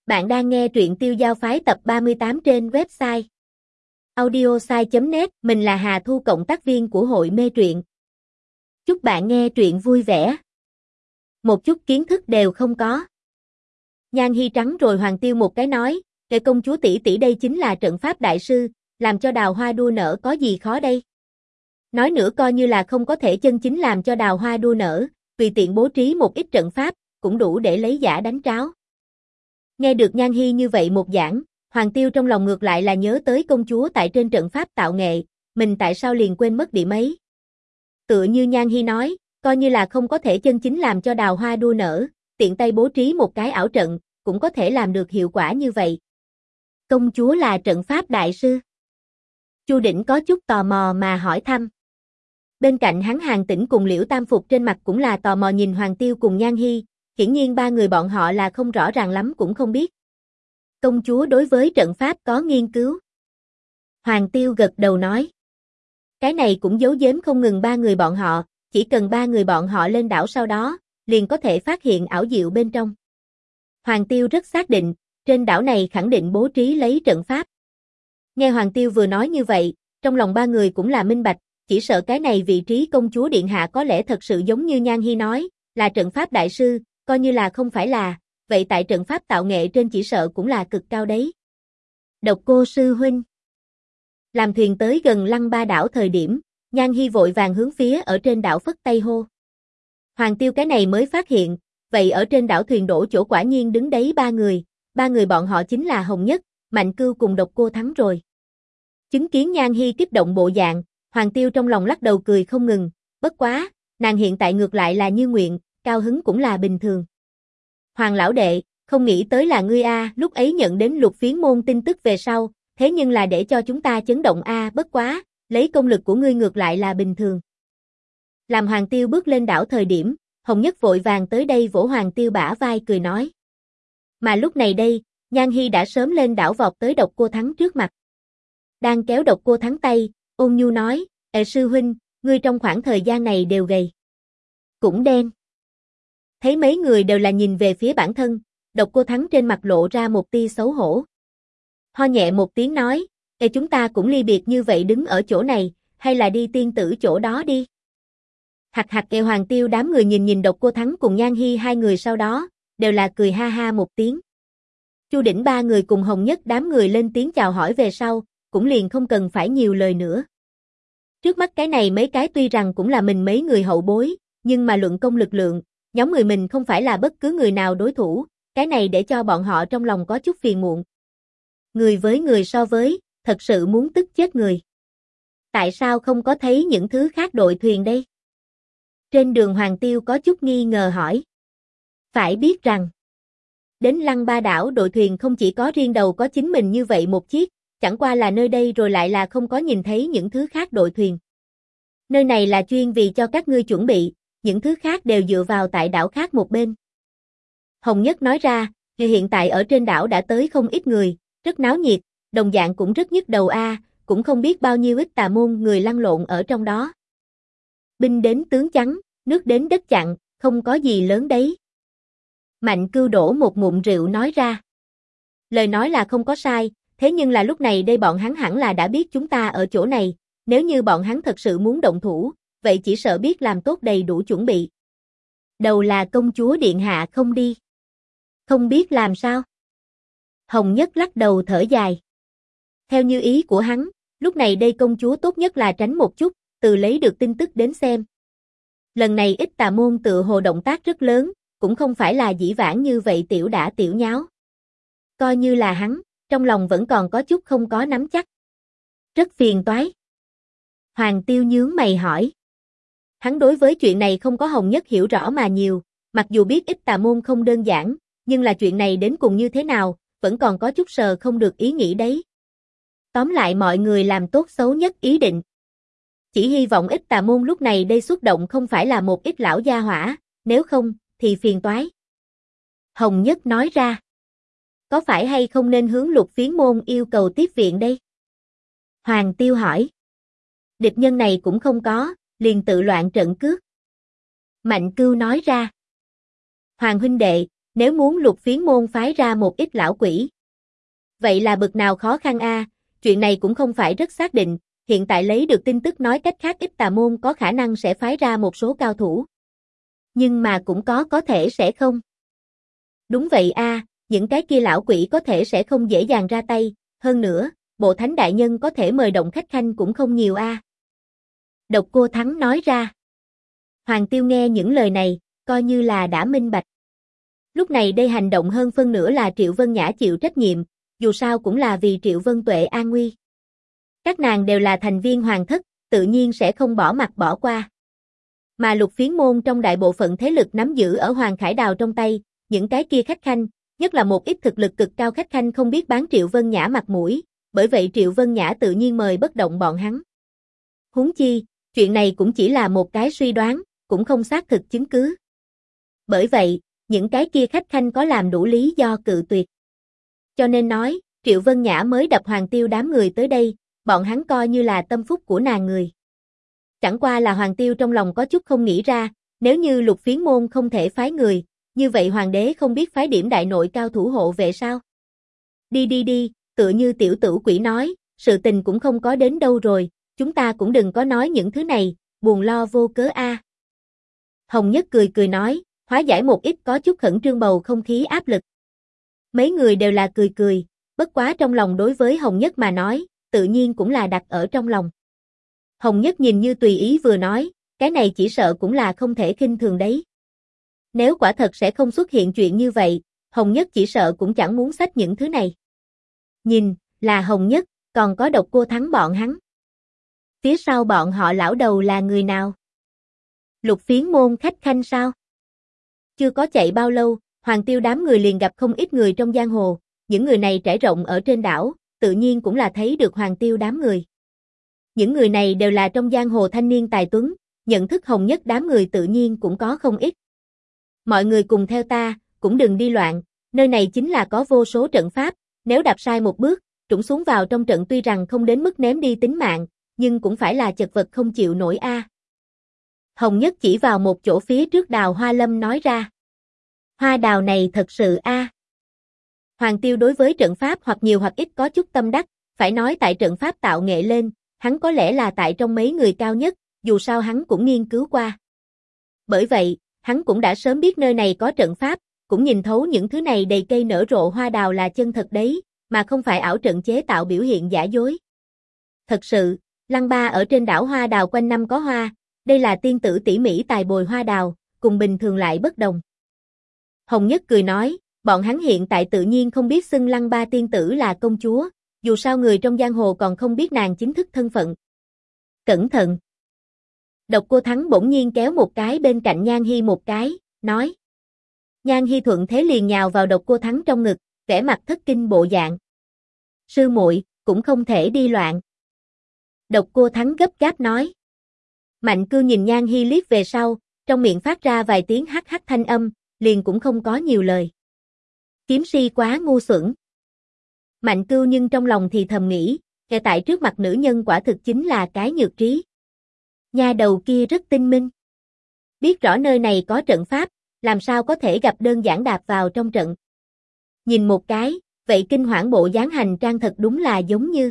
Bạn đang nghe truyện Tiêu Giao Phái tập 38 trên website audiosai.net. Mình là Hà Thu, cộng tác viên của hội mê truyện. Chúc bạn nghe truyện vui vẻ. Một chút kiến thức đều không có. Nhan Hi trắng rồi Hoàng Tiêu một cái nói, "Kệ công chúa tỷ tỷ, đây chính là trận pháp đại sư, làm cho đào hoa đua nở có gì khó đây?" Nói nữa, coi như là không có thể chân chính làm cho đào hoa đua nở, tùy tiện bố trí một ít trận pháp, cũng đủ để lấy giả đánh tráo. Nghe được Nhan Hi như vậy một giảng, Hoàng Tiêu trong lòng ngược lại là nhớ tới công chúa tại trên trận pháp tạo nghệ, mình tại sao liền quên mất điểm ấy. Tựa như Nhan Hi nói, coi như là không có thể chân chính làm cho đào hoa đua nở, tiện tay bố trí một cái ảo trận, cũng có thể làm được hiệu quả như vậy. Công chúa là trận pháp đại sư? Chu Đỉnh có chút tò mò mà hỏi thăm. Bên cạnh hắn Hàn Tĩnh cùng Liễu Tam Phục trên mặt cũng là tò mò nhìn Hoàng Tiêu cùng Nhan Hi. Hiển nhiên ba người bọn họ là không rõ ràng lắm cũng không biết. Công chúa đối với trận pháp có nghiên cứu. Hoàng Tiêu gật đầu nói. Cái này cũng giấu giếm không ngừng ba người bọn họ, chỉ cần ba người bọn họ lên đảo sau đó, liền có thể phát hiện ảo diệu bên trong. Hoàng Tiêu rất xác định, trên đảo này khẳng định bố trí lấy trận pháp. Nghe Hoàng Tiêu vừa nói như vậy, trong lòng ba người cũng là minh bạch, chỉ sợ cái này vị trí công chúa điện hạ có lẽ thật sự giống như Nhan Hi nói, là trận pháp đại sư. Coi như là không phải là, vậy tại trận pháp tạo nghệ trên chỉ sợ cũng là cực cao đấy. Độc Cô sư huynh. Làm thuyền tới gần Lăng Ba đảo thời điểm, Nhan Hi vội vàng hướng phía ở trên đảo phất tay hô. Hoàng Tiêu cái này mới phát hiện, vậy ở trên đảo thuyền đổ chỗ quả nhiên đứng đấy ba người bọn họ chính là Hồng Nhất, Mạnh Cưu cùng Độc Cô thắng rồi. Chứng kiến Nhan Hi kích động bộ dạng, Hoàng Tiêu trong lòng lắc đầu cười không ngừng, bất quá, nàng hiện tại ngược lại là như nguyện, cao hứng cũng là bình thường. Hoàng lão đệ, không nghĩ tới là ngươi a, lúc ấy nhận đến Lục Phiến môn tin tức về sau, thế nhưng là để cho chúng ta chấn động a, bất quá, lấy công lực của ngươi ngược lại là bình thường. Làm Hoàng Tiêu bước lên đảo thời điểm, Hồng Nhất vội vàng tới đây vỗ Hoàng Tiêu bả vai cười nói. Mà lúc này đây, Nhan Hi đã sớm lên đảo vọt tới Độc Cô Thắng trước mặt. Đang kéo Độc Cô Thắng tay, ôn nhu nói, "Ê sư huynh, ngươi trong khoảng thời gian này đều gầy. Cũng đen." Thấy mấy người đều là nhìn về phía bản thân, Độc Cô Thắng trên mặt lộ ra một tia xấu hổ. Ho nhẹ một tiếng nói, "Ê, chúng ta cũng ly biệt như vậy đứng ở chỗ này, hay là đi tiên tử chỗ đó đi." Hạc hạc kêu Hoàng Tiêu đám người nhìn Độc Cô Thắng cùng Nhan Hi hai người sau đó, đều là cười ha ha một tiếng. Chu Đỉnh ba người cùng Hồng Nhất đám người lên tiếng chào hỏi về sau, cũng liền không cần phải nhiều lời nữa. Trước mắt cái này mấy cái tuy rằng cũng là mình mấy người hậu bối, nhưng mà luận công lực lượng, nhóm người mình không phải là bất cứ người nào đối thủ, cái này để cho bọn họ trong lòng có chút phiền muộn. Người với người so với, thật sự muốn tức chết người. Tại sao không có thấy những thứ khác đội thuyền đây? Trên đường Hoàng Tiêu có chút nghi ngờ hỏi. Phải biết rằng, đến Lăng Ba đảo đội thuyền không chỉ có riêng đầu có chính mình như vậy một chiếc, chẳng qua là nơi đây rồi lại là không có nhìn thấy những thứ khác đội thuyền. Nơi này là chuyên vì cho các ngươi chuẩn bị, những thứ khác đều dựa vào tại đảo khác một bên. Hồng Nhất nói ra, hiện tại ở trên đảo đã tới không ít người, rất náo nhiệt, đồng dạng cũng rất nhức đầu a, cũng không biết bao nhiêu ít tà môn người lăn lộn ở trong đó. Binh đến tướng chắn, nước đến đất chặn, không có gì lớn đấy. Mạnh Cưu đổ một ngụm rượu nói ra. Lời nói là không có sai, thế nhưng là lúc này đây bọn hắn hẳn là đã biết chúng ta ở chỗ này, nếu như bọn hắn thật sự muốn động thủ, vậy chỉ sợ biết làm tốt đầy đủ chuẩn bị. Đầu là công chúa điện hạ không đi. Không biết làm sao? Hồng Nhất lắc đầu thở dài. Theo như ý của hắn, lúc này đây công chúa tốt nhất là tránh một chút, từ lấy được tin tức đến xem. Lần này ít tà môn tựa hồ động tác rất lớn, cũng không phải là dĩ vãng như vậy tiểu đả tiểu nháo. Coi như là hắn, trong lòng vẫn còn có chút không có nắm chắc. Rất phiền toái. Hoàng Tiêu nhướng mày hỏi. Hắn đối với chuyện này không có Hồng Nhất hiểu rõ mà nhiều, mặc dù biết ít tà môn không đơn giản, nhưng là chuyện này đến cùng như thế nào, vẫn còn có chút sờ không được ý nghĩ đấy. Tóm lại mọi người làm tốt xấu nhất ý định. Chỉ hy vọng ít tà môn lúc này đây xuất động không phải là một ít lão gia hỏa, nếu không, thì phiền toái. Hồng Nhất nói ra. Có phải hay không nên hướng Lục Phiến môn yêu cầu tiếp viện đây? Hoàng Tiêu hỏi. Địch nhân này cũng không có, liền tự loạn trận cước. Mạnh Cưu nói ra. Hoàng huynh đệ, Nếu muốn Lục Phiến môn phái ra một ít lão quỷ. Vậy là bực nào khó khăn a, chuyện này cũng không phải rất xác định, hiện tại lấy được tin tức nói cách khác ít tà môn có khả năng sẽ phái ra một số cao thủ. Nhưng mà cũng có thể sẽ không. Đúng vậy a, những cái kia lão quỷ có thể sẽ không dễ dàng ra tay, hơn nữa, bộ thánh đại nhân có thể mời động khách khanh cũng không nhiều a. Độc Cô Thắng nói ra. Hoàng Tiêu nghe những lời này, coi như là đã minh bạch. Lúc này đây hành động hơn phân nửa là Triệu Vân Nhã chịu trách nhiệm, dù sao cũng là vì Triệu Vân Tuệ an nguy. Các nàng đều là thành viên hoàng thất, tự nhiên sẽ không bỏ mặt bỏ qua. Mà Lục Phiến môn trong đại bộ phận thế lực nắm giữ ở Hoàng Khải Đào trong tay, những cái kia khách khanh, nhất là một ít thực lực cực cao khách khanh không biết bán Triệu Vân Nhã mặt mũi, bởi vậy Triệu Vân Nhã tự nhiên mời bất động bọn hắn. Huống chi, chuyện này cũng chỉ là một cái suy đoán, cũng không xác thực chứng cứ. Bởi vậy, những cái kia khách khanh có làm đủ lý do cự tuyệt. Cho nên nói, Triệu Vân Nhã mới đập Hoàng Tiêu đám người tới đây, bọn hắn coi như là tâm phúc của nàng người. Chẳng qua là Hoàng Tiêu trong lòng có chút không nghĩ ra, nếu như Lục Phiến môn không thể phái người, như vậy hoàng đế không biết phái điểm đại nội cao thủ hộ vệ sao? Đi, tựa như tiểu tử quỷ nói, sự tình cũng không có đến đâu rồi, chúng ta cũng đừng có nói những thứ này, buồn lo vô cớ a. Hồng Nhất cười nói, hóa giải một ít có chút khẩn trương bầu không khí áp lực. Mấy người đều là cười, bất quá trong lòng đối với Hồng Nhất mà nói, tự nhiên cũng là đặt ở trong lòng. Hồng Nhất nhìn như tùy ý vừa nói, cái này chỉ sợ cũng là không thể khinh thường đấy. Nếu quả thật sẽ không xuất hiện chuyện như vậy, Hồng Nhất chỉ sợ cũng chẳng muốn xách những thứ này. Nhìn, là Hồng Nhất, còn có Độc Cô Thắng bọn hắn. Phía sau bọn họ lão đầu là người nào? Lục Phiến môn khách khanh sao? Chưa có chạy bao lâu, Hoàng Tiêu đám người liền gặp không ít người trong giang hồ, những người này trải rộng ở trên đảo, tự nhiên cũng là thấy được Hoàng Tiêu đám người. Những người này đều là trong giang hồ thanh niên tài tuấn, nhận thức Hồng Nhất đám người tự nhiên cũng có không ít. Mọi người cùng theo ta, cũng đừng đi loạn, nơi này chính là có vô số trận pháp, nếu đạp sai một bước, trũng xuống vào trong trận tuy rằng không đến mức ném đi tính mạng, nhưng cũng phải là chật vật không chịu nổi a. Hồng Nhất chỉ vào một chỗ phía trước đào hoa lâm nói ra. Hoa đào này thật sự a. Hoàng Tiêu đối với trận pháp hoặc nhiều hoặc ít có chút tâm đắc, phải nói tại trận pháp tạo nghệ lên, hắn có lẽ là tại trong mấy người cao nhất, dù sao hắn cũng nghiên cứu qua. Bởi vậy, hắn cũng đã sớm biết nơi này có trận pháp, cũng nhìn thấu những thứ này đầy cây nở rộ hoa đào là chân thật đấy, mà không phải ảo trận chế tạo biểu hiện giả dối. Thật sự, Lăng Ba ở trên đảo hoa đào quanh năm có hoa, đây là tiên tử tỉ mỉ tài bồi hoa đào, cùng bình thường lại bất đồng. Hồng Nhất cười nói, bọn hắn hiện tại tự nhiên không biết xưng Lăng Ba tiên tử là công chúa, dù sao người trong giang hồ còn không biết nàng chính thức thân phận. Cẩn thận! Độc Cô Thắng bỗng nhiên kéo một cái bên cạnh Nhan Hi một cái, nói. Nhan Hi thuận thế liền nhào vào Độc Cô Thắng trong ngực, vẻ mặt thất kinh bộ dạng. Sư muội, cũng không thể đi loạn. Độc Cô Thắng gấp gáp nói. Mạnh Cưu nhìn Nhan Hi liếc về sau, trong miệng phát ra vài tiếng hắc hắc thanh âm, liền cũng không có nhiều lời. Kiếm si quá ngu xuẩn. Mạnh Cưu nhưng trong lòng thì thầm nghĩ, kẻ tại trước mặt nữ nhân quả thực chính là cái nhược trí. Nha đầu kia rất tinh minh. Biết rõ nơi này có trận pháp, làm sao có thể gặp đơn giản đạp vào trong trận. Nhìn một cái, vậy kinh hoảng bộ dáng hành trang thật đúng là giống như.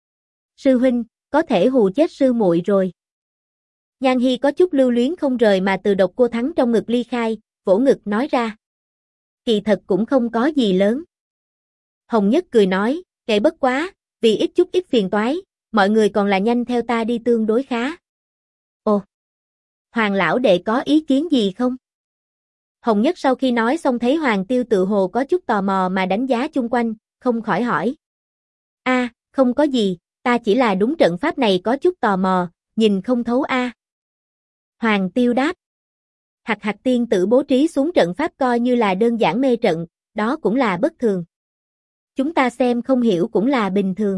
Sư huynh, có thể hù chết sư muội rồi. Nhan Hi có chút lưu luyến không rời mà từ Độc Cô Thắng trong ngực ly khai, vỗ ngực nói ra. Kỳ thật cũng không có gì lớn. Hồng Nhất cười nói, kệ bất quá, vì ít chút ít phiền toái, mọi người còn là nhanh theo ta đi tương đối khá. Ồ! Hoàng lão đệ có ý kiến gì không? Hồng Nhất sau khi nói xong thấy Hoàng Tiêu tự hồ có chút tò mò mà đánh giá chung quanh, không khỏi hỏi. Không có gì, ta chỉ là đúng trận pháp này có chút tò mò, nhìn không thấu a. Hoàng Tiêu đáp. Hạc Hạc tiên tử bố trí xuống trận pháp coi như là đơn giản mê trận, đó cũng là bất thường. Chúng ta xem không hiểu cũng là bình thường.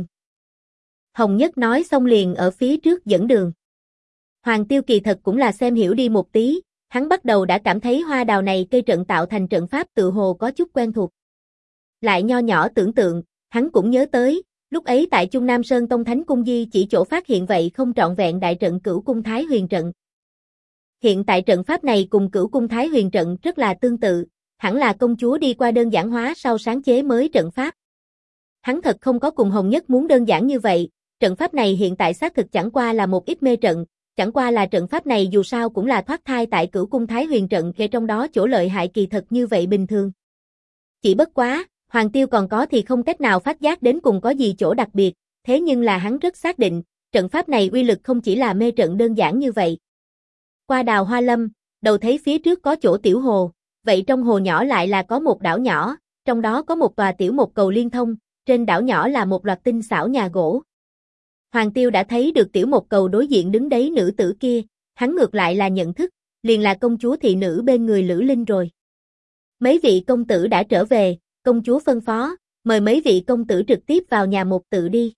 Hồng Nhất nói xong liền ở phía trước dẫn đường. Hoàng Tiêu kỳ thật cũng là xem hiểu đi một tí, hắn bắt đầu đã cảm thấy hoa đào này cây trận tạo thành trận pháp tự hồ có chút quen thuộc. Lại nho nhỏ tưởng tượng, hắn cũng nhớ tới, lúc ấy tại Trung Nam Sơn Tông Thánh Cung Di chỉ chỗ phát hiện vậy không trọn vẹn đại trận Cửu Cung Thái Huyền trận. Hiện tại trận pháp này cùng Cửu Cung Thái Huyền trận rất là tương tự, hẳn là công chúa đi qua đơn giản hóa sau sáng chế mới trận pháp. Hắn thật không có cùng Hồng Nhất muốn đơn giản như vậy, trận pháp này hiện tại xác thực chẳng qua là một ít mê trận, chẳng qua là trận pháp này dù sao cũng là thoát thai tại Cửu Cung Thái Huyền trận, kể trong đó chỗ lợi hại kỳ thật như vậy bình thường. Chỉ bất quá, Hoàng Tiêu còn có thì không cách nào phát giác đến cùng có gì chỗ đặc biệt, thế nhưng là hắn rất xác định, trận pháp này uy lực không chỉ là mê trận đơn giản như vậy. Qua Đào Hoa Lâm, đầu thấy phía trước có chỗ tiểu hồ, vậy trong hồ nhỏ lại là có một đảo nhỏ, trong đó có một tòa tiểu một cầu liên thông, trên đảo nhỏ là một loạt tinh xảo nhà gỗ. Hoàng Tiêu đã thấy được tiểu một cầu đối diện đứng đấy nữ tử kia, hắn ngược lại là nhận thức, liền là công chúa thị nữ bên người Lữ Linh rồi. Mấy vị công tử đã trở về, công chúa phân phó, mời mấy vị công tử trực tiếp vào nhà một tự đi.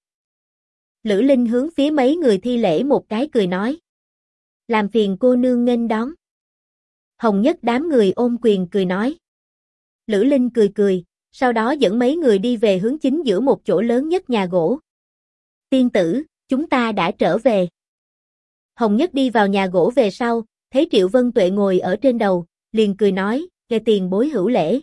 Lữ Linh hướng phía mấy người thi lễ một cái cười nói. Làm phiền cô nương nghênh đón. Hồng Nhất đám người ôm quyền cười nói. Lữ Linh cười cười, sau đó dẫn mấy người đi về hướng chính giữa một chỗ lớn nhất nhà gỗ. Tiên tử, chúng ta đã trở về. Hồng Nhất đi vào nhà gỗ về sau, thấy Triệu Vân Tuệ ngồi ở trên đầu, liền cười nói, kê tiền bối hữu lễ.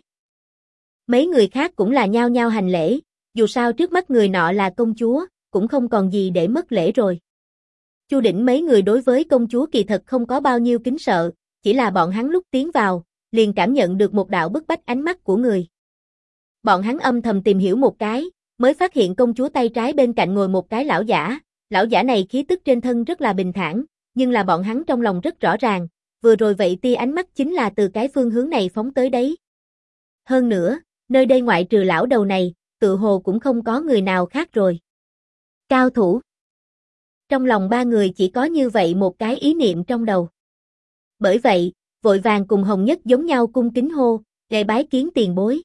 Mấy người khác cũng là nhao nhao hành lễ, dù sao trước mắt người nọ là công chúa, cũng không còn gì để mất lễ rồi. Chu Đỉnh mấy người đối với công chúa kỳ thật không có bao nhiêu kính sợ, chỉ là bọn hắn lúc tiến vào, liền cảm nhận được một đạo bức bách ánh mắt của người. Bọn hắn âm thầm tìm hiểu một cái, mới phát hiện công chúa tay trái bên cạnh ngồi một cái lão giả này khí tức trên thân rất là bình thản, nhưng là bọn hắn trong lòng rất rõ ràng, vừa rồi vậy tia ánh mắt chính là từ cái phương hướng này phóng tới đấy. Hơn nữa, nơi đây ngoại trừ lão đầu này, tự hồ cũng không có người nào khác rồi. Cao thủ. Trong lòng ba người chỉ có như vậy một cái ý niệm trong đầu. Bởi vậy, vội vàng cùng Hồng Nhất giống nhau cung kính hô, lễ bái kiến tiền bối.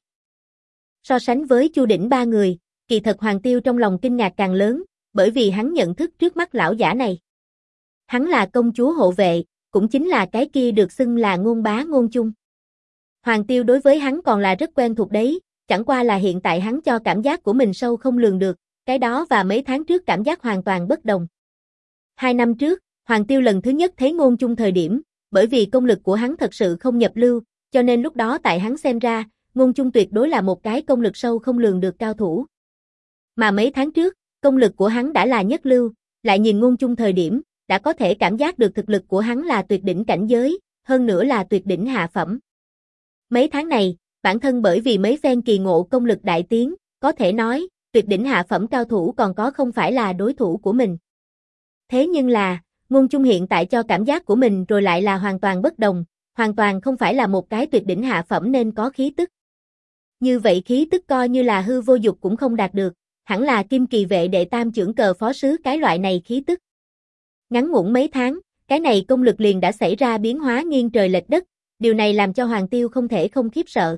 So sánh với Chu Đỉnh ba người, kỳ thật Hoàng Tiêu trong lòng kinh ngạc càng lớn, bởi vì hắn nhận thức trước mắt lão giả này. Hắn là công chúa hộ vệ, cũng chính là cái kia được xưng là ngôn bá ngôn chung. Hoàng Tiêu đối với hắn còn là rất quen thuộc đấy, chẳng qua là hiện tại hắn cho cảm giác của mình sâu không lường được, cái đó và mấy tháng trước cảm giác hoàn toàn bất đồng. 2 năm trước, Hoàng Tiêu lần thứ nhất thấy ngôn chung thời điểm, bởi vì công lực của hắn thật sự không nhập lưu, cho nên lúc đó tại hắn xem ra, ngôn chung tuyệt đối là một cái công lực sâu không lường được cao thủ. Mà mấy tháng trước, công lực của hắn đã là nhất lưu, lại nhìn ngôn chung thời điểm, đã có thể cảm giác được thực lực của hắn là tuyệt đỉnh cảnh giới, hơn nữa là tuyệt đỉnh hạ phẩm. Mấy tháng này, bản thân bởi vì mấy phen kỳ ngộ công lực đại tiến, có thể nói, tuyệt đỉnh hạ phẩm cao thủ còn có không phải là đối thủ của mình. Thế nhưng là, ngôn chung hiện tại cho cảm giác của mình rồi lại là hoàn toàn bất đồng, hoàn toàn không phải là một cái tuyệt đỉnh hạ phẩm nên có khí tức. Như vậy khí tức coi như là hư vô dục cũng không đạt được, hẳn là Kim Kỳ vệ đệ tam trưởng cờ phó sứ cái loại này khí tức. Ngắn ngủn mấy tháng, cái này công lực liền đã xảy ra biến hóa nghiêng trời lệch đất, điều này làm cho Hoàng Tiêu không thể không khiếp sợ.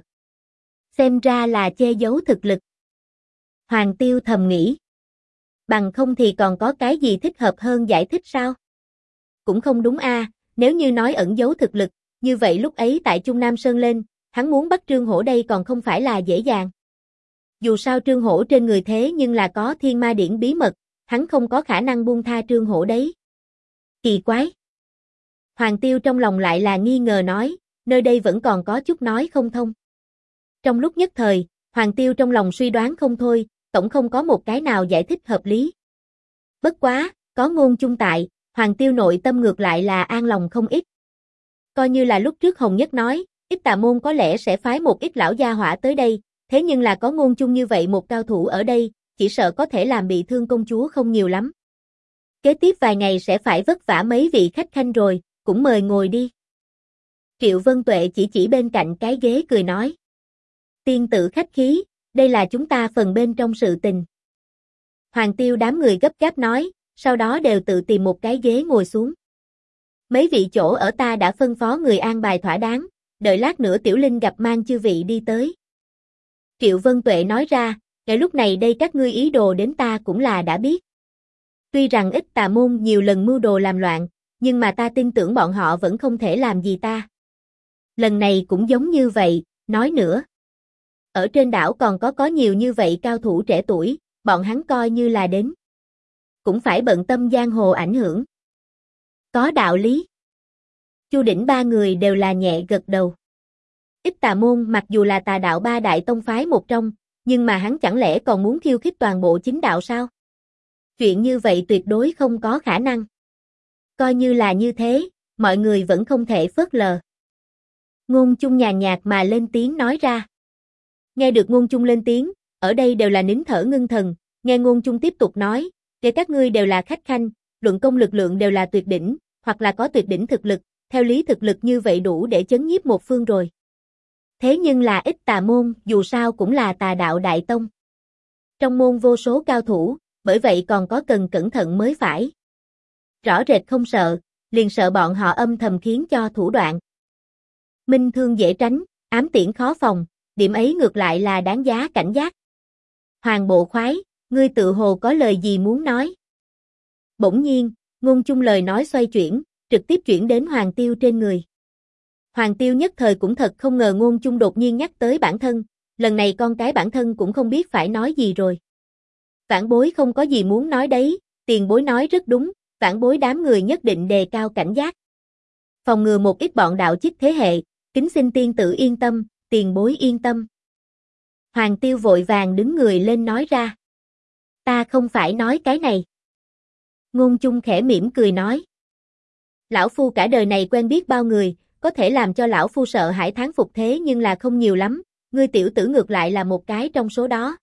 Xem ra là che giấu thực lực. Hoàng Tiêu thầm nghĩ. Bằng không thì còn có cái gì thích hợp hơn giải thích sao? Cũng không đúng a, nếu như nói ẩn giấu thực lực, như vậy lúc ấy tại Trung Nam Sơn lên, hắn muốn bắt Trương Hổ đây còn không phải là dễ dàng. Dù sao Trương Hổ trên người thế nhưng là có thiên ma điển bí mật, hắn không có khả năng buông tha Trương Hổ đấy. Kỳ quái. Hoàng Tiêu trong lòng lại là nghi ngờ nói, nơi đây vẫn còn có chút nói không thông. Trong lúc nhất thời, Hoàng Tiêu trong lòng suy đoán không thôi, tổng không có một cái nào giải thích hợp lý. Bất quá, có ngôn chung tại, Hoàng Tiêu nội tâm ngược lại là an lòng không ít. Coi như là lúc trước Hồng Nhất nói, ít tà môn có lẽ sẽ phái một ít lão gia hỏa tới đây, thế nhưng là có ngôn chung như vậy một cao thủ ở đây, chỉ sợ có thể làm bị thương công chúa không nhiều lắm. Kế tiếp vài ngày sẽ phải vất vả mấy vị khách khanh rồi, cũng mời ngồi đi. Triệu Vân Tuệ chỉ bên cạnh cái ghế cười nói. Tiên tử khách khí, đây là chúng ta phần bên trong sự tình. Hoàng Tiêu đám người gấp gáp nói, sau đó đều tự tìm một cái ghế ngồi xuống. Mấy vị chỗ ở ta đã phân phó người an bài thỏa đáng, đợi lát nữa Tiểu Linh gặp mang chư vị đi tới. Triệu Vân Tuệ nói ra, ngay lúc này đây các ngươi ý đồ đến ta cũng là đã biết. Tuy rằng ít tà môn nhiều lần mưu đồ làm loạn, nhưng mà ta tin tưởng bọn họ vẫn không thể làm gì ta. Lần này cũng giống như vậy, nói nữa. Ở trên đảo còn có nhiều như vậy cao thủ trẻ tuổi, bọn hắn coi như là đến. Cũng phải bận tâm giang hồ ảnh hưởng. Có đạo lý. Chu Đỉnh ba người đều là nhẹ gật đầu. Ít Tà Môn mặc dù là tà đạo ba đại tông phái một trong, nhưng mà hắn chẳng lẽ còn muốn khiêu khích toàn bộ chính đạo sao? Chuyện như vậy tuyệt đối không có khả năng. Coi như là như thế, mọi người vẫn không thể phớt lờ. Ngôn Chung nhàn nhạt mà lên tiếng nói ra. Nghe được Ngôn Chung lên tiếng, ở đây đều là nín thở ngưng thần, nghe Ngôn Chung tiếp tục nói, kể các ngươi đều là khách khanh, luận công lực lượng đều là tuyệt đỉnh, hoặc là có tuyệt đỉnh thực lực, theo lý thực lực như vậy đủ để chấn nhiếp một phương rồi. Thế nhưng là Ít Tà Môn, dù sao cũng là tà đạo đại tông. Trong môn vô số cao thủ, bởi vậy còn có cần cẩn thận mới phải. Rõ rệt không sợ, liền sợ bọn họ âm thầm khiến cho thủ đoạn. Minh thương dễ tránh, ám tiễn khó phòng, điểm ấy ngược lại là đáng giá cảnh giác. Hoàng Bộ Khoái, ngươi tự hồ có lời gì muốn nói? Bỗng nhiên, Ngôn Chung lời nói xoay chuyển, trực tiếp chuyển đến Hoàng Tiêu trên người. Hoàng Tiêu nhất thời cũng thật không ngờ Ngôn Chung đột nhiên nhắc tới bản thân, lần này con cái bản thân cũng không biết phải nói gì rồi. Vãn bối không có gì muốn nói đấy, tiền bối nói rất đúng, vãn bối đám người nhất định đề cao cảnh giác. Phòng ngừa một ít bọn đạo chích thế hệ, kính xin tiên tử yên tâm, tiền bối yên tâm. Hoàng Tiêu vội vàng đứng người lên nói ra. Ta không phải nói cái này. Ngôn Chung khẽ mỉm cười nói. Lão Phu cả đời này quen biết bao người, có thể làm cho Lão Phu sợ hãi thán phục thế nhưng là không nhiều lắm, ngươi tiểu tử ngược lại là một cái trong số đó.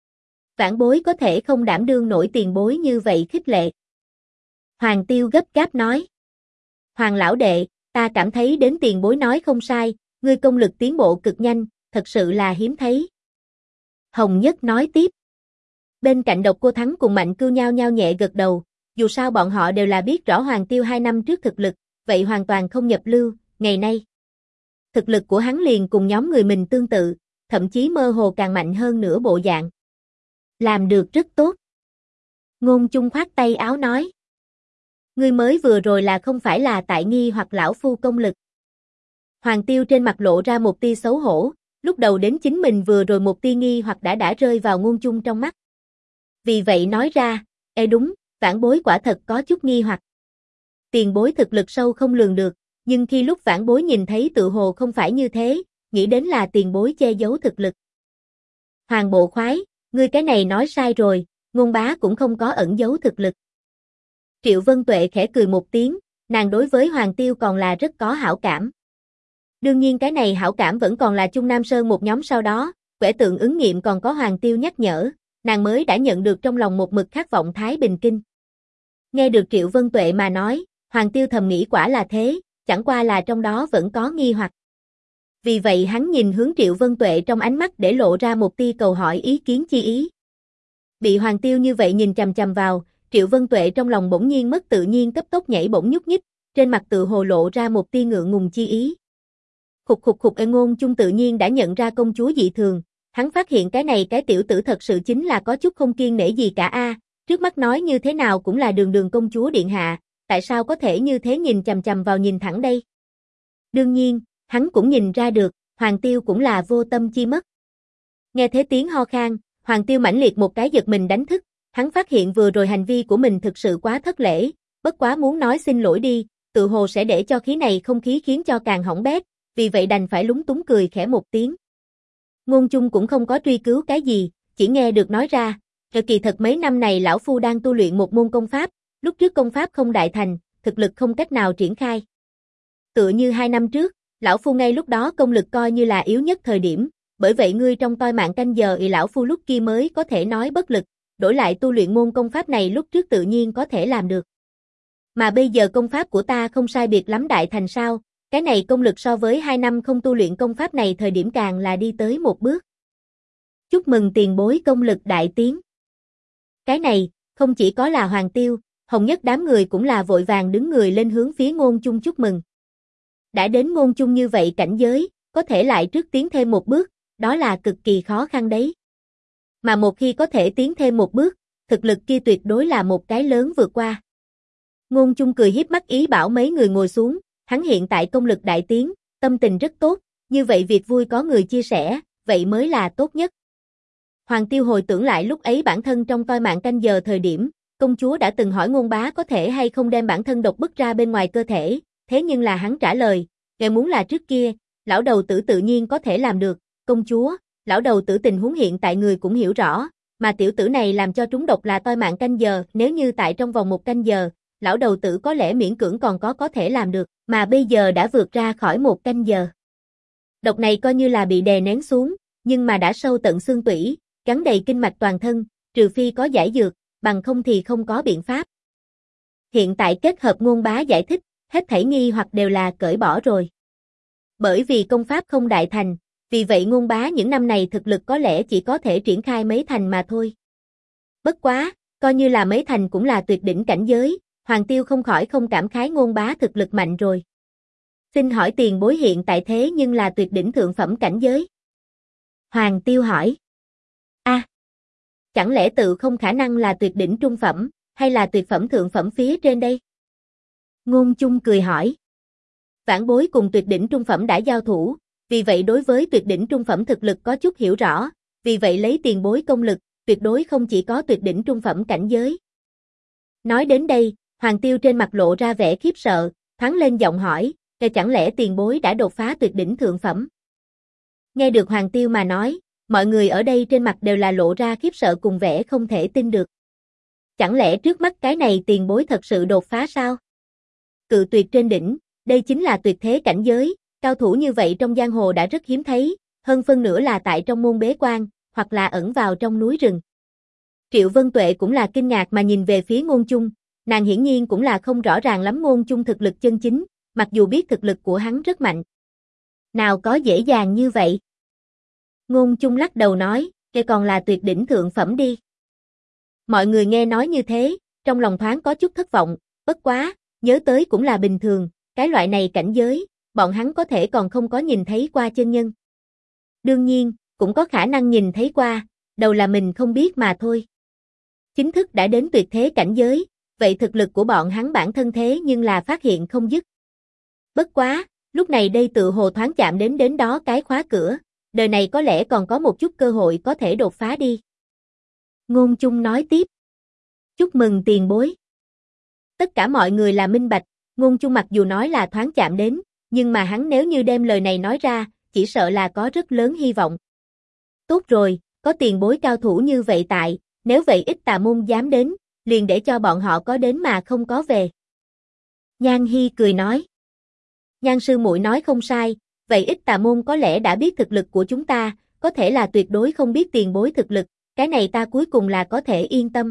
Vãn bối có thể không đảm đương nổi tiền bối như vậy khích lệ. Hoàng Tiêu gấp gáp nói. Hoàng lão đệ, ta cảm thấy đến tiền bối nói không sai, ngươi công lực tiến bộ cực nhanh, thật sự là hiếm thấy. Hồng Nhất nói tiếp. Bên cạnh Độc Cô Thắng cùng Mạnh Cưu nhao nhao nhẹ gật đầu, dù sao bọn họ đều là biết rõ Hoàng Tiêu 2 năm trước thực lực, vậy hoàn toàn không nhập lưu, ngày nay. Thực lực của hắn liền cùng nhóm người mình tương tự, thậm chí mơ hồ càng mạnh hơn nửa bộ dạng. Làm được rất tốt. Ngôn Chung khoát tay áo nói. Ngươi mới vừa rồi là không phải là tại nghi hoặc lão phu công lực. Hoàng Tiêu trên mặt lộ ra một tia xấu hổ, lúc đầu đến chính mình vừa rồi một tia nghi hoặc đã rơi vào Ngôn Chung trong mắt. Vì vậy nói ra, đúng, vãn bối quả thật có chút nghi hoặc. Tiền bối thực lực sâu không lường được, nhưng khi lúc vãn bối nhìn thấy tự hồ không phải như thế, nghĩ đến là tiền bối che giấu thực lực. Hoàng Bộ Khoái, ngươi cái này nói sai rồi, Ngôn bá cũng không có ẩn giấu thực lực. Triệu Vân Tuệ khẽ cười một tiếng, nàng đối với Hoàng Tiêu còn là rất có hảo cảm. Đương nhiên cái này hảo cảm vẫn còn là Trung Nam Sơn một nhóm sau đó, quẻ tượng ứng nghiệm còn có Hoàng Tiêu nhắc nhở, nàng mới đã nhận được trong lòng một mực khát vọng Thái Bình Kinh. Nghe được Triệu Vân Tuệ mà nói, Hoàng Tiêu thầm nghĩ quả là thế, chẳng qua là trong đó vẫn có nghi hoặc. Vì vậy hắn nhìn hướng Triệu Vân Tuệ trong ánh mắt để lộ ra một tia cầu hỏi ý kiến chi ý. Bị Hoàng Tiêu như vậy nhìn chằm chằm vào, Triệu Vân Tuệ trong lòng bỗng nhiên mất tự nhiên cấp tốc nhảy bổng nhúc nhích, trên mặt tự hồ lộ ra một tia ngượng ngùng chi ý. Khục Ngôn Chung tự nhiên đã nhận ra công chúa dị thường, hắn phát hiện cái này cái tiểu tử thật sự chính là có chút không kiêng nể gì cả a, trước mắt nói như thế nào cũng là đường công chúa điện hạ, tại sao có thể như thế nhìn chằm chằm vào nhìn thẳng đây? Đương nhiên, hắn cũng nhìn ra được, Hoàng Tiêu cũng là vô tâm chi mất. Nghe thế tiếng ho khan, Hoàng Tiêu mãnh liệt một cái giật mình đánh thức, hắn phát hiện vừa rồi hành vi của mình thực sự quá thất lễ, bất quá muốn nói xin lỗi đi, tự hồ sẽ để cho khí này không khí khiến cho càng hỏng bét, vì vậy đành phải lúng túng cười khẽ một tiếng. Ngôn Chung cũng không có truy cứu cái gì, chỉ nghe được nói ra, kỳ thật mấy năm này lão phu đang tu luyện một môn công pháp, lúc trước công pháp không đại thành, thực lực không cách nào triển khai. Tựa như 2 năm trước, lão phu ngay lúc đó công lực coi như là yếu nhất thời điểm, bởi vậy ngươi trong toi mạng canh giờ lão phu lúc kia mới có thể nói bất lực, đổi lại tu luyện môn công pháp này lúc trước tự nhiên có thể làm được. Mà bây giờ công pháp của ta không sai biệt lắm đại thành sao, cái này công lực so với 2 năm không tu luyện công pháp này thời điểm càng là đi tới một bước. Chúc mừng tiền bối công lực đại tiến. Cái này, không chỉ có là Hoàng Tiêu, Hồng Nhất đám người cũng là vội vàng đứng người lên hướng phía Ngôn Chung chúc mừng. Đã đến Ngôn Chung như vậy cảnh giới, có thể lại trước tiến thêm một bước, đó là cực kỳ khó khăn đấy. Mà một khi có thể tiến thêm một bước, thực lực kia tuyệt đối là một cái lớn vượt qua. Ngôn Chung cười hiếp mắt ý bảo mấy người ngồi xuống, hắn hiện tại công lực đại tiến, tâm tình rất tốt, như vậy việc vui có người chia sẻ, vậy mới là tốt nhất. Hoàng Tiêu hồi tưởng lại lúc ấy bản thân trong toi mạng canh giờ thời điểm, công chúa đã từng hỏi Ngôn bá có thể hay không đem bản thân độc bức ra bên ngoài cơ thể, thế nhưng là hắn trả lời, ngài muốn là trước kia, lão đầu tử tự nhiên có thể làm được, công chúa, lão đầu tử tình huống hiện tại người cũng hiểu rõ, mà tiểu tử này làm cho trúng độc là toi mạng canh giờ, nếu như tại trong vòng 1 canh giờ, lão đầu tử có lẽ miễn cưỡng còn có thể làm được, mà bây giờ đã vượt ra khỏi 1 canh giờ. Độc này coi như là bị đè nén xuống, nhưng mà đã sâu tận xương tủy, gắn đầy kinh mạch toàn thân, trừ phi có giải dược, bằng không thì không có biện pháp. Hiện tại kết hợp Ngôn Bá giải thích, hết thảy nghi hoặc đều là cởi bỏ rồi. Bởi vì công pháp không đại thành, vì vậy Ngôn Bá những năm này thực lực có lẽ chỉ có thể triển khai mấy thành mà thôi. Bất quá, coi như là mấy thành cũng là tuyệt đỉnh cảnh giới, Hoàng Tiêu không khỏi không cảm khái Ngôn Bá thực lực mạnh rồi. Xin hỏi tiền bối hiện tại thế nhưng là tuyệt đỉnh thượng phẩm cảnh giới. Hoàng Tiêu hỏi. Chẳng lẽ tự không khả năng là tuyệt đỉnh trung phẩm, hay là tuyệt phẩm thượng phẩm phía trên đây? Ngôn Chung cười hỏi. Vãn bối cùng tuyệt đỉnh trung phẩm đã giao thủ, vì vậy đối với tuyệt đỉnh trung phẩm thực lực có chút hiểu rõ, vì vậy lấy tiền bối công lực, tuyệt đối không chỉ có tuyệt đỉnh trung phẩm cảnh giới. Nói đến đây, Hoàng Tiêu trên mặt lộ ra vẻ khiếp sợ, thoáng lên giọng hỏi, chẳng lẽ tiền bối đã đột phá tuyệt đỉnh thượng phẩm? Nghe được Hoàng Tiêu mà nói, mọi người ở đây trên mặt đều là lộ ra khiếp sợ cùng vẻ không thể tin được. Chẳng lẽ trước mắt cái này tiền bối thật sự đột phá sao? Cự tuyệt trên đỉnh, đây chính là tuyệt thế cảnh giới, cao thủ như vậy trong giang hồ đã rất hiếm thấy, hơn phân nửa là tại trong môn bế quan, hoặc là ẩn vào trong núi rừng. Triệu Vân Tuệ cũng là kinh ngạc mà nhìn về phía Ngôn Chung, nàng hiển nhiên cũng là không rõ ràng lắm Ngôn Chung thực lực chân chính, mặc dù biết thực lực của hắn rất mạnh. Nào có dễ dàng như vậy? Ngôn Chung lắc đầu nói, cái còn là tuyệt đỉnh thượng phẩm đi. Mọi người nghe nói như thế, trong lòng thoáng có chút thất vọng, bất quá, nhớ tới cũng là bình thường, cái loại này cảnh giới, bọn hắn có thể còn không có nhìn thấy qua chân nhân. Đương nhiên, cũng có khả năng nhìn thấy qua, đầu là mình không biết mà thôi. Chính thức đã đến tuyệt thế cảnh giới, vậy thực lực của bọn hắn bản thân thế nhưng là phát hiện không dứt. Bất quá, lúc này đây tự hồ thoáng chạm đến đó cái khóa cửa, đời này có lẽ còn có một chút cơ hội có thể đột phá đi. Ngôn Chung nói tiếp. Chúc mừng tiền bối. Tất cả mọi người là minh bạch, Ngôn Chung mặc dù nói là thoáng chạm đến, nhưng mà hắn nếu như đem lời này nói ra, chỉ sợ là có rất lớn hy vọng. Tốt rồi, có tiền bối cao thủ như vậy tại, nếu vậy ít tà môn dám đến, liền để cho bọn họ có đến mà không có về. Nhan Hi cười nói. Nhan sư muội nói không sai, vậy ít tà môn có lẽ đã biết thực lực của chúng ta, có thể là tuyệt đối không biết tiền bối thực lực, cái này ta cuối cùng là có thể yên tâm.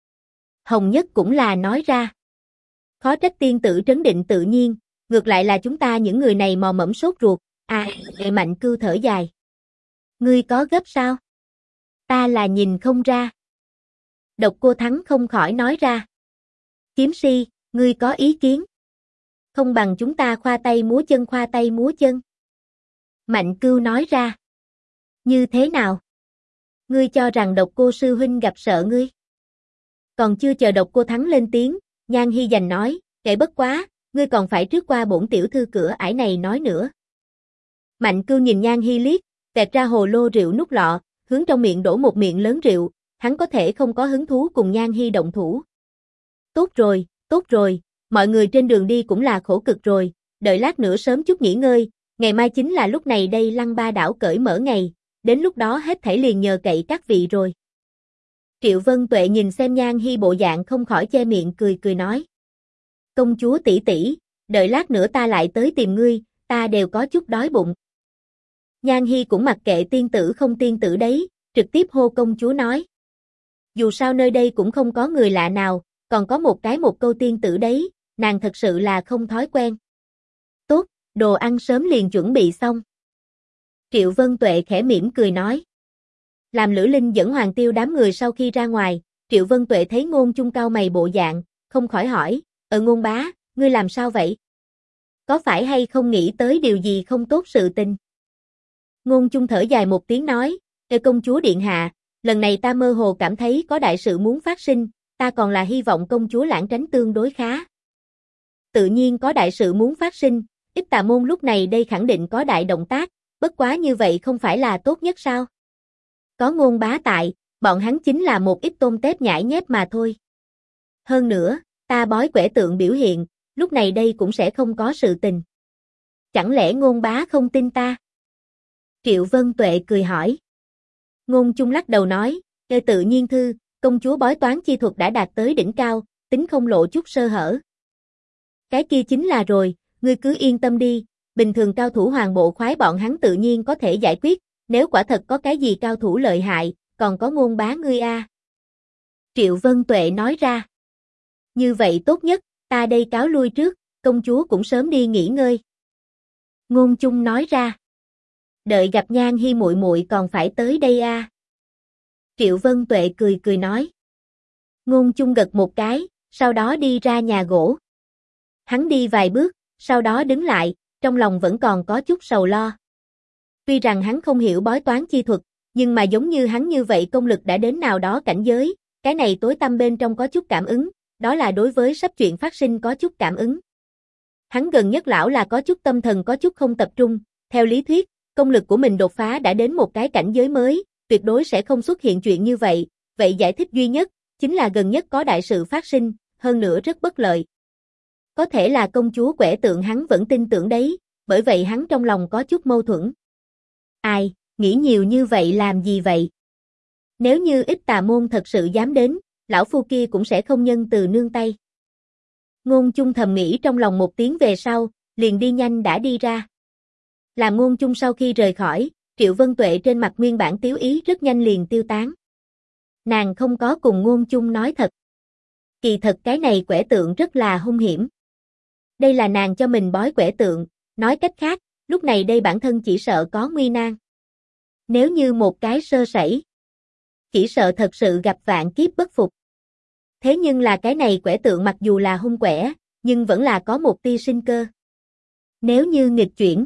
Hồng Nhất cũng là nói ra. Khó trách tiên tử trấn định tự nhiên, ngược lại là chúng ta những người này mò mẫm sốt ruột, Mạnh Cưu thở dài. Ngươi có gấp sao? Ta là nhìn không ra. Độc Cô Thắng không khỏi nói ra. Kiếm si, ngươi có ý kiến? Không bằng chúng ta khoa tay múa chân. Mạnh Cưu nói ra. Như thế nào? Ngươi cho rằng Độc Cô sư huynh gặp sợ ngươi? Còn chưa chờ Độc Cô Thắng lên tiếng, Nhan Hi giành nói, kệ bất quá, ngươi còn phải trước qua bổn tiểu thư cửa ải này nói nữa. Mạnh Cưu nhìn Nhan Hi liếc, vẹt ra hồ lô rượu nút lọ, hướng trong miệng đổ một miệng lớn rượu, hắn có thể không có hứng thú cùng Nhan Hi động thủ. Tốt rồi, mọi người trên đường đi cũng là khổ cực rồi, đợi lát nữa sớm chút nghỉ ngơi, ngày mai chính là lúc này đây Lăng Ba đảo cởi mở ngày, đến lúc đó hết thảy liền nhờ cậy các vị rồi. Triệu Vân Tuệ nhìn xem Nhan Hi bộ dạng không khỏi che miệng cười nói. Công chúa tỷ tỷ, đợi lát nữa ta lại tới tìm ngươi, ta đều có chút đói bụng. Nhan Hi cũng mặc kệ tiên tử không tiên tử đấy, trực tiếp hô công chúa nói. Dù sao nơi đây cũng không có người lạ nào, còn có một câu tiên tử đấy, nàng thật sự là không thói quen. Tốt, đồ ăn sớm liền chuẩn bị xong. Triệu Vân Tuệ khẽ mỉm cười nói. Làm Lữ Linh dẫn Hoàng Tiêu đám người sau khi ra ngoài, Triệu Vân Tuệ thấy Ngôn Chung cau mày bộ dạng, không khỏi hỏi, Ngôn bá, ngươi làm sao vậy? Có phải hay không nghĩ tới điều gì không tốt sự tình? Ngôn Chung thở dài một tiếng nói, công chúa điện hạ, lần này ta mơ hồ cảm thấy có đại sự muốn phát sinh, ta còn là hy vọng công chúa lãng tránh tương đối khá. Tự nhiên có đại sự muốn phát sinh, ít tà môn lúc này đây khẳng định có đại động tác, bất quá như vậy không phải là tốt nhất sao? Có Ngôn bá tại, bọn hắn chính là một ít tôm tép nhãi nhép mà thôi. Hơn nữa, ta bói quẻ tượng biểu hiện, lúc này đây cũng sẽ không có sự tình. Chẳng lẽ Ngôn bá không tin ta? Triệu Vân Tuệ cười hỏi. Ngôn Chung lắc đầu nói, tự nhiên thư, công chúa bói toán chi thuật đã đạt tới đỉnh cao, tính không lộ chút sơ hở. Cái kia chính là rồi, ngươi cứ yên tâm đi, bình thường cao thủ hoàng bộ khoái bọn hắn tự nhiên có thể giải quyết, nếu quả thật có cái gì cao thủ lợi hại, còn có Ngôn bá ngươi a. Triệu Vân Tuệ nói ra. Như vậy tốt nhất, ta đây cáo lui trước, công chúa cũng sớm đi nghỉ ngơi. Ngôn Chung nói ra. Đợi gặp Nhan Hi muội muội còn phải tới đây a. Triệu Vân Tuệ cười cười nói. Ngôn Chung gật một cái, sau đó đi ra nhà gỗ. Hắn đi vài bước, sau đó đứng lại, trong lòng vẫn còn có chút sầu lo. Tuy rằng hắn không hiểu bói toán chi thuật, nhưng mà giống như hắn như vậy công lực đã đến nào đó cảnh giới, cái này tối tăm bên trong có chút cảm ứng, đó là đối với sắp chuyện phát sinh có chút cảm ứng. Hắn gần nhất lão là có chút tâm thần có chút không tập trung, theo lý thuyết, công lực của mình đột phá đã đến một cái cảnh giới mới, tuyệt đối sẽ không xuất hiện chuyện như vậy, vậy giải thích duy nhất, chính là gần nhất có đại sự phát sinh, hơn nữa rất bất lợi. Có thể là công chúa quẻ tượng hắn vẫn tin tưởng đấy, bởi vậy hắn trong lòng có chút mâu thuẫn. Ai, nghĩ nhiều như vậy làm gì vậy? Nếu như ít tà môn thật sự dám đến, lão phu kia cũng sẽ không nhân từ nương tay. Ngôn Chung thầm nghĩ trong lòng một tiếng về sau, liền đi nhanh đã đi ra. Làm Ngôn Chung sau khi rời khỏi, Triệu Vân Tuệ trên mặt nguyên bản tiếu ý rất nhanh liền tiêu tán. Nàng không có cùng Ngôn Chung nói thật. Kỳ thật cái này quẻ tượng rất là hung hiểm. Đây là nàng cho mình bói quẻ tượng, nói cách khác, lúc này đây bản thân chỉ sợ có nguy nan. Nếu như một cái sơ sẩy, chỉ sợ thật sự gặp vạn kiếp bất phục. Thế nhưng là cái này quẻ tượng mặc dù là hung quẻ, nhưng vẫn là có một tia sinh cơ. Nếu như nghịch chuyển,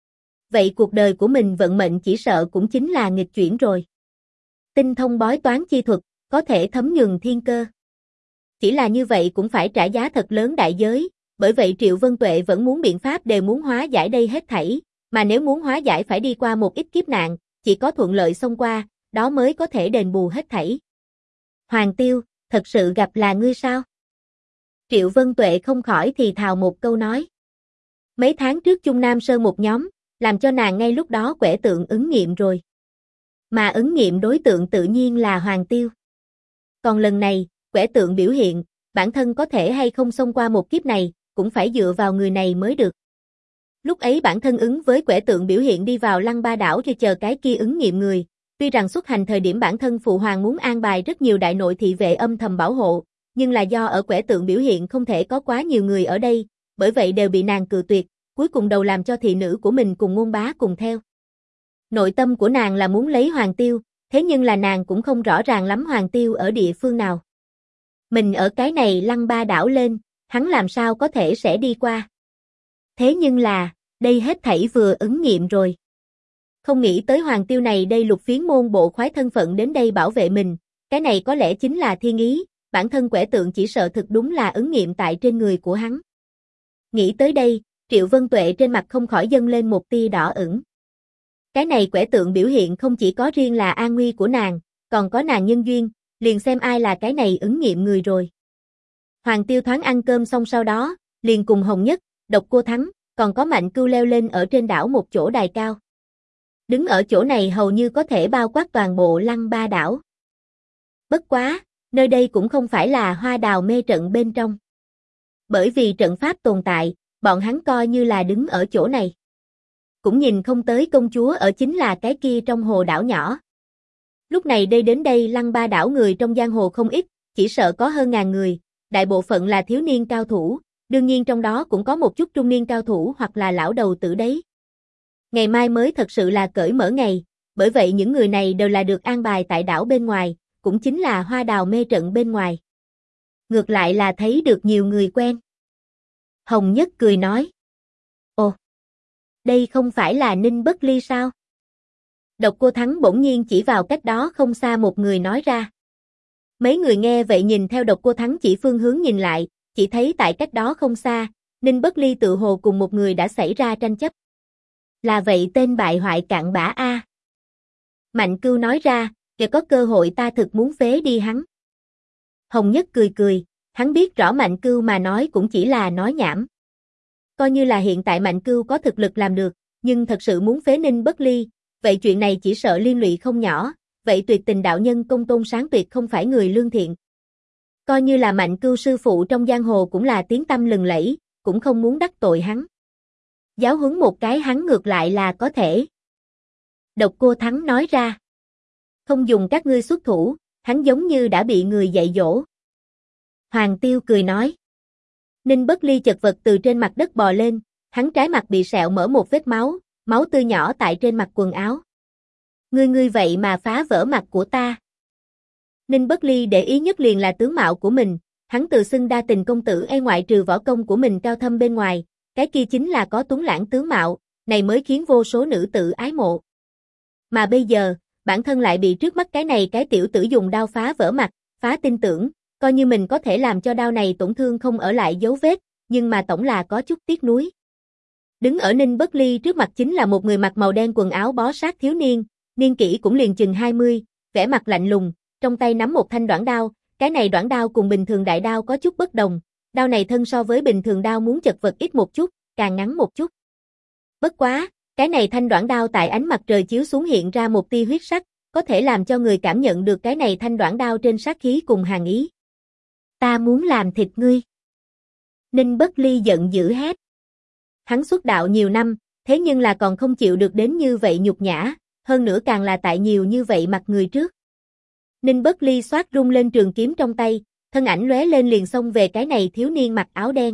vậy cuộc đời của mình vận mệnh chỉ sợ cũng chính là nghịch chuyển rồi. Tinh thông bói toán chi thuật, có thể thấm nhuần thiên cơ. Chỉ là như vậy cũng phải trả giá thật lớn đại giới, bởi vậy Triệu Vân Tuệ vẫn muốn biện pháp đều muốn hóa giải đây hết thảy, mà nếu muốn hóa giải phải đi qua một ít kiếp nạn, chỉ có thuận lợi xông qua, đó mới có thể đền bù hết thảy. Hoàng Tiêu, thật sự gặp là ngươi sao? Triệu Vân Tuệ không khỏi thì thào một câu nói. Mấy tháng trước Trung Nam Sơn một nhóm, làm cho nàng ngay lúc đó quẻ tượng ứng nghiệm rồi. Mà ứng nghiệm đối tượng tự nhiên là Hoàng Tiêu. Còn lần này, quẻ tượng biểu hiện, bản thân có thể hay không xông qua một kiếp này, cũng phải dựa vào người này mới được. Lúc ấy bản thân ứng với quẻ tượng biểu hiện đi vào Lăng Ba đảo rồi chờ cái kia ứng nghiệm người, tuy rằng xuất hành thời điểm bản thân phụ hoàng muốn an bài rất nhiều đại nội thị vệ âm thầm bảo hộ, nhưng là do ở quẻ tượng biểu hiện không thể có quá nhiều người ở đây, bởi vậy đều bị nàng cự tuyệt, cuối cùng đầu làm cho thị nữ của mình cùng Ngôn bá cùng theo. Nội tâm của nàng là muốn lấy Hoàng Tiêu, thế nhưng là nàng cũng không rõ ràng lắm Hoàng Tiêu ở địa phương nào. Mình ở cái này Lăng Ba đảo lên, hắn làm sao có thể sẽ đi qua. Thế nhưng là, đây hết thảy vừa ứng nghiệm rồi. Không nghĩ tới Hoàng Tiêu này đây lục phiến môn bộ khoái thân phận đến đây bảo vệ mình, cái này có lẽ chính là thiên ý, bản thân quẻ tượng chỉ sợ thực đúng là ứng nghiệm tại trên người của hắn. Nghĩ tới đây, Triệu Vân Tuệ trên mặt không khỏi dâng lên một tia đỏ ửng. Cái này quẻ tượng biểu hiện không chỉ có riêng là an nguy của nàng, còn có nàng nhân duyên, liền xem ai là cái này ứng nghiệm người rồi. Hoàng Tiêu thoáng ăn cơm xong sau đó, liền cùng Hồng Nhất, Độc Cô Thắng, còn có Mạnh Cưu leo lên ở trên đảo một chỗ đài cao. Đứng ở chỗ này hầu như có thể bao quát toàn bộ Lăng Ba đảo. Bất quá, nơi đây cũng không phải là Hoa Đào mê trận bên trong. Bởi vì trận pháp tồn tại, bọn hắn coi như là đứng ở chỗ này. Cũng nhìn không tới công chúa ở chính là cái kia trong hồ đảo nhỏ. Lúc này đây đến đây Lăng Ba đảo người trong giang hồ không ít, chỉ sợ có hơn ngàn người, đại bộ phận là thiếu niên cao thủ, đương nhiên trong đó cũng có một chút trung niên cao thủ hoặc là lão đầu tử đấy. Ngày mai mới thật sự là cởi mở ngày, bởi vậy những người này đều là được an bài tại đảo bên ngoài, cũng chính là Hoa Đào mê trận bên ngoài. Ngược lại là thấy được nhiều người quen. Hồng Nhất cười nói. Ồ, đây không phải là Ninh Bất Ly sao? Độc Cô Thắng bỗng nhiên chỉ vào cách đó không xa một người nói ra. Mấy người nghe vậy nhìn theo Độc Cô Thắng chỉ phương hướng nhìn lại, chỉ thấy tại cách đó không xa, Ninh Bất Ly tự hồ cùng một người đã xảy ra tranh chấp. Là vậy tên bại hoại cặn bã a. Mạnh Cưu nói ra, kìa có cơ hội ta thực muốn phế đi hắn. Hồng Nhất cười cười, hắn biết rõ Mạnh Cưu mà nói cũng chỉ là nói nhảm. Coi như là hiện tại Mạnh Cưu có thực lực làm được, nhưng thật sự muốn phế Ninh Bất Ly, vậy chuyện này chỉ sợ liên lụy không nhỏ, vậy Tuyệt Tình đạo nhân Công Tôn Sáng tuyệt không phải người lương thiện. Coi như là Mạnh Cưu sư phụ trong giang hồ cũng là tiếng tăm lừng lẫy, cũng không muốn đắc tội hắn. Giáo huấn một cái hắn ngược lại là có thể. Độc Cô Thắng nói ra. Không dùng các ngươi xuất thủ, hắn giống như đã bị người dạy dỗ. Hoàng Tiêu cười nói. Ninh Bất Ly chật vật từ trên mặt đất bò lên, hắn trái mặt bị sẹo mở một vết máu, máu tươi nhỏ tại trên mặt quần áo. Ngươi vậy mà phá vỡ mặt của ta. Ninh Bất Ly để ý nhất liền là tướng mạo của mình, hắn tự xưng đa tình công tử ngoại trừ võ công của mình cao thâm bên ngoài, cái kia chính là có tuấn lãng tướng mạo, này mới khiến vô số nữ tử ái mộ. Mà bây giờ, bản thân lại bị trước mắt cái này cái tiểu tử dùng đao phá vỡ mặt, phá tin tưởng, coi như mình có thể làm cho đao này tổn thương không ở lại dấu vết, nhưng mà tổng là có chút tiếc nuối. Đứng ở Ninh Bất Ly trước mặt chính là một người mặc màu đen quần áo bó sát thiếu niên, niên kỷ cũng liền chừng 20, vẻ mặt lạnh lùng, trong tay nắm một thanh đoản đao, cái này đoản đao cùng bình thường đại đao có chút bất đồng, đao này thân so với bình thường đao muốn chật vật ít một chút, càng ngắn một chút. Bất quá, cái này thanh đoản đao tại ánh mặt trời chiếu xuống hiện ra một tia huyết sắc, có thể làm cho người cảm nhận được cái này thanh đoản đao trên sát khí cùng hàn ý. Ta muốn làm thịt ngươi. Ninh Bất Ly giận dữ hét. Hắn xuất đạo nhiều năm, thế nhưng là còn không chịu được đến như vậy nhục nhã, hơn nữa càng là tại nhiều như vậy mặt người trước. Ninh Bất Ly xoát rung lên trường kiếm trong tay, thân ảnh lóe lên liền xông về cái này thiếu niên mặc áo đen.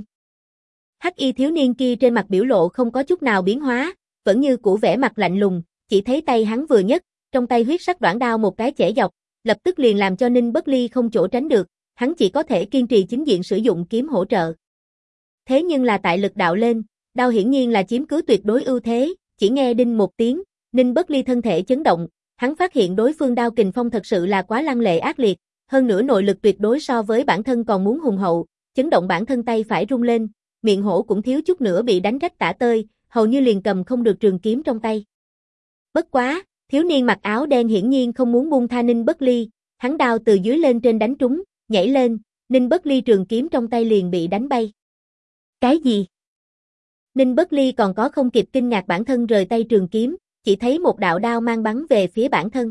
Hắc y thiếu niên kia trên mặt biểu lộ không có chút nào biến hóa, vẫn như cũ vẻ mặt lạnh lùng, chỉ thấy tay hắn vừa nhấc, trong tay huyết sắc đoản đao một cái chẻ dọc, lập tức liền làm cho Ninh Bất Ly không chỗ tránh được, hắn chỉ có thể kiên trì chính diện sử dụng kiếm hỗ trợ. Thế nhưng là tại lực đạo lên, đao hiển nhiên là chiếm cứ tuyệt đối ưu thế, chỉ nghe đinh một tiếng, Ninh Bất Ly thân thể chấn động, hắn phát hiện đối phương đao kình phong thật sự là quá lăng lệ ác liệt, hơn nữa nội lực tuyệt đối so với bản thân còn muốn hùng hậu, chấn động bản thân tay phải rung lên, miệng hổ cũng thiếu chút nữa bị đánh rách tả tơi, hầu như liền cầm không được trường kiếm trong tay. Bất quá, thiếu niên mặc áo đen hiển nhiên không muốn buông tha Ninh Bất Ly, hắn đao từ dưới lên trên đánh trúng, nhảy lên, Ninh Bất Ly trường kiếm trong tay liền bị đánh bay. Cái gì? Ninh Bất Ly còn có không kịp kinh ngạc bản thân rời tay trường kiếm, chỉ thấy một đạo đao mang bắn về phía bản thân.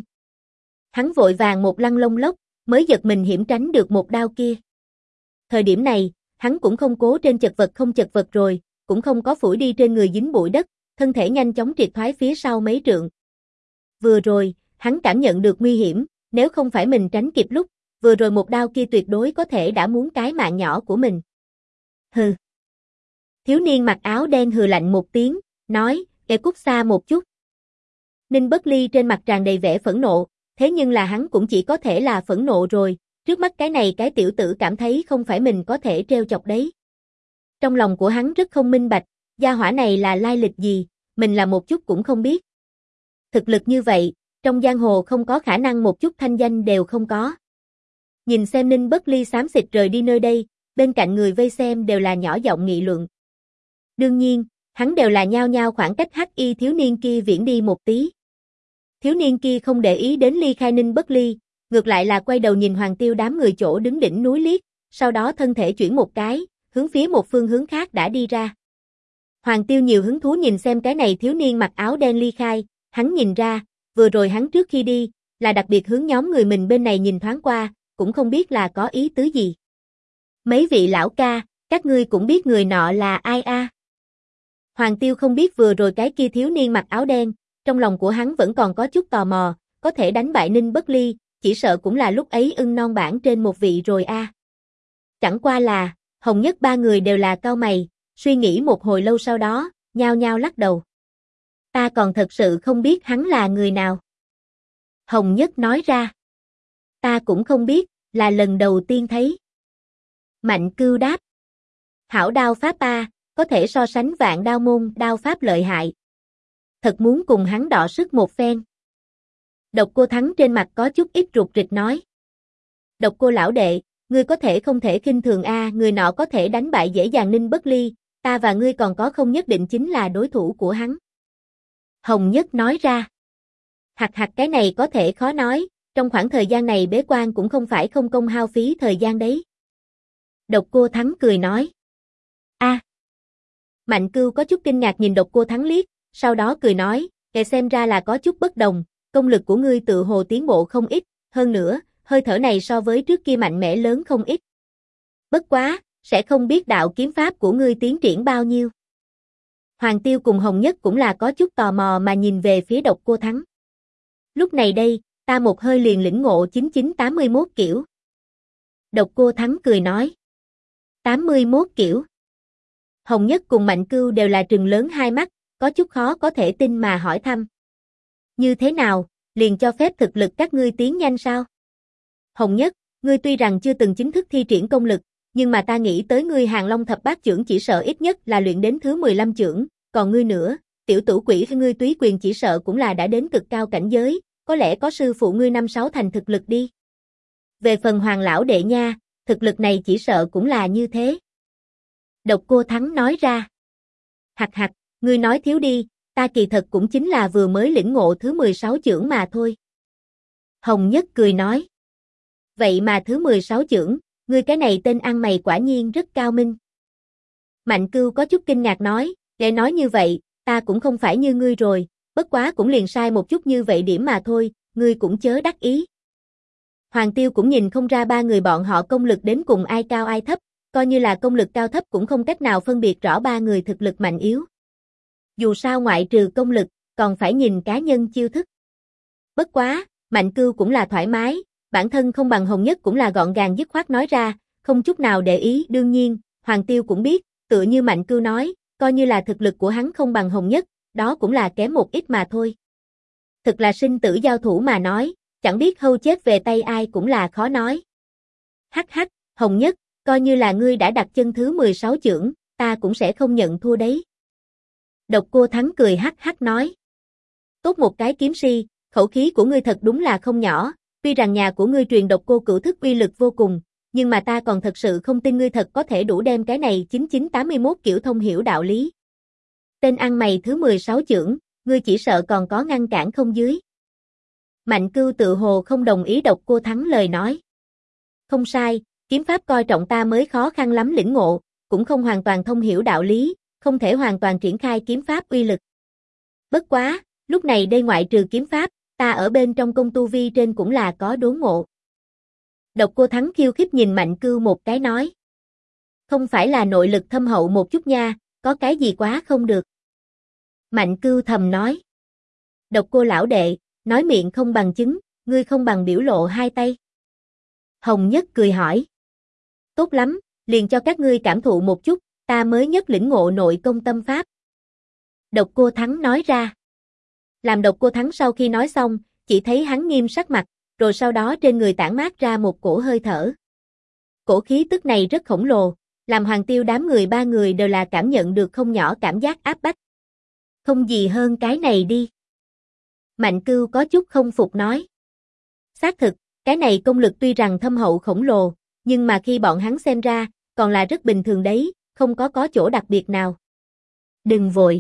Hắn vội vàng một lăn lông lốc, mới giật mình hiểm tránh được một đao kia. Thời điểm này, hắn cũng không cố trên chật vật không chật vật rồi, cũng không có phủi đi trên người dính bụi đất, thân thể nhanh chóng triệt thoái phía sau mấy trượng. Vừa rồi, hắn cảm nhận được nguy hiểm, nếu không phải mình tránh kịp lúc, vừa rồi một đao kia tuyệt đối có thể đã muốn cái mạng nhỏ của mình. Hừ. Thiếu niên mặc áo đen hừ lạnh một tiếng, nói, cút xa một chút. Ninh Bất Ly trên mặt tràn đầy vẻ phẫn nộ, thế nhưng là hắn cũng chỉ có thể là phẫn nộ rồi, trước mắt cái này cái tiểu tử cảm thấy không phải mình có thể trêu chọc đấy. Trong lòng của hắn rất không minh bạch, gia hỏa này là lai lịch gì, mình là một chút cũng không biết. Thực lực như vậy, trong giang hồ không có khả năng một chút thanh danh đều không có. Nhìn xem Ninh Bất Ly xám xịt rời đi nơi đây, bên cạnh người vây xem đều là nhỏ giọng nghị luận. Đương nhiên, hắn đều là nhao nhao khoảng cách hắc y thiếu niên kia viễn đi một tí. Thiếu niên kia không để ý đến ly khai Ninh Bất Ly, ngược lại là quay đầu nhìn Hoàng Tiêu đám người chỗ đứng đỉnh núi liếc, sau đó thân thể chuyển một cái, hướng phía một phương hướng khác đã đi ra. Hoàng Tiêu nhiều hứng thú nhìn xem cái này thiếu niên mặc áo đen ly khai, hắn nhìn ra, vừa rồi hắn trước khi đi, là đặc biệt hướng nhóm người mình bên này nhìn thoáng qua, cũng không biết là có ý tứ gì. Mấy vị lão ca, các ngươi cũng biết người nọ là ai a? Hoàng Tiêu không biết vừa rồi cái kia thiếu niên mặc áo đen, trong lòng của hắn vẫn còn có chút tò mò, có thể đánh bại Ninh Bất Ly, chỉ sợ cũng là lúc ấy ưng non bảng trên một vị rồi a. Chẳng qua là, Hồng Nhất ba người đều là cau mày, suy nghĩ một hồi lâu sau đó, nhao nhao lắc đầu. Ta còn thật sự không biết hắn là người nào. Hồng Nhất nói ra. Ta cũng không biết, là lần đầu tiên thấy. Mạnh Cưu đáp. Hảo đao pháp a, có thể so sánh vạn đao môn đao pháp lợi hại. Thật muốn cùng hắn đọ sức một phen. Độc Cô Thắng trên mặt có chút ít rụt rịch nói. Độc Cô lão đệ, ngươi có thể không thể khinh thường a, người nọ có thể đánh bại dễ dàng Ninh Bất Ly, ta và ngươi còn có không nhất định chính là đối thủ của hắn. Hồng Nhất nói ra. Hạt cái này có thể khó nói, trong khoảng thời gian này bế quan cũng không phải không công hao phí thời gian đấy. Độc Cô Thắng cười nói. A. Mạnh Cưu có chút kinh ngạc nhìn Độc Cô Thắng liếc, sau đó cười nói, "Kệ xem ra là có chút bất đồng, công lực của ngươi tự hồ tiến bộ không ít, hơn nữa, hơi thở này so với trước kia mạnh mẽ lớn không ít. Bất quá, sẽ không biết đạo kiếm pháp của ngươi tiến triển bao nhiêu." Hoàng Tiêu cùng Hồng Nhất cũng là có chút tò mò mà nhìn về phía Độc Cô Thắng. Lúc này đây, ta một hơi liền lĩnh ngộ 9981 kiểu. Độc Cô Thắng cười nói. 81 kiểu. Hồng Nhất cùng Mạnh Cưu đều là trừng lớn hai mắt, có chút khó có thể tin mà hỏi thăm. Như thế nào, liền cho phép thực lực các ngươi tiến nhanh sao? Hồng Nhất, ngươi tuy rằng chưa từng chính thức thi triển công lực, nhưng mà ta nghĩ tới ngươi Hàng Long thập bát chưởng chỉ sợ ít nhất là luyện đến thứ 15 chưởng, còn ngươi nữa, tiểu tử quỷ ngươi túy quyền chỉ sợ cũng là đã đến cực cao cảnh giới, có lẽ có sư phụ ngươi 5-6 thành thực lực đi. Về phần Hoàng lão đệ nha, thực lực này chỉ sợ cũng là như thế. Độc Cô Thắng nói ra. Hặc hặc, ngươi nói thiếu đi, ta kỳ thật cũng chính là vừa mới lĩnh ngộ thứ 16 chưởng mà thôi. Hồng Nhất cười nói. Vậy mà thứ 16 chưởng, ngươi cái này tên ăn mày quả nhiên rất cao minh. Mạnh Cưu có chút kinh ngạc nói, để nói như vậy, ta cũng không phải như ngươi rồi, bất quá cũng liền sai một chút như vậy điểm mà thôi, ngươi cũng chớ đắc ý. Hoàng Tiêu cũng nhìn không ra ba người bọn họ công lực đến cùng ai cao ai thấp, coi như là công lực cao thấp cũng không cách nào phân biệt rõ ba người thực lực mạnh yếu. Dù sao ngoại trừ công lực, còn phải nhìn cá nhân chiêu thức. Bất quá, Mạnh Cưu cũng là thoải mái, bản thân không bằng Hồng Nhất cũng là gọn gàng dứt khoát nói ra, không chút nào để ý. Đương nhiên, Hoàng Tiêu cũng biết, tựa như Mạnh Cưu nói, coi như là thực lực của hắn không bằng Hồng Nhất, đó cũng là kém một ít mà thôi. Thực là sinh tử giao thủ mà nói, chẳng biết hâu chết về tay ai cũng là khó nói. Hắc hắc, Hồng Nhất, coi như là ngươi đã đặt chân thứ 16 chưởng, ta cũng sẽ không nhận thua đấy. Độc Cô Thắng cười hắc hắc nói. Tốt một cái kiếm si, khẩu khí của ngươi thật đúng là không nhỏ, tuy rằng nhà của ngươi truyền Độc Cô cửu thức uy lực vô cùng, nhưng mà ta còn thật sự không tin ngươi thật có thể đủ đem cái này 9981 kiểu thông hiểu đạo lý. Tên ăn mày thứ 16 chưởng, ngươi chỉ sợ còn có ngăn cản không dưới. Mạnh Cưu tự hồ không đồng ý Độc Cô Thắng lời nói. Không sai, kiếm pháp coi trọng ta mới khó khăn lắm lĩnh ngộ, cũng không hoàn toàn thông hiểu đạo lý, không thể hoàn toàn triển khai kiếm pháp uy lực. Bất quá, lúc này đây ngoại trừ kiếm pháp, ta ở bên trong công tu vi trên cũng là có đốn ngộ. Độc Cô Thắng khiêu khích nhìn Mạnh Cưu một cái nói. Không phải là nội lực thâm hậu một chút nha, có cái gì quá không được. Mạnh Cưu thầm nói. Độc Cô lão đệ, nói miệng không bằng chứng, ngươi không bằng biểu lộ hai tay. Hồng Nhất cười hỏi. Tốt lắm, liền cho các ngươi cảm thụ một chút, ta mới nhất lĩnh ngộ nội công tâm pháp. Độc Cô Thắng nói ra. Làm Độc Cô Thắng sau khi nói xong, chỉ thấy hắn nghiêm sắc mặt, rồi sau đó trên người tản mát ra một cổ hơi thở. Cổ khí tức này rất khổng lồ, làm Hoàng Tiêu đám người ba người đều là cảm nhận được không nhỏ cảm giác áp bách. Không gì hơn cái này đi. Mạnh Cưu có chút không phục nói. Xác thực, cái này công lực tuy rằng thâm hậu khổng lồ, nhưng mà khi bọn hắn xem ra, còn là rất bình thường đấy, không có chỗ đặc biệt nào. Đừng vội.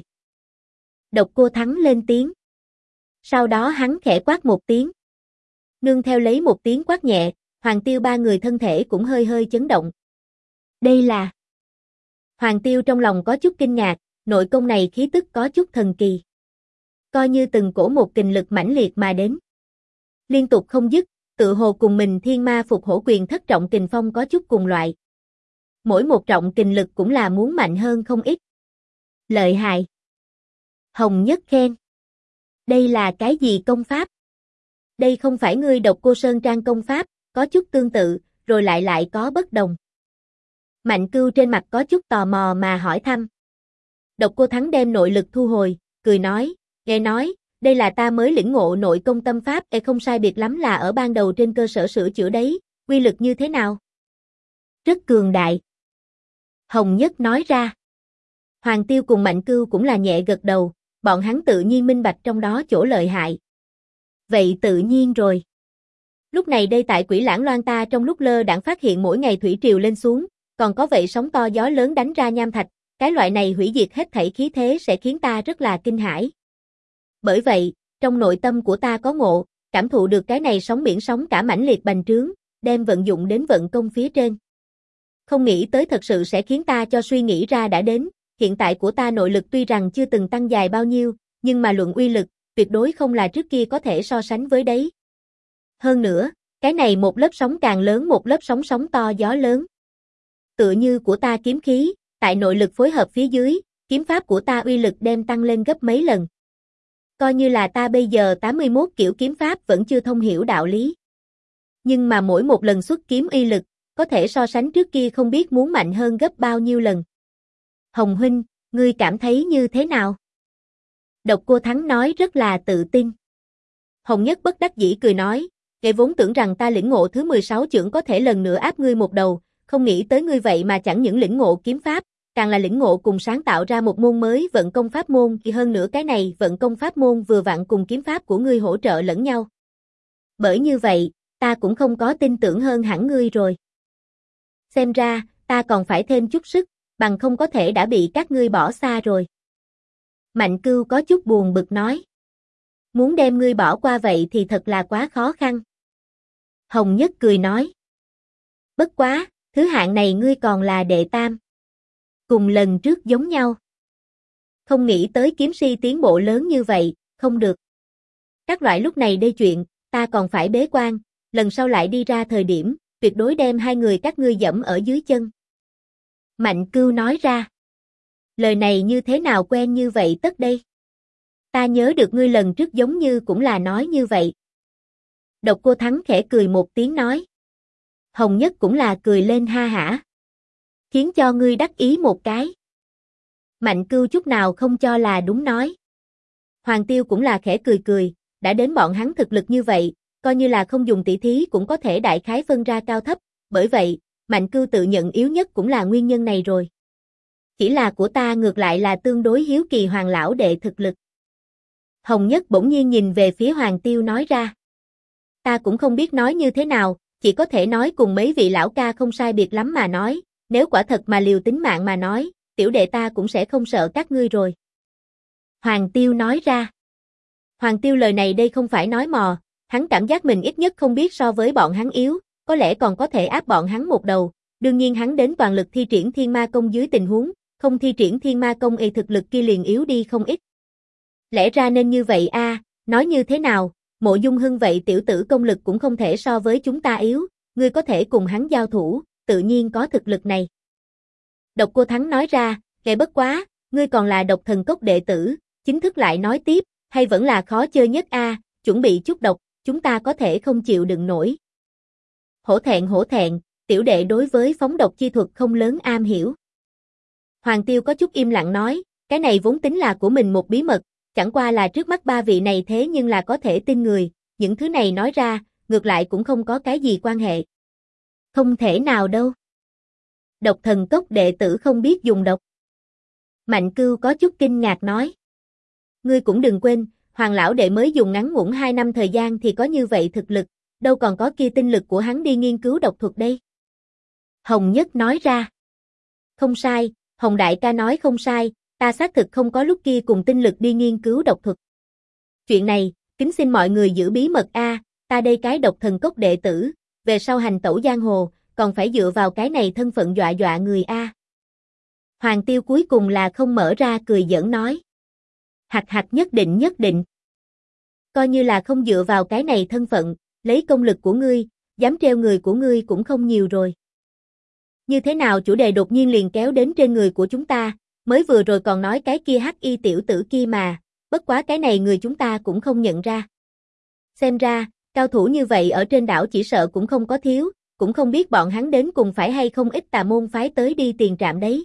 Độc Cô Thắng lên tiếng. Sau đó hắn khẽ quát một tiếng. Nương theo lấy một tiếng quát nhẹ, Hoàng Tiêu ba người thân thể cũng hơi hơi chấn động. Đây là... Hoàng Tiêu trong lòng có chút kinh ngạc, nội công này khí tức có chút thần kỳ. Coi như từng cổ một kình lực mãnh liệt mà đến. Liên tục không dứt, tự hồ cùng mình Thiên Ma Phục Hổ Quyền thất trọng kình phong có chút cùng loại. Mỗi một trọng kình lực cũng là muốn mạnh hơn không ít. Lợi hại. Hồng Nhất khen. Đây là cái gì công pháp? Đây không phải ngươi Độc Cô Sơn Trang công pháp, có chút tương tự, rồi lại có bất đồng. Mạnh Cưu trên mặt có chút tò mò mà hỏi thăm. Độc Cô Thắng đem nội lực thu hồi, cười nói, nghe nói, đây là ta mới lĩnh ngộ nội công tâm pháp, không sai biệt lắm là ở ban đầu trên cơ sở sửa chữa đấy, quy lực như thế nào? Rất cường đại. Hồng Nhất nói ra. Hoàng Tiêu cùng Mạnh Cưu cũng là nhẹ gật đầu, bọn hắn tự nhiên minh bạch trong đó chỗ lợi hại. Vậy tự nhiên rồi. Lúc này đây tại Quỷ Lãng Loan ta trong lúc lơ đãng phát hiện mỗi ngày thủy triều lên xuống, còn có vậy sóng to gió lớn đánh ra nham thạch, cái loại này hủy diệt hết thảy khí thế sẽ khiến ta rất là kinh hãi. Bởi vậy, trong nội tâm của ta có ngộ, cảm thụ được cái này sóng biển sóng cả mãnh liệt bành trướng, đem vận dụng đến vận công phía trên. Không nghĩ tới thật sự sẽ khiến ta cho suy nghĩ ra đã đến, hiện tại của ta nội lực tuy rằng chưa từng tăng dài bao nhiêu, nhưng mà luận uy lực, tuyệt đối không là trước kia có thể so sánh với đấy. Hơn nữa, cái này một lớp sóng càng lớn một lớp sóng sóng to gió lớn. Tựa như của ta kiếm khí, tại nội lực phối hợp phía dưới, kiếm pháp của ta uy lực đem tăng lên gấp mấy lần. Coi như là ta bây giờ 81 kiểu kiếm pháp vẫn chưa thông hiểu đạo lý. Nhưng mà mỗi một lần xuất kiếm uy lực, có thể so sánh trước kia không biết muốn mạnh hơn gấp bao nhiêu lần. Hồng huynh, ngươi cảm thấy như thế nào? Độc Cô Thắng nói rất là tự tin. Hồng Nhất bất đắc dĩ cười nói, nghệ vốn tưởng rằng ta lĩnh ngộ thứ 16 chưởng có thể lần nữa áp ngươi một đầu, không nghĩ tới ngươi vậy mà chẳng những lĩnh ngộ kiếm pháp, càng là lĩnh ngộ cùng sáng tạo ra một môn mới vận công pháp môn, thì hơn nữa cái này vận công pháp môn vừa vặn cùng kiếm pháp của ngươi hỗ trợ lẫn nhau. Bởi như vậy, ta cũng không có tin tưởng hơn hẳn ngươi rồi. Xem ra, ta còn phải thêm chút sức, bằng không có thể đã bị các ngươi bỏ xa rồi. Mạnh Cưu có chút buồn bực nói. Muốn đem ngươi bỏ qua vậy thì thật là quá khó khăn. Hồng Nhất cười nói. Bất quá, thứ hạng này ngươi còn là đệ tam. Cùng lần trước giống nhau. Không nghĩ tới kiếm si tiến bộ lớn như vậy, không được. Các loại lúc này đây chuyện, ta còn phải bế quan, lần sau lại đi ra thời điểm, tuyệt đối đem hai người các ngươi dẫm ở dưới chân. Mạnh Cưu nói ra. Lời này như thế nào quen như vậy tất đây? Ta nhớ được ngươi lần trước giống như cũng là nói như vậy. Độc Cô Thắng khẽ cười một tiếng nói. Hồng Nhất cũng là cười lên ha hả. Khiến cho ngươi đắc ý một cái. Mạnh Cưu chút nào không cho là đúng nói. Hoàng Tiêu cũng là khẽ cười cười, đã đến bọn hắn thực lực như vậy, coi như là không dùng tỉ thí cũng có thể đại khái phân ra cao thấp, bởi vậy, Mạnh Cưu tự nhận yếu nhất cũng là nguyên nhân này rồi. Chỉ là của ta ngược lại là tương đối hiếu kỳ Hoàng lão đệ thực lực. Hồng Nhất bỗng nhiên nhìn về phía Hoàng Tiêu nói ra. Ta cũng không biết nói như thế nào, chỉ có thể nói cùng mấy vị lão ca không sai biệt lắm mà nói, nếu quả thật mà liều tính mạng mà nói, tiểu đệ ta cũng sẽ không sợ các ngươi rồi. Hoàng Tiêu nói ra. Hoàng Tiêu lời này đây không phải nói mò, hắn cảm giác mình ít nhất không biết so với bọn hắn yếu, có lẽ còn có thể áp bọn hắn một đầu, đương nhiên hắn đến toàn lực thi triển Thiên Ma Công dưới tình huống, không thi triển Thiên Ma Công thì thực lực kia liền yếu đi không ít. Lẽ ra nên như vậy a, nói như thế nào, Mộ Dung Hưng vậy tiểu tử công lực cũng không thể so với chúng ta yếu, ngươi có thể cùng hắn giao thủ, tự nhiên có thực lực này. Độc Cô Thắng nói ra, kệ bất quá, ngươi còn là Độc Thần Cốc đệ tử, chính thức lại nói tiếp, hay vẫn là khó chơi nhất a, chuẩn bị chút độc, chúng ta có thể không chịu đựng nổi. Hổ thẹn, tiểu đệ đối với phóng độc chi thuật không lớn am hiểu. Hoàng Tiêu có chút im lặng nói, cái này vốn tính là của mình một bí mật, chẳng qua là trước mắt ba vị này thế nhưng là có thể tin người, những thứ này nói ra, ngược lại cũng không có cái gì quan hệ. Không thể nào đâu. Độc Thần Cốc đệ tử không biết dùng độc. Mạnh Cưu có chút kinh ngạc nói. Ngươi cũng đừng quên, Hoàng lão đệ mới dùng ngắn ngủn 2 năm thời gian thì có như vậy thực lực, đâu còn có kia tinh lực của hắn đi nghiên cứu độc thuật đây. Hồng Nhất nói ra. Không sai, Hồng đại ca nói không sai, ta xác thực không có lúc kia cùng tinh lực đi nghiên cứu độc thuật. Chuyện này, kính xin mọi người giữ bí mật a, ta đây cái Độc Thần Cốc đệ tử, về sau hành tẩu giang hồ, còn phải dựa vào cái này thân phận dọa dọa người a. Hoàng Tiêu cuối cùng là không mở ra cười giỡn nói. Hạch nhất định. Coi như là không dựa vào cái này thân phận, lấy công lực của ngươi, dám treo người của ngươi cũng không nhiều rồi. Như thế nào chủ đề đột nhiên liền kéo đến trên người của chúng ta, mới vừa rồi còn nói cái kia hắc y tiểu tử kia mà, bất quá cái này người chúng ta cũng không nhận ra. Xem ra, cao thủ như vậy ở trên đảo chỉ sợ cũng không có thiếu, cũng không biết bọn hắn đến cùng phải hay không ít tà môn phái tới đi tiền trạm đấy.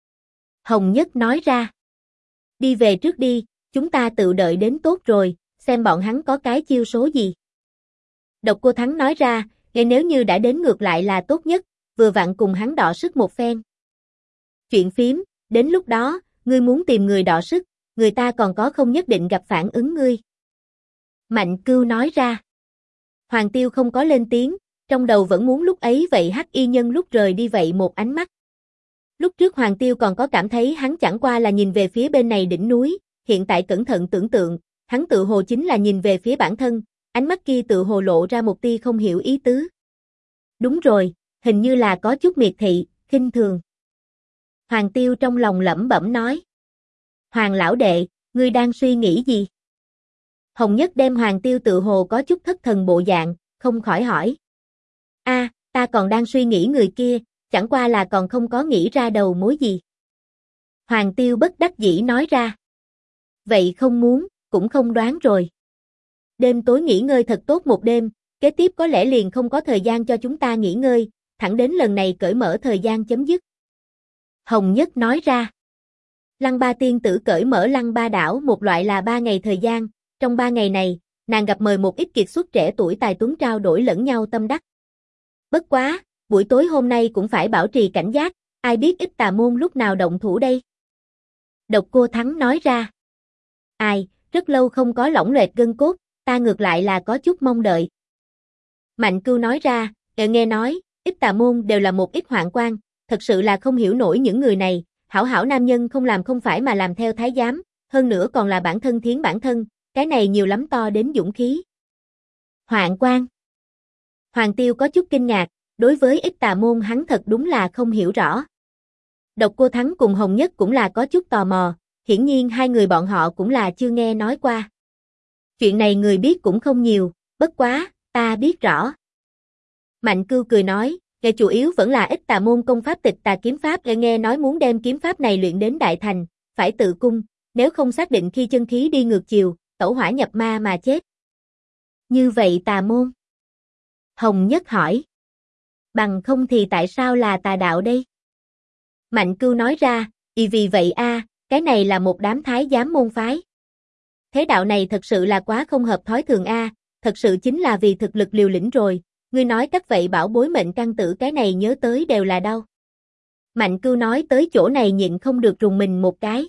Hồng Nhất nói ra. Đi về trước đi, chúng ta tự đợi đến tốt rồi, xem bọn hắn có cái chiêu số gì. Độc Cô Thắng nói ra, nghe nếu như đã đến ngược lại là tốt nhất, vừa vặn cùng hắn đọ sức một phen. Chuyện phím, đến lúc đó, ngươi muốn tìm người đọ sức, người ta còn có không nhất định gặp phản ứng ngươi. Mạnh Cưu nói ra. Hoàng Tiêu không có lên tiếng, trong đầu vẫn muốn lúc ấy vậy hắc y nhân lúc rời đi vậy một ánh mắt. Lúc trước Hoàng Tiêu còn có cảm thấy hắn chẳng qua là nhìn về phía bên này đỉnh núi, hiện tại cẩn thận tưởng tượng, hắn tự hồ chính là nhìn về phía bản thân, ánh mắt kia tự hồ lộ ra một tia không hiểu ý tứ. Đúng rồi, hình như là có chút miệt thị, khinh thường. Hoàng Tiêu trong lòng lẩm bẩm nói. Hoàng lão đệ, ngươi đang suy nghĩ gì? Hồng Nhất đem Hoàng Tiêu tự hồ có chút thất thần bộ dạng, không khỏi hỏi. Ta còn đang suy nghĩ người kia, chẳng qua là còn không có nghĩ ra đầu mối gì. Hoàng Tiêu bất đắc dĩ nói ra. Vậy không muốn, cũng không đoán rồi. Đêm tối nghỉ ngơi thật tốt một đêm, kế tiếp có lẽ liền không có thời gian cho chúng ta nghỉ ngơi, thẳng đến lần này cởi mở thời gian chấm dứt. Hồng Nhất nói ra. Lăng Ba tiên tử cởi mở Lăng Ba đảo một loại là 3 ngày thời gian, trong 3 ngày này, nàng gặp mời một ít kiệt xuất trẻ tuổi tài tuấn trao đổi lẫn nhau tâm đắc. Bất quá, buổi tối hôm nay cũng phải bảo trì cảnh giác, ai biết ít tà môn lúc nào động thủ đây. Độc Cô Thắng nói ra. Ai, rất lâu không có lỏng loẹt gân cốt, ta ngược lại là có chút mong đợi. Mạnh Cưu nói ra, nghe nói, ít tà môn đều là một ít hoạn quan, thật sự là không hiểu nổi những người này, hảo hảo nam nhân không làm không phải mà làm theo thái giám, hơn nữa còn là bản thân thiến bản thân, cái này nhiều lắm to đến dũng khí. Hoạn quan. Hoàng Tiêu có chút kinh ngạc, đối với ít tà môn hắn thật đúng là không hiểu rõ. Độc Cô Thắng cùng Hồng Nhất cũng là có chút tò mò, hiển nhiên hai người bọn họ cũng là chưa nghe nói qua. Chuyện này người biết cũng không nhiều, bất quá, ta biết rõ. Mạnh Cưu cười nói, nghe chủ yếu vẫn là ít tà môn công pháp tịch tà kiếm pháp, nghe nói muốn đem kiếm pháp này luyện đến đại thành, phải tự cung, nếu không xác định khi chân khí đi ngược chiều, tẩu hỏa nhập ma mà chết. Như vậy tà môn? Hồng Nhất hỏi. Bằng không thì tại sao là tà đạo đây? Mạnh Cưu nói ra, vì vậy cái này là một đám thái giám môn phái. Thế đạo này thật sự là quá không hợp thói thường thật sự chính là vì thực lực liều lĩnh rồi, ngươi nói các vậy bảo bối mệnh căn tử cái này nhớ tới đều là đau. Mạnh Cưu nói tới chỗ này nhịn không được rùng mình một cái.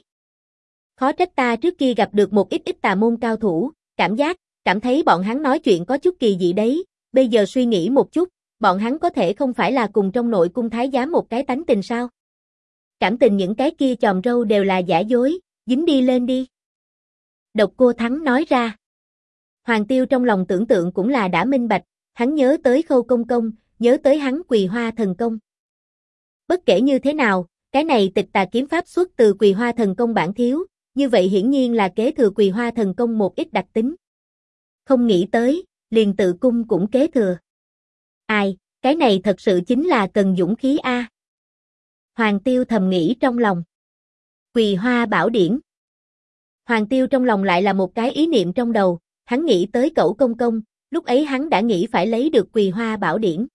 Khó trách ta trước kia gặp được một ít tà môn cao thủ, cảm thấy bọn hắn nói chuyện có chút kỳ dị đấy, bây giờ suy nghĩ một chút, bọn hắn có thể không phải là cùng trong nội cung thái giám một cái tánh tình sao? Cảm tình những cái kia chòm râu đều là giả dối, dính đi lên đi. Độc Cô Thắng nói ra. Hoàng Tiêu trong lòng tưởng tượng cũng là đã minh bạch, hắn nhớ tới Khâu Công Công, nhớ tới hắn Quỳ Hoa Thần Công. Bất kể như thế nào, cái này tịch tà kiếm pháp xuất từ Quỳ Hoa Thần Công bản thiếu, như vậy hiển nhiên là kế thừa Quỳ Hoa Thần Công một ít đặc tính. Không nghĩ tới, liền tự cung cũng kế thừa. Ai, cái này thật sự chính là cần dũng khí Hoàng Tiêu thầm nghĩ trong lòng. Quỳ Hoa Bảo Điển. Hoàng Tiêu trong lòng lại là một cái ý niệm trong đầu, hắn nghĩ tới Cẩu Công Công, lúc ấy hắn đã nghĩ phải lấy được Quỳ Hoa Bảo Điển.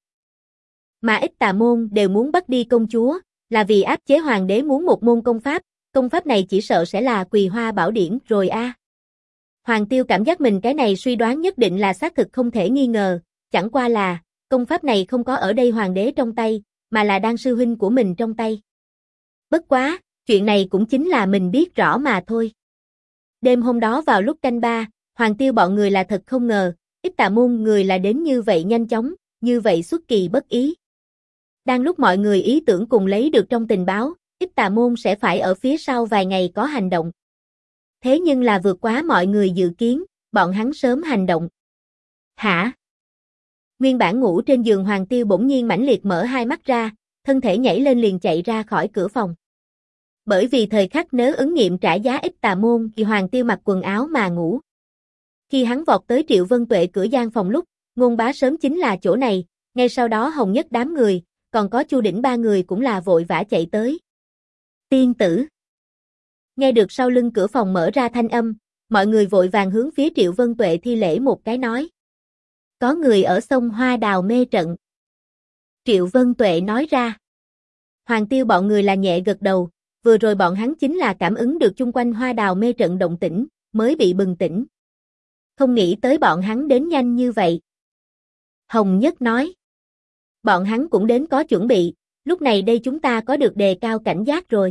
Mà ít tà môn đều muốn bắt đi công chúa, là vì áp chế hoàng đế muốn một môn công pháp này chỉ sợ sẽ là Quỳ Hoa Bảo Điển rồi Hoàng Tiêu cảm giác mình cái này suy đoán nhất định là xác thực không thể nghi ngờ, chẳng qua là, công pháp này không có ở đây hoàng đế trong tay, mà là đang sư huynh của mình trong tay. Bất quá, chuyện này cũng chính là mình biết rõ mà thôi. Đêm hôm đó vào lúc canh 3, Hoàng Tiêu bọn người là thật không ngờ, ít tà môn người là đến như vậy nhanh chóng, như vậy xuất kỳ bất ý. Đang lúc mọi người ý tưởng cùng lấy được trong tình báo, ít tà môn sẽ phải ở phía sau vài ngày có hành động. Thế nhưng là vượt quá mọi người dự kiến, bọn hắn sớm hành động. Hả? Nguyên bản ngủ trên giường Hoàng Tiêu bỗng nhiên mãnh liệt mở hai mắt ra, thân thể nhảy lên liền chạy ra khỏi cửa phòng. Bởi vì thời khắc nếu ứng nghiệm trả giá ít tà môn thì Hoàng Tiêu mặc quần áo mà ngủ. Khi hắn vọt tới Triệu Vân Tuệ cửa gian phòng lúc, Ngôn Bá sớm chính là chỗ này, ngay sau đó Hồng Nhất đám người, còn có Chu Đỉnh ba người cũng là vội vã chạy tới. Tiên tử. Nghe được sau lưng cửa phòng mở ra thanh âm, mọi người vội vàng hướng phía Triệu Vân Tuệ thi lễ một cái nói. Có người ở sông Hoa Đào mê trận. Triệu Vân Tuệ nói ra. Hoàng Tiêu bọn người là nhẹ gật đầu, vừa rồi bọn hắn chính là cảm ứng được chung quanh Hoa Đào mê trận động tĩnh, mới bị bừng tỉnh. Không nghĩ tới bọn hắn đến nhanh như vậy. Hồng Nhất nói. Bọn hắn cũng đến có chuẩn bị, lúc này đây chúng ta có được đề cao cảnh giác rồi.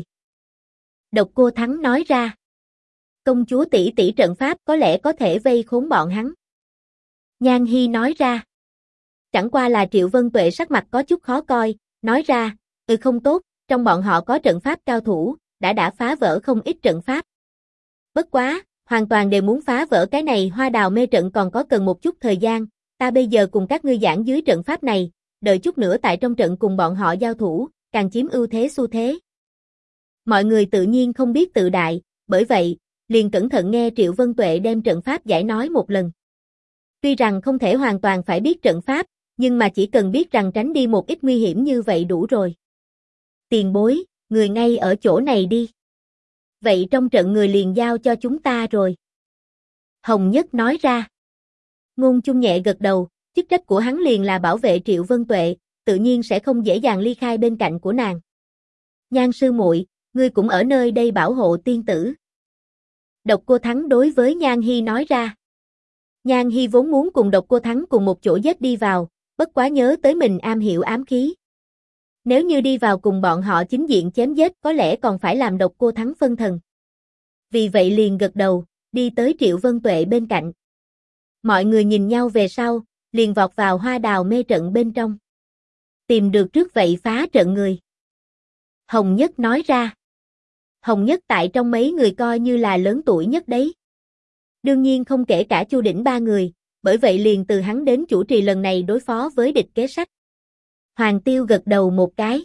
Độc Cô Thắng nói ra. Công chúa tỷ tỷ trận pháp có lẽ có thể vây khốn bọn hắn. Nhan Hi nói ra. Chẳng qua là Triệu Vân Tuệ sắc mặt có chút khó coi, nói ra, không tốt, trong bọn họ có trận pháp cao thủ, đã phá vỡ không ít trận pháp. Bất quá, hoàn toàn đều muốn phá vỡ cái này Hoa Đào mê trận còn có cần một chút thời gian, ta bây giờ cùng các ngươi giảng dưới trận pháp này, đợi chút nữa tại trong trận cùng bọn họ giao thủ, càng chiếm ưu thế xu thế. Mọi người tự nhiên không biết tự đại, bởi vậy, liền cẩn thận nghe Triệu Vân Tuệ đem trận pháp giải nói một lần. Tuy rằng không thể hoàn toàn phải biết trận pháp, nhưng mà chỉ cần biết rằng tránh đi một ít nguy hiểm như vậy đủ rồi. Tiền bối, người ngay ở chỗ này đi. Vậy trong trận người liền giao cho chúng ta rồi. Hồng Nhất nói ra. Ngôn Chung nhẹ gật đầu, chức trách của hắn liền là bảo vệ Triệu Vân Tuệ, tự nhiên sẽ không dễ dàng ly khai bên cạnh của nàng. Nhan sư muội, ngươi cũng ở nơi đây bảo hộ tiên tử. Độc Cô Thắng đối với Nhan Hi nói ra. Nhan Hi vốn muốn cùng Độc Cô Thắng cùng một chỗ giết đi vào, bất quá nhớ tới mình am hiểu ám khí. Nếu như đi vào cùng bọn họ chính diện chém giết có lẽ còn phải làm Độc Cô Thắng phân thần. Vì vậy liền gật đầu, đi tới Triệu Vân Tuệ bên cạnh. Mọi người nhìn nhau về sau, liền vọt vào hoa đào mê trận bên trong. Tìm được trước vậy phá trận người. Hồng Nhất nói ra. Hồng Nhất tại trong mấy người coi như là lớn tuổi nhất đấy. Đương nhiên không kể cả Chu Đỉnh ba người, bởi vậy liền từ hắn đến chủ trì lần này đối phó với địch kế sách. Hoàng Tiêu gật đầu một cái.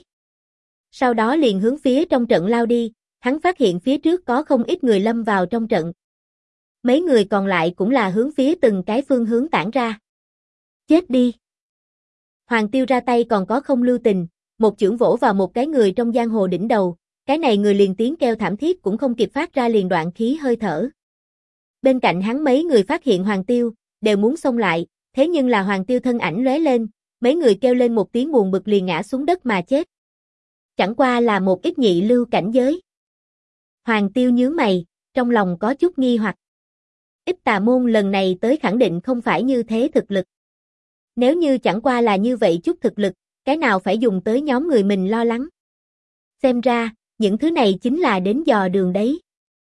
Sau đó liền hướng phía trong trận lao đi, hắn phát hiện phía trước có không ít người lâm vào trong trận. Mấy người còn lại cũng là hướng phía từng cái phương hướng tản ra. Chết đi! Hoàng Tiêu ra tay còn có không lưu tình, một chưởng vỗ vào một cái người trong giang hồ đỉnh đầu, cái này người liền tiếng kêu thảm thiết cũng không kịp phát ra liền đoạn khí hơi thở. Bên cạnh hắn mấy người phát hiện Hoàng Tiêu, đều muốn xông lại, thế nhưng là Hoàng Tiêu thân ảnh lóe lên, mấy người kêu lên một tiếng buồn bực liền ngã xuống đất mà chết. Chẳng qua là một ít nhị lưu cảnh giới. Hoàng Tiêu nhướng mày, trong lòng có chút nghi hoặc. Ít Tà Môn lần này tới khẳng định không phải như thế thực lực. Nếu như chẳng qua là như vậy chút thực lực, cái nào phải dùng tới nhóm người mình lo lắng. Xem ra, những thứ này chính là đến dò đường đấy.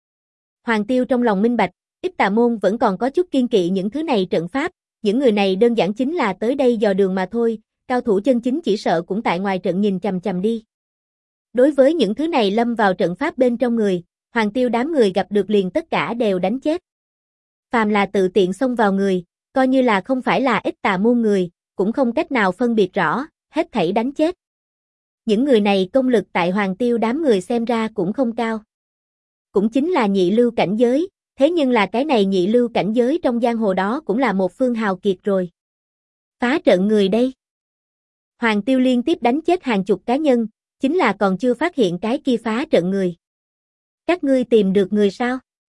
Hoàng Tiêu trong lòng minh bạch, Ít Tà Môn vẫn còn có chút kiên kỵ những thứ này trận pháp, những người này đơn giản chính là tới đây dò đường mà thôi, cao thủ chân chính chỉ sợ cũng tại ngoài trận nhìn chằm chằm đi. Đối với những thứ này lâm vào trận pháp bên trong người, Hoàng Tiêu đám người gặp được liền tất cả đều đánh chết. Phàm là tự tiện xông vào người, coi như là không phải là Ít Tà Môn người, cũng không cách nào phân biệt rõ, hết thảy đánh chết. Những người này công lực tại Hoàng Tiêu đám người xem ra cũng không cao. Cũng chính là nhị lưu cảnh giới, thế nhưng là cái này nhị lưu cảnh giới trong giang hồ đó cũng là một phương hào kiệt rồi. Phá trận người đây. Hoàng Tiêu liên tiếp đánh chết hàng chục cá nhân, chính là còn chưa phát hiện cái kia phá trận người. Các ngươi tìm được người sao?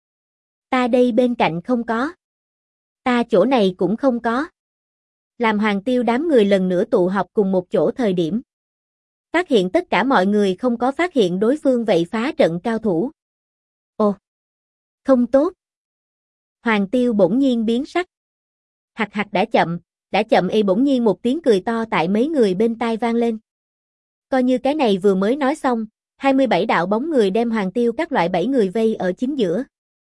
Ta đây bên cạnh không có. Ta chỗ này cũng không có. Làm Hoàng Tiêu đám người lần nữa tụ họp cùng một chỗ thời điểm. Phát hiện tất cả mọi người không có phát hiện đối phương vậy phá trận cao thủ. Ồ! Không tốt! Hoàng Tiêu bỗng nhiên biến sắc. Hặc hặc đã chậm bỗng nhiên một tiếng cười to tại mấy người bên tai vang lên. Coi như cái này vừa mới nói xong, 27 đạo bóng người đem Hoàng Tiêu các loại 7 người vây ở chính giữa.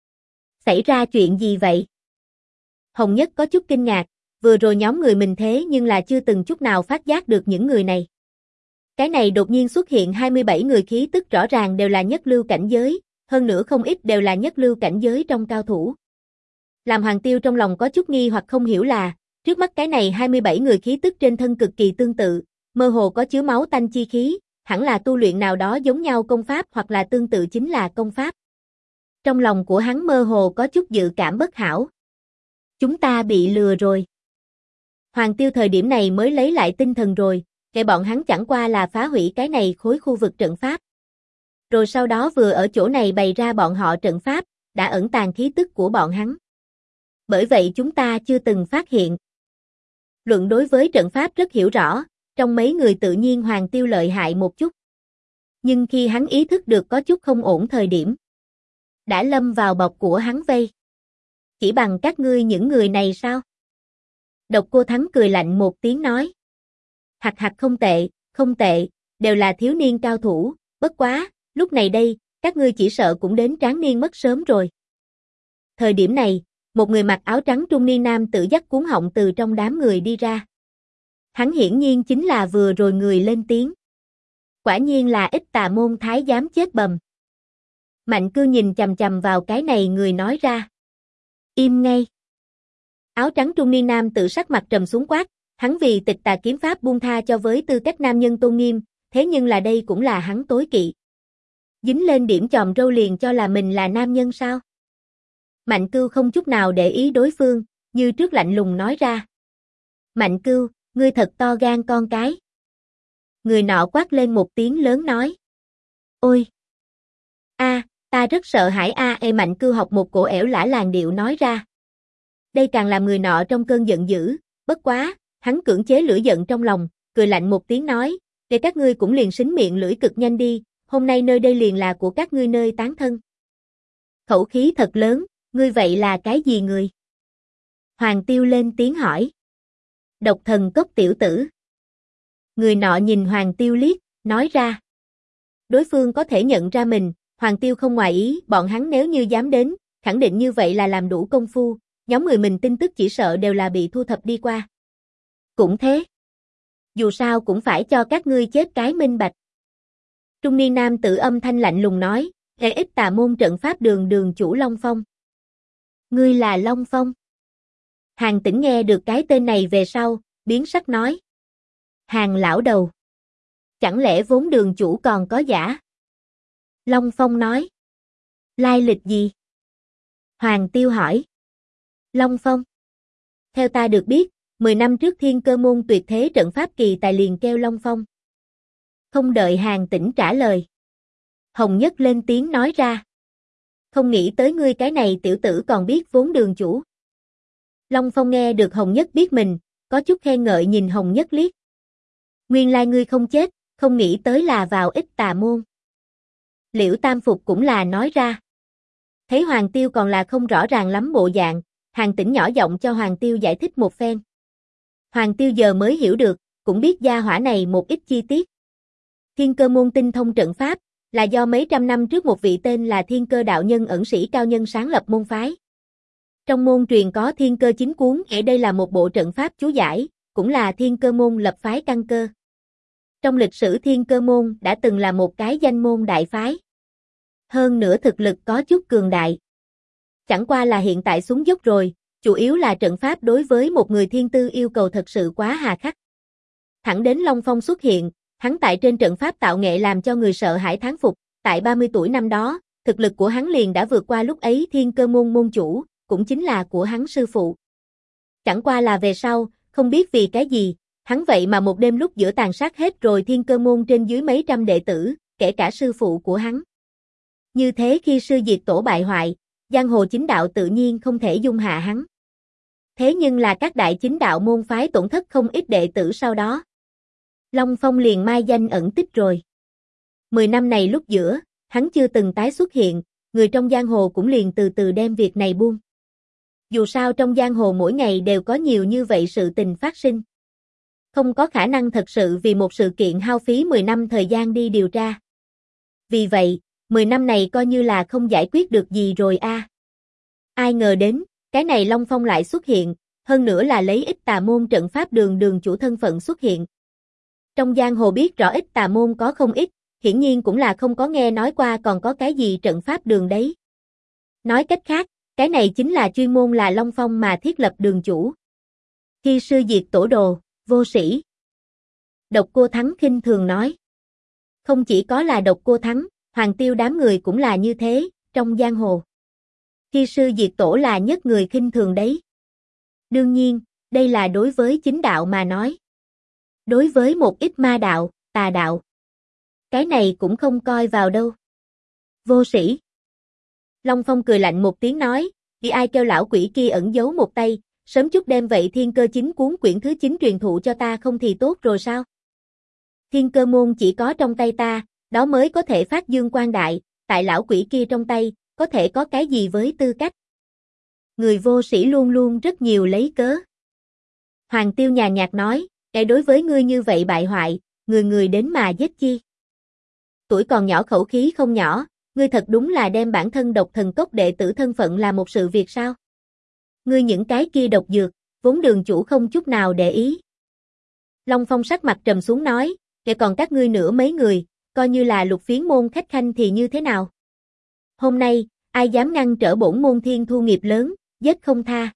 Xảy ra chuyện gì vậy? Hồng Nhất có chút kinh ngạc, vừa rồi nhóm người mình thế nhưng là chưa từng chút nào phát giác được những người này. Cái này đột nhiên xuất hiện 27 người khí tức rõ ràng đều là nhất lưu cảnh giới, hơn nữa không ít đều là nhất lưu cảnh giới trong cao thủ. Làm Hoàng Tiêu trong lòng có chút nghi hoặc không hiểu là, trước mắt cái này 27 người khí tức trên thân cực kỳ tương tự, mơ hồ có chứa máu tanh chi khí, hẳn là tu luyện nào đó giống nhau công pháp hoặc là tương tự chính là công pháp. Trong lòng của hắn mơ hồ có chút dự cảm bất hảo. Chúng ta bị lừa rồi. Hoàng Tiêu thời điểm này mới lấy lại tinh thần rồi, kể bọn hắn chẳng qua là phá hủy cái này khối khu vực trận pháp. Rồi sau đó vừa ở chỗ này bày ra bọn họ trận pháp, đã ẩn tàng khí tức của bọn hắn. Bởi vậy chúng ta chưa từng phát hiện. Luận đối với trận pháp rất hiểu rõ, trong mấy người tự nhiên Hoàng Tiêu lợi hại một chút. Nhưng khi hắn ý thức được có chút không ổn thời điểm, đã lâm vào bọc của hắn vây. Chỉ bằng các ngươi những người này sao? Độc Cô Thắng cười lạnh một tiếng nói. Hặc hặc không tệ, đều là thiếu niên cao thủ, bất quá, lúc này đây, các ngươi chỉ sợ cũng đến tráng niên mất sớm rồi. Thời điểm này, một người mặc áo trắng trung niên nam tự dắt cuống họng từ trong đám người đi ra. Hắn hiển nhiên chính là vừa rồi người lên tiếng. Quả nhiên là Ít Tà Môn thái giám chết bầm. Mạnh Cư nhìn chằm chằm vào cái này người nói ra. Im ngay. Áo trắng trung niên nam tự sắc mặt trầm xuống quát, hắn vì Tịch Tà kiếm pháp buông tha cho với tư cách nam nhân tôn nghiêm, thế nhưng là đây cũng là hắn tối kỵ. Dính lên điểm chòm râu liền cho là mình là nam nhân sao? Mạnh Cưu không chút nào để ý đối phương, như trước lạnh lùng nói ra. Mạnh Cưu, ngươi thật to gan con cái. Người nọ quát lên một tiếng lớn nói. Ôi! Ta rất sợ hãi Mạnh Cưu học một cổ ẻo lả làng điệu nói ra. Đây càng làm người nọ trong cơn giận dữ, bất quá, hắn cưỡng chế lửa giận trong lòng, cười lạnh một tiếng nói, để các ngươi cũng liền xính miệng lưỡi cực nhanh đi, hôm nay nơi đây liền là của các ngươi nơi tán thân. Khẩu khí thật lớn, ngươi vậy là cái gì người? Hoàng Tiêu lên tiếng hỏi. Độc thần cốc tiểu tử. Người nọ nhìn Hoàng Tiêu liếc, nói ra. Đối phương có thể nhận ra mình, Hoàng Tiêu không ngoài ý, bọn hắn nếu như dám đến, khẳng định như vậy là làm đủ công phu, nhóm người mình tin tức chỉ sợ đều là bị thu thập đi qua. Cũng thế. Dù sao cũng phải cho các ngươi chết cái minh bạch. Trung niên nam tử âm thanh lạnh lùng nói, ít tà môn trận pháp đường chủ Long Phong. Ngươi là Long Phong. Hàng Tĩnh nghe được cái tên này về sau, biến sắc nói. Hàng lão đầu. Chẳng lẽ vốn đường chủ còn có giả? Long Phong nói. Lai lịch gì? Hoàng Tiêu hỏi. Long Phong. Theo ta được biết, 10 năm trước Thiên Cơ môn tuyệt thế trận pháp kỳ tài liền kêu Long Phong. Không đợi Hàng Tĩnh trả lời. Hồng Nhất lên tiếng nói ra. Không nghĩ tới ngươi cái này tiểu tử còn biết vốn đường chủ. Long Phong nghe được Hồng Nhất biết mình, có chút khen ngợi nhìn Hồng Nhất liếc. Nguyên lai ngươi không chết, không nghĩ tới là vào ít tà môn. Liễu Tam Phục cũng là nói ra. Thấy Hoàng Tiêu còn là không rõ ràng lắm bộ dạng, Hàng Tĩnh nhỏ giọng cho Hoàng Tiêu giải thích một phen. Hoàng Tiêu giờ mới hiểu được, cũng biết gia hỏa này một ít chi tiết. Thiên Cơ môn tinh thông trận pháp, là do mấy trăm năm trước một vị tên là Thiên Cơ đạo nhân ẩn sĩ cao nhân sáng lập môn phái. Trong môn truyền có Thiên Cơ chính cuốn, ở đây là một bộ trận pháp chú giải, cũng là Thiên Cơ môn lập phái căn cơ. Trong lịch sử Thiên Cơ môn đã từng là một cái danh môn đại phái. Hơn nữa thực lực có chút cường đại. Chẳng qua là hiện tại xuống dốc rồi, chủ yếu là trận pháp đối với một người thiên tư yêu cầu thật sự quá hà khắc. Thẳng đến Long Phong xuất hiện, hắn tại trên trận pháp tạo nghệ làm cho người sợ hãi thán phục, tại 30 tuổi năm đó, thực lực của hắn liền đã vượt qua lúc ấy Thiên Cơ môn môn chủ, cũng chính là của hắn sư phụ. Chẳng qua là về sau, không biết vì cái gì, hắn vậy mà một đêm lúc giữa tàn sát hết rồi Thiên Cơ môn trên dưới mấy trăm đệ tử, kể cả sư phụ của hắn. Như thế khi sư diệt tổ bại hoại, giang hồ chính đạo tự nhiên không thể dung hạ hắn. Thế nhưng là các đại chính đạo môn phái tổn thất không ít đệ tử sau đó. Long Phong liền mai danh ẩn tích rồi. 10 năm này lúc giữa, hắn chưa từng tái xuất hiện, người trong giang hồ cũng liền từ từ đem việc này buông. Dù sao trong giang hồ mỗi ngày đều có nhiều như vậy sự tình phát sinh. Không có khả năng thật sự vì một sự kiện hao phí 10 năm thời gian đi điều tra. Vì vậy, 10 năm này coi như là không giải quyết được gì rồi a. Ai ngờ đến, cái này Long Phong lại xuất hiện, hơn nữa là lấy ít tà môn trận pháp đường chủ thân phận xuất hiện. Trong giang hồ biết rõ ít tà môn có không ít, hiển nhiên cũng là không có nghe nói qua còn có cái gì trận pháp đường đấy. Nói cách khác, cái này chính là chuyên môn là Long Phong mà thiết lập đường chủ. Khi sư diệt tổ đồ, vô sĩ. Độc Cô Thắng khinh thường nói. Không chỉ có là Độc Cô Thắng, Hoàng Tiêu đám người cũng là như thế, trong giang hồ. Khi sư diệt tổ là nhất người khinh thường đấy. Đương nhiên, đây là đối với chính đạo mà nói. Đối với một ít ma đạo, tà đạo. Cái này cũng không coi vào đâu. Vô sĩ. Long Phong cười lạnh một tiếng nói, vì ai kêu lão quỷ kia ẩn giấu một tay, sớm chút đem vậy Thiên Cơ chính cuốn quyển thứ 9 truyền thụ cho ta không thì tốt rồi sao? Thiên Cơ môn chỉ có trong tay ta, đó mới có thể phát dương quang đại, tại lão quỷ kia trong tay, có thể có cái gì với tư cách? Người vô sĩ luôn luôn rất nhiều lấy cớ. Hoàng Tiêu nhàn nhạt nói, cái đối với ngươi như vậy bại hoại, người đến mà giết chi? Tuổi còn nhỏ khẩu khí không nhỏ, ngươi thật đúng là đem bản thân độc thần cốc đệ tử thân phận là một sự việc sao? Ngươi những cái kia độc dược, vốn đường chủ không chút nào để ý. Long Phong sắc mặt trầm xuống nói, kể còn các ngươi nữa mấy người, coi như là Lục Phiến môn khách khanh thì như thế nào? Hôm nay, ai dám ngăn trở bổn môn thiên thu nghiệp lớn, giết không tha.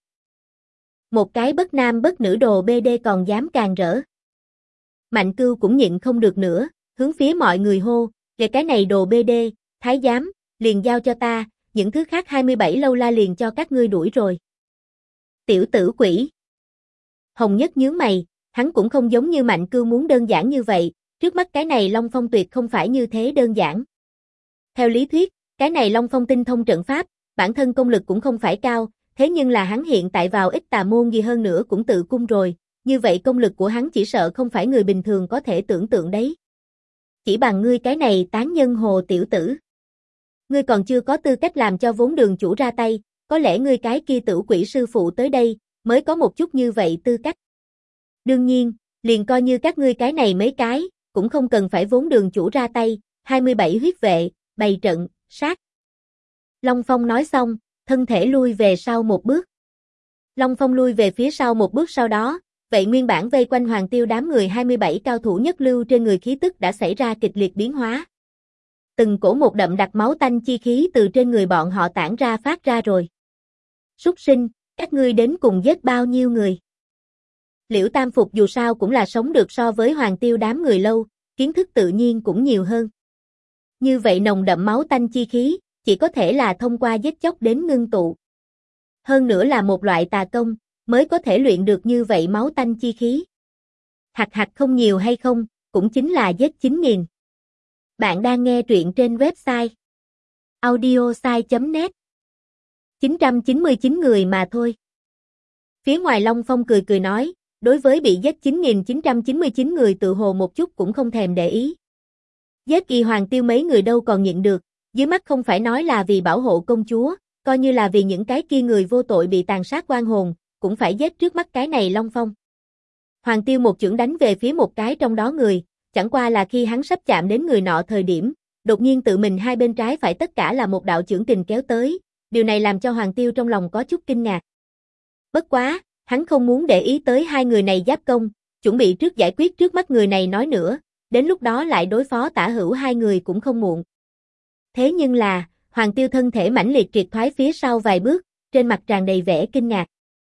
Một cái bất nam bất nữ đồ BD còn dám càng rỡ. Mạnh Cưu cũng nhịn không được nữa, hướng phía mọi người hô, về cái này đồ BD, thái giám, liền giao cho ta, những thứ khác 27 lâu la liền cho các ngươi đuổi rồi. Tiểu tử quỷ. Hồng Nhất nhướng mày, hắn cũng không giống như Mạnh Cưu muốn đơn giản như vậy, trước mắt cái này Long Phong tuyệt không phải như thế đơn giản. Theo lý thuyết, cái này Long Phong tinh thông trận pháp, bản thân công lực cũng không phải cao, thế nhưng là hắn hiện tại vào ít tà môn gì hơn nữa cũng tự cung rồi, như vậy công lực của hắn chỉ sợ không phải người bình thường có thể tưởng tượng đấy. Chỉ bằng ngươi cái này tán nhân hồ tiểu tử. Ngươi còn chưa có tư cách làm cho vốn đường chủ ra tay, có lẽ ngươi cái kia tử quỷ sư phụ tới đây, mới có một chút như vậy tư cách. Đương nhiên, liền coi như các ngươi cái này mấy cái, cũng không cần phải vốn đường chủ ra tay, 27 huyết vệ, bày trận, sát. Long Phong nói xong, thân thể lui về sau một bước. Long Phong lui về phía sau một bước sau đó, vậy nguyên bản vây quanh Hoàng Tiêu đám người 27 cao thủ nhất lưu trên người khí tức đã xảy ra kịch liệt biến hóa. Từng cổ một đậm đặc máu tanh chi khí từ trên người bọn họ tản ra phát ra rồi. Súc sinh, các ngươi đến cùng giết bao nhiêu người? Liễu Tam Phục dù sao cũng là sống được so với Hoàng Tiêu đám người lâu, kiến thức tự nhiên cũng nhiều hơn. Như vậy nồng đậm máu tanh chi khí, chỉ có thể là thông qua giết chóc đến ngưng tụ. Hơn nữa là một loại tà công, mới có thể luyện được như vậy máu tanh chi khí. Hạt không nhiều hay không, cũng chính là giết 9.000. Bạn đang nghe truyện trên website audiosai.net 999 người mà thôi. Phía ngoài Long Phong cười cười nói, đối với bị giết 9.999 người tự hồ một chút cũng không thèm để ý. Giết Y Hoàng Tiêu mấy người đâu còn nhịn được, dưới mắt không phải nói là vì bảo hộ công chúa, coi như là vì những cái kia người vô tội bị tàn sát oan hồn, cũng phải giết trước mắt cái này Long Phong. Hoàng Tiêu một chưởng đánh về phía một cái trong đó người, chẳng qua là khi hắn sắp chạm đến người nọ thời điểm, đột nhiên tự mình hai bên trái phải tất cả là một đạo chưởng kình kéo tới, điều này làm cho Hoàng Tiêu trong lòng có chút kinh ngạc. Bất quá, hắn không muốn để ý tới hai người này giáp công, chuẩn bị trước giải quyết trước mắt người này nói nữa, đến lúc đó lại đối phó Tả Hữu hai người cũng không muộn. Thế nhưng là, Hoàng Tiêu thân thể mãnh liệt triệt thoái phía sau vài bước, trên mặt tràn đầy vẻ kinh ngạc.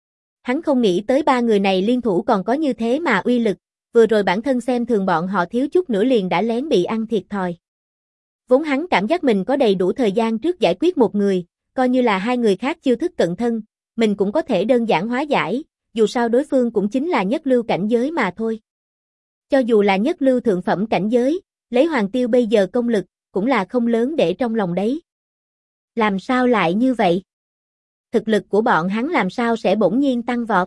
Hắn không nghĩ tới ba người này liên thủ còn có như thế mà uy lực, vừa rồi bản thân xem thường bọn họ thiếu chút nữa liền đã lén bị ăn thiệt thòi. Vốn hắn cảm giác mình có đầy đủ thời gian trước giải quyết một người, coi như là hai người khác chiêu thức cận thân, mình cũng có thể đơn giản hóa giải, dù sao đối phương cũng chính là nhất lưu cảnh giới mà thôi. Cho dù là nhất lưu thượng phẩm cảnh giới, lấy Hoàng Tiêu bây giờ công lực, cũng là không lớn để trong lòng đấy. Làm sao lại như vậy? Thực lực của bọn hắn làm sao sẽ bỗng nhiên tăng vọt?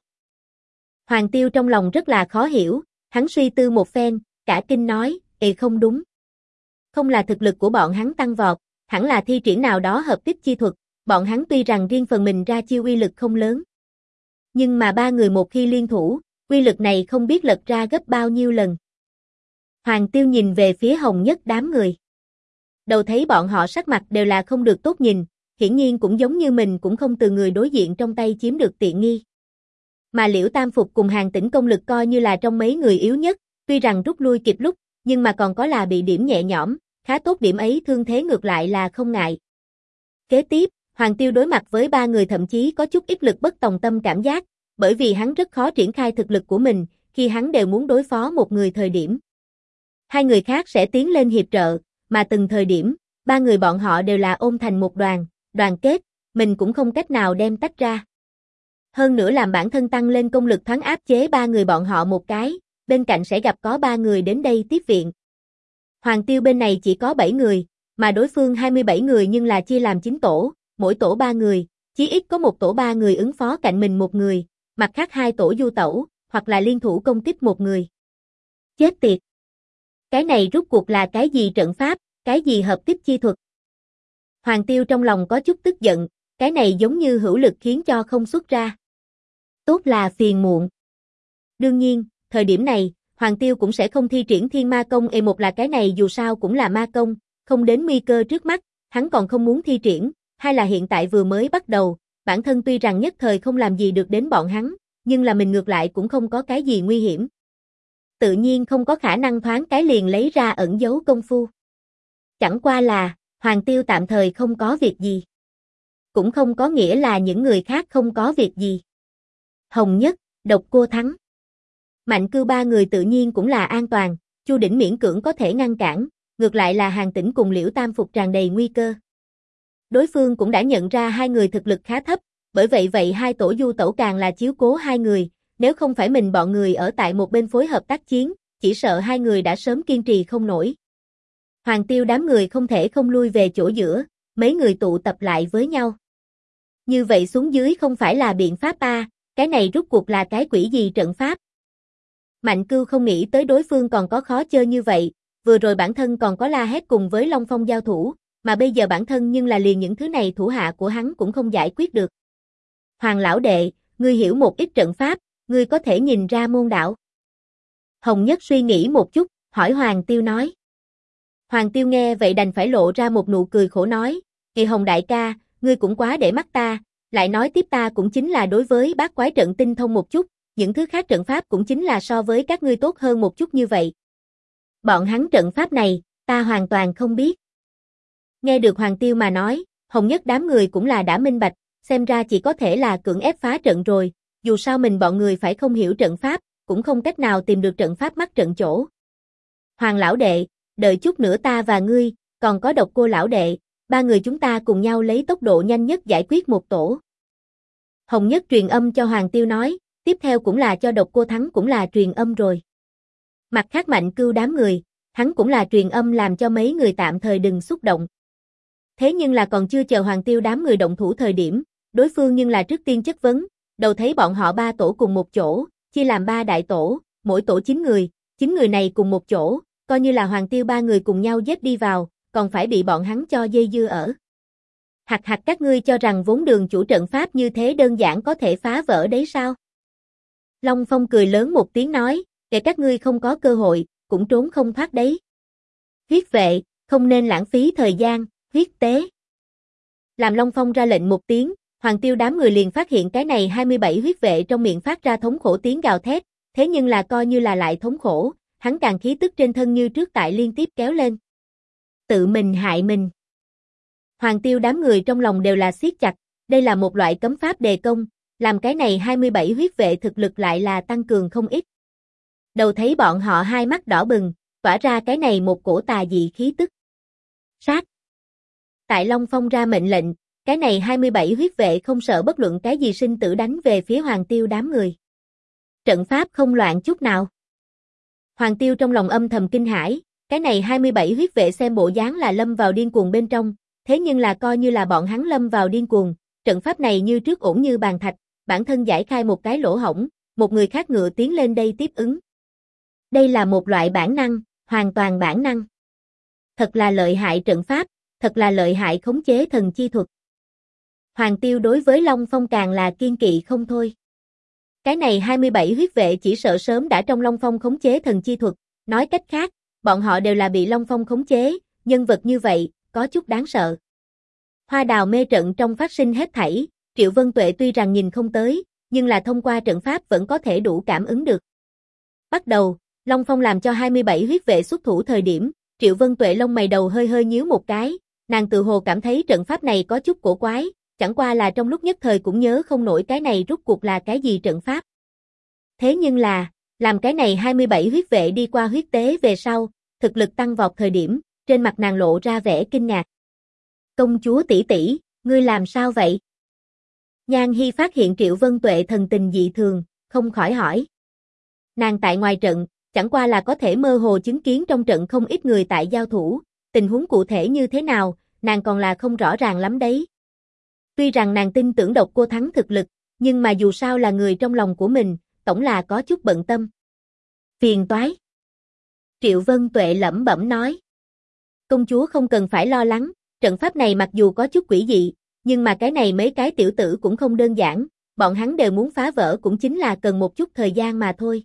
Hoàng Tiêu trong lòng rất là khó hiểu, hắn suy tư một phen, cả kinh nói, không đúng. Không là thực lực của bọn hắn tăng vọt, hẳn là thi triển nào đó hợp tích chi thuật, bọn hắn tuy rằng riêng phần mình ra chiêu uy lực không lớn. Nhưng mà ba người một khi liên thủ, uy lực này không biết lật ra gấp bao nhiêu lần. Hoàng Tiêu nhìn về phía Hồng Nhất đám người. Đầu thấy bọn họ sắc mặt đều là không được tốt nhìn, hiển nhiên cũng giống như mình cũng không từ người đối diện trong tay chiếm được tiện nghi. Mà Liễu Tam Phục cùng Hàn Tĩnh công lực coi như là trong mấy người yếu nhất, tuy rằng rút lui kịp lúc, nhưng mà còn có là bị điểm nhẹ nhõm, khá tốt điểm ấy thương thế ngược lại là không ngại. Kế tiếp, Hoàng Tiêu đối mặt với ba người thậm chí có chút ít lực bất tòng tâm cảm giác, bởi vì hắn rất khó triển khai thực lực của mình, khi hắn đều muốn đối phó một người thời điểm. Hai người khác sẽ tiến lên hiệp trợ, mà từng thời điểm, ba người bọn họ đều là ôm thành một đoàn, đoàn kết, mình cũng không cách nào đem tách ra. Hơn nữa làm bản thân tăng lên công lực thoáng áp chế ba người bọn họ một cái, bên cạnh sẽ gặp có ba người đến đây tiếp viện. Hoàng Tiêu bên này chỉ có 7 người, mà đối phương 27 người nhưng là chia làm 9 tổ, mỗi tổ 3 người, chí ít có một tổ 3 người ứng phó cạnh mình một người, mặt khác hai tổ du tẩu, hoặc là liên thủ công kích một người. Chết tiệt! Cái này rút cuộc là cái gì trận pháp, cái gì hợp tích chi thuật? Hoàng Tiêu trong lòng có chút tức giận, cái này giống như hữu lực khiến cho không xuất ra. Tốt là phiền muộn. Đương nhiên, thời điểm này, Hoàng Tiêu cũng sẽ không thi triển thiên ma công, một là cái này dù sao cũng là ma công, không đến nguy cơ trước mắt, hắn còn không muốn thi triển, hai là hiện tại vừa mới bắt đầu, bản thân tuy rằng nhất thời không làm gì được đến bọn hắn, nhưng là mình ngược lại cũng không có cái gì nguy hiểm. Tự nhiên không có khả năng thoáng cái liền lấy ra ẩn giấu công phu. Chẳng qua là, Hoàng Tiêu tạm thời không có việc gì. Cũng không có nghĩa là những người khác không có việc gì. Hồng Nhất, Độc Cô thắng. Mạnh Cưu ba người tự nhiên cũng là an toàn, Chu Đỉnh miễn cưỡng có thể ngăn cản, ngược lại là Hàn Tĩnh cùng Liễu Tam Phục tràn đầy nguy cơ. Đối phương cũng đã nhận ra hai người thực lực khá thấp, bởi vậy hai tổ du tẩu càng là chiếu cố hai người, nếu không phải mình bọn người ở tại một bên phối hợp tác chiến, chỉ sợ hai người đã sớm kiên trì không nổi. Hoàng Tiêu đám người không thể không lui về chỗ giữa, mấy người tụ tập lại với nhau. Như vậy xuống dưới không phải là biện pháp a, cái này rút cuộc là cái quỷ gì trận pháp? Mạnh Cưu không nghĩ tới đối phương còn có khó chơi như vậy, vừa rồi bản thân còn có la hét cùng với Long Phong giao thủ, mà bây giờ bản thân nhưng là liền những thứ này thủ hạ của hắn cũng không giải quyết được. Hoàng lão đệ, ngươi hiểu một ít trận pháp, ngươi có thể nhìn ra môn đạo. Hồng Nhất suy nghĩ một chút, hỏi Hoàng Tiêu nói. Hoàng Tiêu nghe vậy đành phải lộ ra một nụ cười khổ nói, Kỳ Hồng đại ca, ngươi cũng quá để mắt ta, lại nói tiếp ta cũng chính là đối với bát quái trận tinh thông một chút, những thứ khác trận pháp cũng chính là so với các ngươi tốt hơn một chút như vậy. Bọn hắn trận pháp này, ta hoàn toàn không biết. Nghe được Hoàng Tiêu mà nói, Hồng Nhất đám người cũng là đã minh bạch, xem ra chỉ có thể là cưỡng ép phá trận rồi, dù sao mình bọn người phải không hiểu trận pháp, cũng không cách nào tìm được trận pháp mắc trận chỗ. Hoàng lão đệ, đợi chút nữa ta và ngươi, còn có Độc Cô lão đệ, ba người chúng ta cùng nhau lấy tốc độ nhanh nhất giải quyết một tổ. Hồng Nhất truyền âm cho Hoàng Tiêu nói, tiếp theo cũng là cho Độc Cô Thắng cũng là truyền âm rồi. Mặt khác Mạnh Cưu đám người, hắn cũng là truyền âm làm cho mấy người tạm thời đừng xúc động. Thế nhưng là còn chưa chờ Hoàng Tiêu đám người động thủ thời điểm, đối phương nhưng là trước tiên chất vấn, đầu thấy bọn họ ba tổ cùng một chỗ, chia làm ba đại tổ, mỗi tổ 9 người này cùng một chỗ, coi như là Hoàng Tiêu ba người cùng nhau giết đi vào, còn phải bị bọn hắn cho dây dưa ở. Hặc hặc các ngươi cho rằng vốn đường chủ trận pháp như thế đơn giản có thể phá vỡ đấy sao? Long Phong cười lớn một tiếng nói, để các ngươi không có cơ hội, cũng trốn không thoát đấy. Huyết vệ, không nên lãng phí thời gian, huyết tế. Làm Long Phong ra lệnh một tiếng, Hoàng Tiêu đám người liền phát hiện cái này 27 huyết vệ trong miệng phát ra thống khổ tiếng gào thét, thế nhưng là coi như là lại thống khổ, hắn càng khí tức trên thân như trước tại liên tiếp kéo lên. Tự mình hại mình. Hoàng Tiêu đám người trong lòng đều là siết chặt, đây là một loại cấm pháp đề công, làm cái này 27 huyết vệ thực lực lại là tăng cường không ít. Đầu thấy bọn họ hai mắt đỏ bừng, tỏa ra cái này một cổ tà dị khí tức. Sát. Tại Long Phong ra mệnh lệnh, cái này 27 huyết vệ không sợ bất luận cái gì sinh tử đánh về phía Hoàng Tiêu đám người. Trận pháp không loạn chút nào. Hoàng Tiêu trong lòng âm thầm kinh hãi, cái này 27 huyết vệ xem bộ dáng là lâm vào điên cuồng bên trong, thế nhưng là coi như là bọn hắn lâm vào điên cuồng, trận pháp này như trước ổn như bàn thạch, bản thân giải khai một cái lỗ hổng, một người khác ngựa tiến lên đây tiếp ứng. Đây là một loại bản năng, hoàn toàn bản năng. Thật là lợi hại trận pháp, thật là lợi hại khống chế thần chi thuật. Hoàng Tiêu đối với Long Phong càng là kiên kỵ không thôi. Cái này 27 huyết vệ chỉ sợ sớm đã trong Long Phong khống chế thần chi thuật, nói cách khác, bọn họ đều là bị Long Phong khống chế, nhân vật như vậy, có chút đáng sợ. Hoa đào mê trận trong phát sinh hết thảy, Triệu Vân Tuệ tuy rằng nhìn không tới, nhưng là thông qua trận pháp vẫn có thể đủ cảm ứng được. Bắt đầu, Long Phong làm cho 27 huyết vệ xuất thủ thời điểm, Triệu Vân Tuệ lông mày đầu hơi hơi nhíu một cái, nàng tự hồ cảm thấy trận pháp này có chút cổ quái, chẳng qua là trong lúc nhất thời cũng nhớ không nổi cái này rút cuộc là cái gì trận pháp. Thế nhưng là, làm cái này 27 huyết vệ đi qua huyết tế về sau, thực lực tăng vọt thời điểm, trên mặt nàng lộ ra vẻ kinh ngạc. Công chúa tỷ tỷ, ngươi làm sao vậy? Nhan Hi phát hiện Triệu Vân Tuệ thần tình dị thường, không khỏi hỏi. Nàng tại ngoài trận, chẳng qua là có thể mơ hồ chứng kiến trong trận không ít người tại giao thủ, tình huống cụ thể như thế nào, nàng còn là không rõ ràng lắm đấy. Tuy rằng nàng tin tưởng Độc Cô Thắng thực lực, nhưng mà dù sao là người trong lòng của mình, tổng là có chút bận tâm. Phiền toái. Triệu Vân Tuệ lẩm bẩm nói. Công chúa không cần phải lo lắng, trận pháp này mặc dù có chút quỷ dị, nhưng mà cái này mấy cái tiểu tử cũng không đơn giản, bọn hắn đều muốn phá vỡ cũng chính là cần một chút thời gian mà thôi.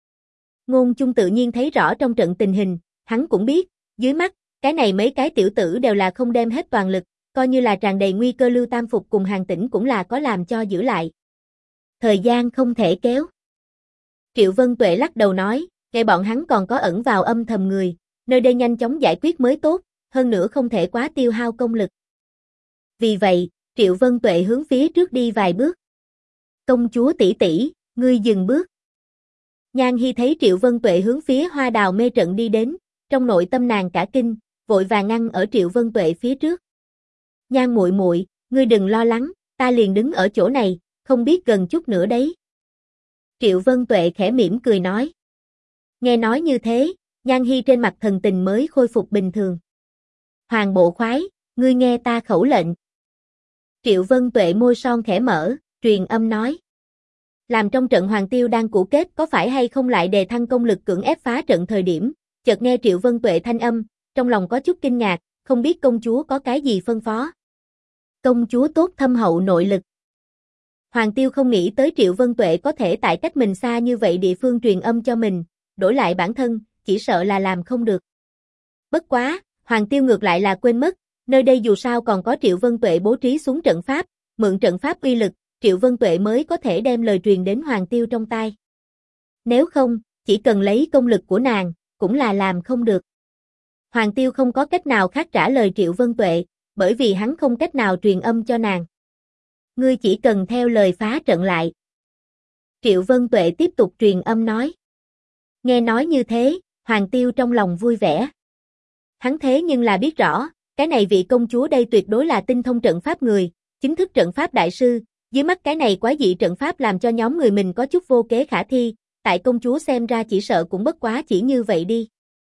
Ngôn Chung tự nhiên thấy rõ trong trận tình hình, hắn cũng biết, dưới mắt, cái này mấy cái tiểu tử đều là không đem hết toàn lực, coi như là tràn đầy nguy cơ Lưu Tam Phục cùng Hàn Tĩnh cũng là có làm cho giữ lại. Thời gian không thể kéo. Triệu Vân Tuệ lắc đầu nói, ngay bọn hắn còn có ẩn vào âm thầm người, nơi đây nhanh chóng giải quyết mới tốt, hơn nữa không thể quá tiêu hao công lực. Vì vậy, Triệu Vân Tuệ hướng phía trước đi vài bước. Công chúa tỷ tỷ, ngươi dừng bước. Nhan Hi thấy Triệu Vân Tuệ hướng phía hoa đào mê trận đi đến, trong nội tâm nàng cả kinh, vội vàng ngăn ở Triệu Vân Tuệ phía trước. Nhan muội muội, ngươi đừng lo lắng, ta liền đứng ở chỗ này, không biết gần chút nữa đấy. Triệu Vân Tuệ khẽ mỉm cười nói. Nghe nói như thế, Nhan Hi trên mặt thần tình mới khôi phục bình thường. Hoàng bộ khoái, ngươi nghe ta khẩu lệnh. Triệu Vân Tuệ môi son khẽ mở, truyền âm nói. Làm trong trận Hoàng Tiêu đang cũ kết có phải hay không lại đề thăng công lực cưỡng ép phá trận thời điểm, chợt nghe Triệu Vân Tuệ thanh âm, trong lòng có chút kinh ngạc, không biết công chúa có cái gì phân phó. Công chúa tốt thâm hậu nội lực. Hoàng Tiêu không nghĩ tới Triệu Vân Tuệ có thể tại cách mình xa như vậy địa phương truyền âm cho mình, đổi lại bản thân, chỉ sợ là làm không được. Bất quá, Hoàng Tiêu ngược lại là quên mất, nơi đây dù sao còn có Triệu Vân Tuệ bố trí xuống trận pháp, mượn trận pháp uy lực, Triệu Vân Tuệ mới có thể đem lời truyền đến Hoàng Tiêu trong tai. Nếu không, chỉ cần lấy công lực của nàng, cũng là làm không được. Hoàng Tiêu không có cách nào khác trả lời Triệu Vân Tuệ, bởi vì hắn không cách nào truyền âm cho nàng. Ngươi chỉ cần theo lời phá trận lại. Triệu Vân Tuệ tiếp tục truyền âm nói. Nghe nói như thế, Hoàng Tiêu trong lòng vui vẻ. Hắn thế nhưng là biết rõ, cái này vị công chúa đây tuyệt đối là tinh thông trận pháp người, chính thức trận pháp đại sư, dưới mắt cái này quái dị trận pháp làm cho nhóm người mình có chút vô kế khả thi, tại công chúa xem ra chỉ sợ cũng bất quá chỉ như vậy đi.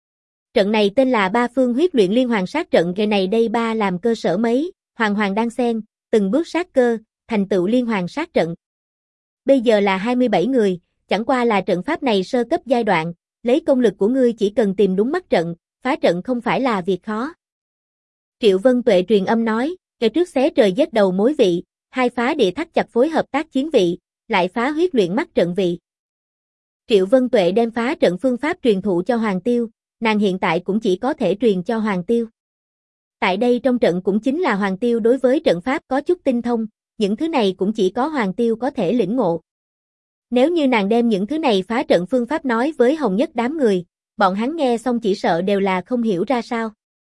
Trận này tên là Ba Phương Huyết Luyện Liên Hoàn Sát Trận, cái này đây ba làm cơ sở mấy, hoàng hoàng đan xen, từng bước sát cơ, thành tựu liên hoàn sát trận. Bây giờ là 27 người, chẳng qua là trận pháp này sơ cấp giai đoạn, lấy công lực của ngươi chỉ cần tìm đúng mắt trận, phá trận không phải là việc khó. Triệu Vân Tuệ truyền âm nói, kẻ trước xé trời giết đầu mối vị, hai phá địa thắt chặt phối hợp tác chiến vị, lại phá huyết luyện mắt trận vị. Triệu Vân Tuệ đem phá trận phương pháp truyền thụ cho Hoàng Tiêu, nàng hiện tại cũng chỉ có thể truyền cho Hoàng Tiêu. Tại đây trong trận cũng chính là Hoàng Tiêu đối với trận pháp có chút tinh thông, những thứ này cũng chỉ có Hoàng Tiêu có thể lĩnh ngộ. Nếu như nàng đem những thứ này phá trận phương pháp nói với Hồng Nhất đám người, bọn hắn nghe xong chỉ sợ đều là không hiểu ra sao.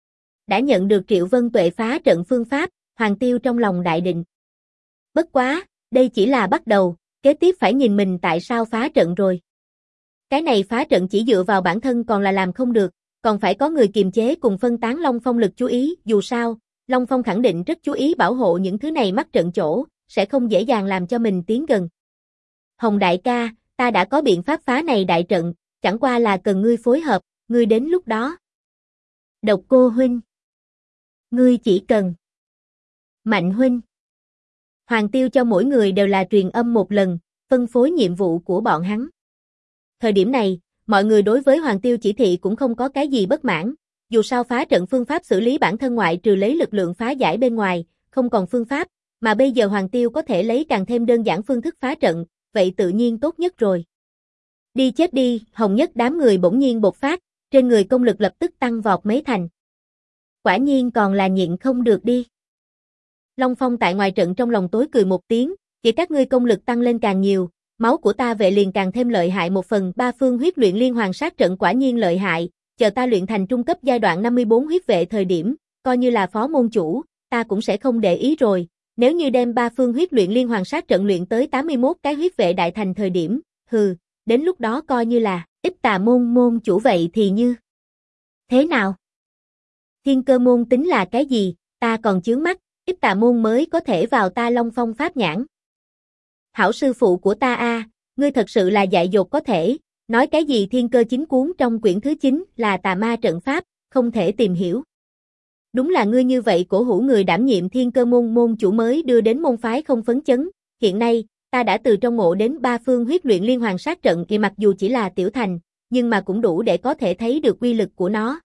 Đã nhận được Triệu Vân Tuệ phá trận phương pháp, Hoàng Tiêu trong lòng đại định. Bất quá, đây chỉ là bắt đầu, kế tiếp phải nhìn mình tại sao phá trận rồi. Cái này phá trận chỉ dựa vào bản thân còn là làm không được, còn phải có người kiềm chế cùng phân tán Long Phong lực chú ý, dù sao, Long Phong khẳng định rất chú ý bảo hộ những thứ này mắc trận chỗ, sẽ không dễ dàng làm cho mình tiến gần. Hồng đại ca, ta đã có biện pháp phá này đại trận, chẳng qua là cần ngươi phối hợp, ngươi đến lúc đó. Độc Cô huynh, ngươi chỉ cần. Mạnh huynh. Hoàng Tiêu cho mỗi người đều là truyền âm một lần, phân phối nhiệm vụ của bọn hắn. Thời điểm này, mọi người đối với Hoàng Tiêu chỉ thị cũng không có cái gì bất mãn, dù sao phá trận phương pháp xử lý bản thân ngoại trừ lấy lực lượng phá giải bên ngoài, không còn phương pháp, mà bây giờ Hoàng Tiêu có thể lấy càng thêm đơn giản phương thức phá trận, vậy tự nhiên tốt nhất rồi. Đi chết đi, Hồng Nhất đám người bỗng nhiên bộc phát, trên người công lực lập tức tăng vọt mấy thành. Quả nhiên còn là nhịn không được đi. Long Phong tại ngoài trận trong lòng tối cười một tiếng, chỉ các ngươi công lực tăng lên càng nhiều, máu của ta vệ liền càng thêm lợi hại một phần. Ba phương huyết luyện liên hoàn sát trận quả nhiên lợi hại, chờ ta luyện thành trung cấp giai đoạn 54 huyết vệ thời điểm, coi như là phó môn chủ, ta cũng sẽ không để ý rồi. Nếu như đem ba phương huyết luyện liên hoàn sát trận luyện tới 81 cái huyết vệ đại thành thời điểm, đến lúc đó coi như là ít tà môn môn chủ vậy thì như thế nào? Thiên cơ môn tính là cái gì, ta còn chướng mắt, ít tà môn mới có thể vào ta Long Phong pháp nhãn. Hảo sư phụ của ta a, ngươi thật sự là dại dột có thể, nói cái gì thiên cơ chính cuốn trong quyển thứ 9 là tà ma trận pháp, không thể tìm hiểu. Đúng là ngươi như vậy cổ hủ người đảm nhiệm thiên cơ môn môn chủ mới đưa đến môn phái không phấn chấn, hiện nay, ta đã từ trong ngộ đến ba phương huyết luyện liên hoàn sát trận kỳ mặc dù chỉ là tiểu thành, nhưng mà cũng đủ để có thể thấy được uy lực của nó.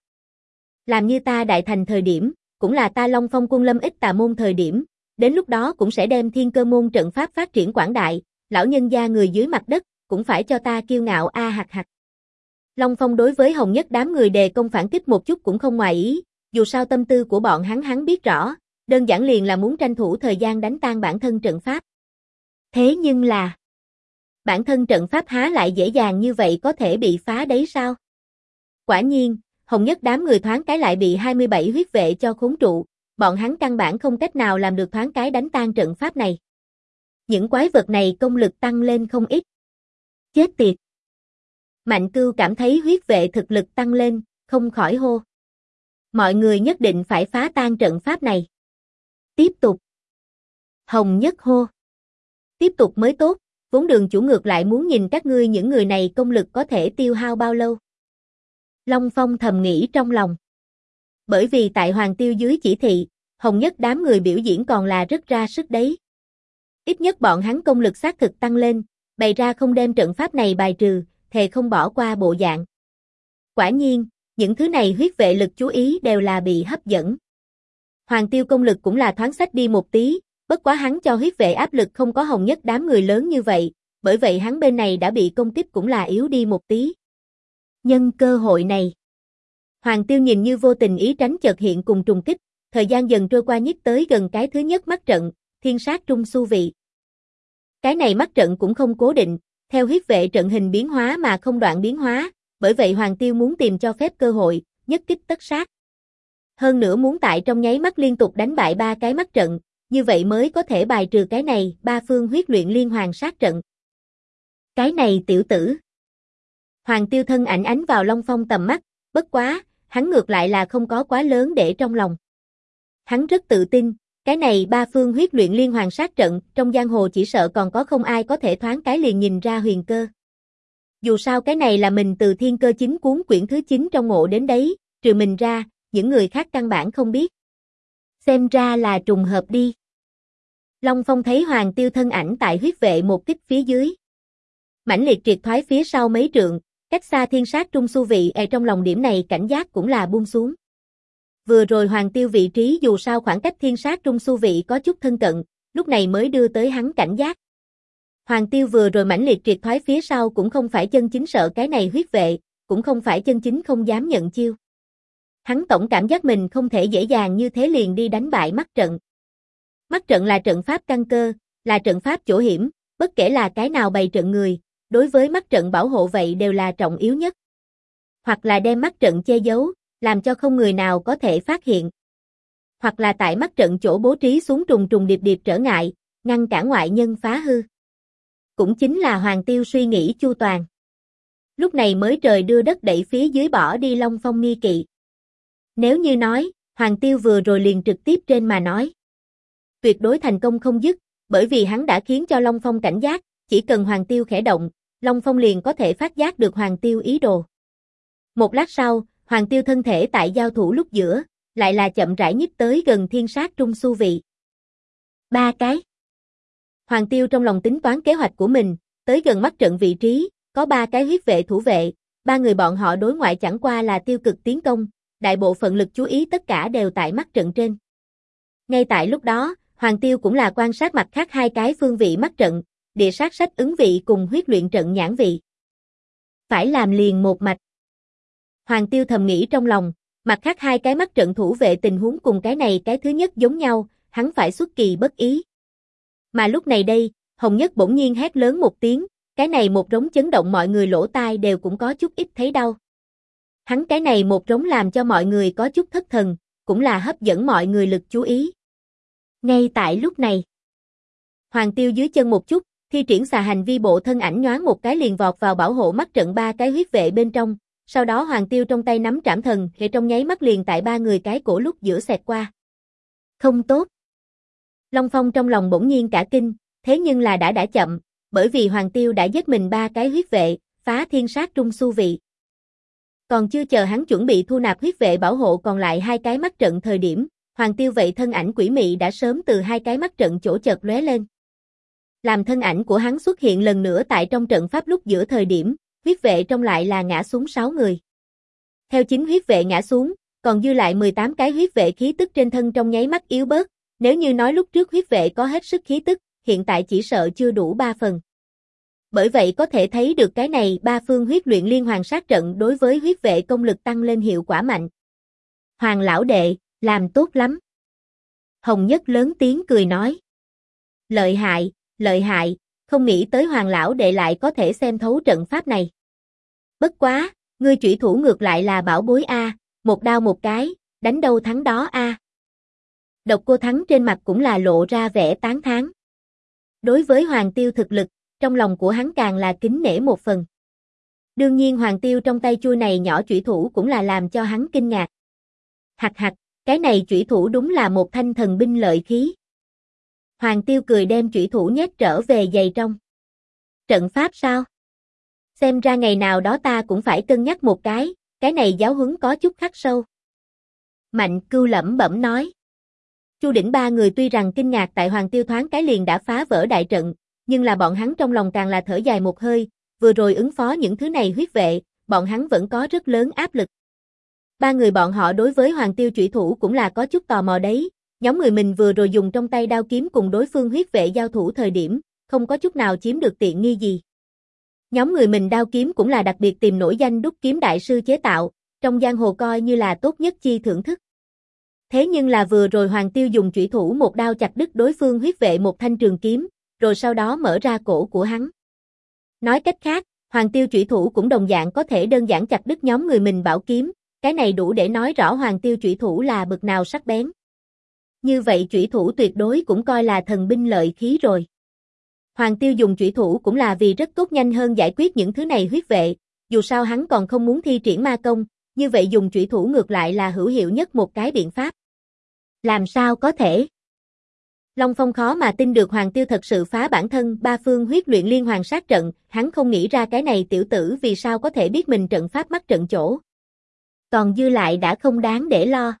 Làm như ta đại thành thời điểm, cũng là ta Long Phong quân lâm ít tà môn thời điểm, đến lúc đó cũng sẽ đem thiên cơ môn trận pháp phát triển quảng đại, lão nhân gia người dưới mặt đất, cũng phải cho ta kiêu ngạo a hạc hạc. Long Phong đối với Hồng Nhất đám người đề công phản kích một chút cũng không ngoài ý, dù sao tâm tư của bọn hắn biết rõ, đơn giản liền là muốn tranh thủ thời gian đánh tan bản thân trận pháp. Thế nhưng là, bản thân trận pháp há lại dễ dàng như vậy có thể bị phá đấy sao? Quả nhiên, Hồng Nhất đám người thoáng cái lại bị 27 huyết vệ cho khốn trụ, bọn hắn căn bản không cách nào làm được thoáng cái đánh tan trận pháp này. Những quái vật này công lực tăng lên không ít. Chết tiệt! Mạnh Cưu cảm thấy huyết vệ thực lực tăng lên, không khỏi hô. Mọi người nhất định phải phá tan trận pháp này. Tiếp tục. Hồng Nhất hô. Tiếp tục mới tốt, vốn đường chủ ngược lại muốn nhìn các ngươi những người này công lực có thể tiêu hao bao lâu. Long Phong thầm nghĩ trong lòng. Bởi vì tại Hoàng Tiêu dưới chỉ thị, Hồng Nhất đám người biểu diễn còn là rất ra sức đấy. Ít nhất bọn hắn công lực xác thực tăng lên, bày ra không đem trận pháp này bài trừ, thề không bỏ qua bộ dạng. Quả nhiên, những thứ này huyết vệ lực chú ý đều là bị hấp dẫn. Hoàng Tiêu công lực cũng là thoáng xách đi một tí, bất quá hắn cho huyết vệ áp lực không có Hồng Nhất đám người lớn như vậy, bởi vậy hắn bên này đã bị công kích cũng là yếu đi một tí. Nhân cơ hội này, Hoàng Tiêu nhìn như vô tình ý tránh chợt hiện cùng trùng kích, thời gian dần trôi qua nhích tới gần cái thứ nhất mắt trận, thiên sát trung su vị. Cái này mắt trận cũng không cố định, theo huyết vệ trận hình biến hóa mà không đoạn biến hóa, bởi vậy Hoàng Tiêu muốn tìm cho phép cơ hội, nhất kích tất sát. Hơn nữa muốn tại trong nháy mắt liên tục đánh bại 3 cái mắt trận, như vậy mới có thể bài trừ cái này 3 phương huyết luyện liên hoàn sát trận. Cái này tiểu tử. Hoàng Tiêu thân ảnh ánh vào Long Phong tầm mắt, bất quá, hắn ngược lại là không có quá lớn để trong lòng. Hắn rất tự tin, cái này 3 phương huyết luyện liên hoàn sát trận, trong giang hồ chỉ sợ còn có không ai có thể thoáng cái liền nhìn ra huyền cơ. Dù sao cái này là mình từ Thiên Cơ Chính cuốn quyển thứ 9 trong ngộ đến đấy, trừ mình ra, những người khác căn bản không biết. Xem ra là trùng hợp đi. Long Phong thấy Hoàng Tiêu thân ảnh tại huyết vệ một kích phía dưới. Mãnh liệt triệt thoái phía sau mấy trượng, cách xa thiên sát trung su vị trong lòng điểm này cảnh giác cũng là buông xuống. Vừa rồi Hoàng Tiêu vị trí dù sao khoảng cách thiên sát trung su vị có chút thân cận, lúc này mới đưa tới hắn cảnh giác. Hoàng Tiêu vừa rồi mãnh liệt triệt thoái phía sau cũng không phải chân chính sợ cái này huyết vệ, cũng không phải chân chính không dám nhận chiêu. Hắn tổng cảm giác mình không thể dễ dàng như thế liền đi đánh bại mắt trận. Mắt trận là trận pháp căn cơ, là trận pháp chỗ hiểm, bất kể là cái nào bày trận người, đối với mắt trận bảo hộ vậy đều là trọng yếu nhất. Hoặc là đem mắt trận che giấu, làm cho không người nào có thể phát hiện. Hoặc là tại mắt trận chỗ bố trí xuống trùng trùng điệp điệp trở ngại, ngăn cản ngoại nhân phá hư. Cũng chính là Hoàng Tiêu suy nghĩ chu toàn. Lúc này mới trời đưa đất đẩy phía dưới bỏ đi Long Phong nghi kỵ. Nếu như nói, Hoàng Tiêu vừa rồi liền trực tiếp trên mà nói. Tuyệt đối thành công không dứt, bởi vì hắn đã khiến cho Long Phong cảnh giác, chỉ cần Hoàng Tiêu khẽ động, Long Phong liền có thể phát giác được Hoàng Tiêu ý đồ. Một lát sau, Hoàng Tiêu thân thể tại giao thủ lúc giữa, lại là chậm rãi nhích tới gần thiên sát trung su vị. 3 cái. Hoàng Tiêu trong lòng tính toán kế hoạch của mình, tới gần mắt trận vị trí, có 3 cái huyết vệ thủ vệ, 3 người bọn họ đối ngoại chẳng qua là tiêu cực tiến công, đại bộ phận lực chú ý tất cả đều tại mắt trận trên. Ngay tại lúc đó, Hoàng Tiêu cũng là quan sát mặt khác 2 cái phương vị mắt trận, địa sát sách ứng vị cùng huyết luyện trận nhãn vị. Phải làm liền một mạch. Hoàng Tiêu thầm nghĩ trong lòng, mặt khác 2 cái mắt trận thủ vệ tình huống cùng cái này cái thứ nhất giống nhau, hắn phải xuất kỳ bất ý. Mà lúc này đây, Hồng Nhất bỗng nhiên hét lớn một tiếng, cái này một trống chấn động mọi người lỗ tai đều cũng có chút ít thấy đau. Hắn cái này một trống làm cho mọi người có chút thất thần, cũng là hấp dẫn mọi người lực chú ý. Ngay tại lúc này, Hoàng Tiêu dưới chân một chút, thi triển xà hành vi bộ thân ảnh nhoáng một cái liền vọt vào bảo hộ mắt trận 3 cái huyết vệ bên trong, sau đó Hoàng Tiêu trong tay nắm trảm thần, hệ trong nháy mắt liền tại 3 người cái cổ lúc giữa xẹt qua. Không tốt. Long Phong trong lòng bỗng nhiên cả kinh, thế nhưng là đã chậm, bởi vì Hoàng Tiêu đã giết mình 3 cái huyết vệ, phá thiên sát trung su vị. Còn chưa chờ hắn chuẩn bị thu nạp huyết vệ bảo hộ còn lại 2 cái mắt trận thời điểm, Hoàng Tiêu vậy thân ảnh quỷ mị đã sớm từ 2 cái mắt trận chỗ chợt lóe lên. Làm thân ảnh của hắn xuất hiện lần nữa tại trong trận pháp lúc giữa thời điểm, huyết vệ trong lại là ngã xuống 6 người. Theo chính huyết vệ ngã xuống, còn dư lại 18 cái huyết vệ khí tức trên thân trong nháy mắt yếu bớt, nếu như nói lúc trước huyết vệ có hết sức khí tức, hiện tại chỉ sợ chưa đủ 3 phần. Bởi vậy có thể thấy được cái này 3 phương huyết luyện liên hoàn sát trận đối với huyết vệ công lực tăng lên hiệu quả mạnh. Hoàng lão đệ, làm tốt lắm. Hồng Nhất lớn tiếng cười nói. Lợi hại, không nghĩ tới Hoàng lão đệ lại có thể xem thấu trận pháp này. Bất quá, ngươi chủy thủ ngược lại là bảo bối a, một đao một cái, đánh đâu thắng đó a. Độc Cô Thắng trên mặt cũng là lộ ra vẻ tán thán. Đối với Hoàng Tiêu thực lực, trong lòng của hắn càng là kính nể một phần. Đương nhiên Hoàng Tiêu trong tay chuôi này nhỏ chủy thủ cũng là làm cho hắn kinh ngạc. Hặc hặc, cái này chủy thủ đúng là một thanh thần binh lợi khí. Hoàng Tiêu cười đem chủy thủ nhét trở về giày trong. Trận pháp sao? Xem ra ngày nào đó ta cũng phải cân nhắc một cái này giáo huấn có chút khắc sâu. Mạnh Cưu lẩm bẩm nói. Chu Đỉnh ba người tuy rằng kinh ngạc tại Hoàng Tiêu thoáng cái liền đã phá vỡ đại trận, nhưng là bọn hắn trong lòng càng là thở dài một hơi, vừa rồi ứng phó những thứ này huyết vệ, bọn hắn vẫn có rất lớn áp lực. Ba người bọn họ đối với Hoàng Tiêu chủy thủ cũng là có chút tò mò đấy, nhóm người mình vừa rồi dùng trong tay đao kiếm cùng đối phương huyết vệ giao thủ thời điểm, không có chút nào chiếm được tiện nghi gì. Nhóm người mình đao kiếm cũng là đặc biệt tìm nổi danh đúc kiếm đại sư chế tạo, trong giang hồ coi như là tốt nhất chi thưởng thức. Thế nhưng là vừa rồi Hoàng Tiêu dùng chủy thủ một đao chặt đứt đối phương huyết vệ một thanh trường kiếm, rồi sau đó mở ra cổ của hắn. Nói cách khác, Hoàng Tiêu chủy thủ cũng đồng dạng có thể đơn giản chặt đứt nhóm người mình bảo kiếm, cái này đủ để nói rõ Hoàng Tiêu chủy thủ là bực nào sắc bén. Như vậy chủy thủ tuyệt đối cũng coi là thần binh lợi khí rồi. Hoàng Tiêu dùng chủy thủ cũng là vì rất tốt nhanh hơn giải quyết những thứ này huyết vệ, dù sao hắn còn không muốn thi triển ma công, như vậy dùng chủy thủ ngược lại là hữu hiệu nhất một cái biện pháp. Làm sao có thể? Long Phong khó mà tin được Hoàng Tiêu thật sự phá bản thân ba phương huyết luyện liên hoàn sát trận, hắn không nghĩ ra cái này tiểu tử vì sao có thể biết mình trận pháp mắc trận chỗ. Còn dư lại đã không đáng để lo.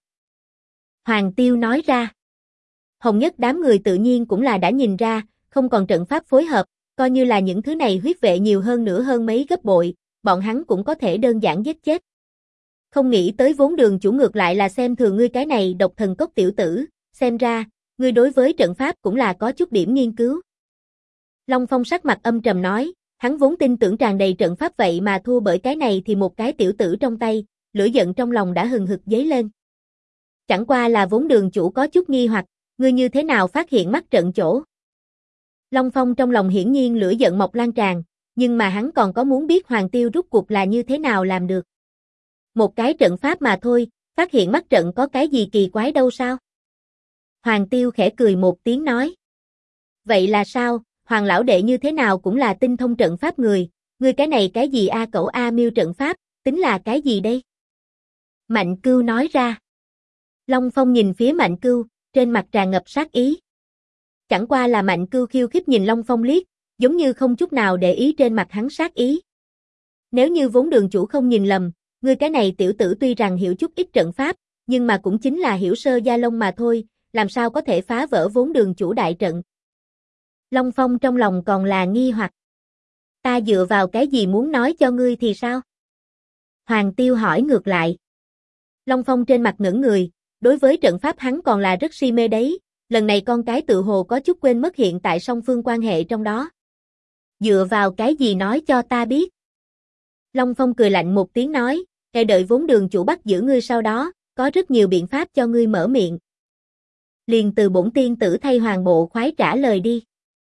Hoàng Tiêu nói ra. Hồng Nhất đám người tự nhiên cũng là đã nhìn ra, không còn trận pháp phối hợp, coi như là những thứ này huyết vệ nhiều hơn nữa hơn mấy gấp bội, bọn hắn cũng có thể đơn giản giết chết. Không nghĩ tới vốn đường chủ ngược lại là xem thường ngươi cái này độc thần cốc tiểu tử, xem ra, ngươi đối với trận pháp cũng là có chút điểm nghiên cứu. Long Phong sắc mặt âm trầm nói, hắn vốn tin tưởng tràn đầy trận pháp vậy mà thua bởi cái này thì một cái tiểu tử trong tay, lửa giận trong lòng đã hừng hực dấy lên. Chẳng qua là vốn đường chủ có chút nghi hoặc, ngươi như thế nào phát hiện mắc trận chỗ. Long Phong trong lòng hiển nhiên lửa giận mọc lan tràn, nhưng mà hắn còn có muốn biết Hoàng Tiêu rút cuộc là như thế nào làm được. Một cái trận pháp mà thôi, phát hiện mắc trận có cái gì kỳ quái đâu sao? Hoàng Tiêu khẽ cười một tiếng nói. Vậy là sao, Hoàng lão đệ như thế nào cũng là tinh thông trận pháp người, ngươi cái này cái gì a cẩu a miêu trận pháp, tính là cái gì đây? Mạnh Cưu nói ra. Long Phong nhìn phía Mạnh Cưu, trên mặt tràn ngập sát ý. Chẳng qua là Mạnh Cưu khiêu khích nhìn Long Phong liếc, giống như không chút nào để ý trên mặt hắn sát ý. Nếu như vốn đường chủ không nhìn lầm, ngươi cái này tiểu tử tuy rằng hiểu chút ít trận pháp, nhưng mà cũng chính là hiểu sơ gia lông mà thôi, làm sao có thể phá vỡ vốn đường chủ đại trận. Long Phong trong lòng còn là nghi hoặc. Ta dựa vào cái gì muốn nói cho ngươi thì sao? Hoàng Tiêu hỏi ngược lại. Long Phong trên mặt ngẩn người, đối với trận pháp hắn còn là rất si mê đấy, lần này con cái tự hồ có chút quên mất hiện tại song phương quan hệ trong đó. Dựa vào cái gì nói cho ta biết? Long Phong cười lạnh một tiếng nói, ngay đợi vốn đường chủ bắt giữ ngươi sau đó, có rất nhiều biện pháp cho ngươi mở miệng. Liền từ bổn tiên tử thay Hoàng bộ khoái trả lời đi.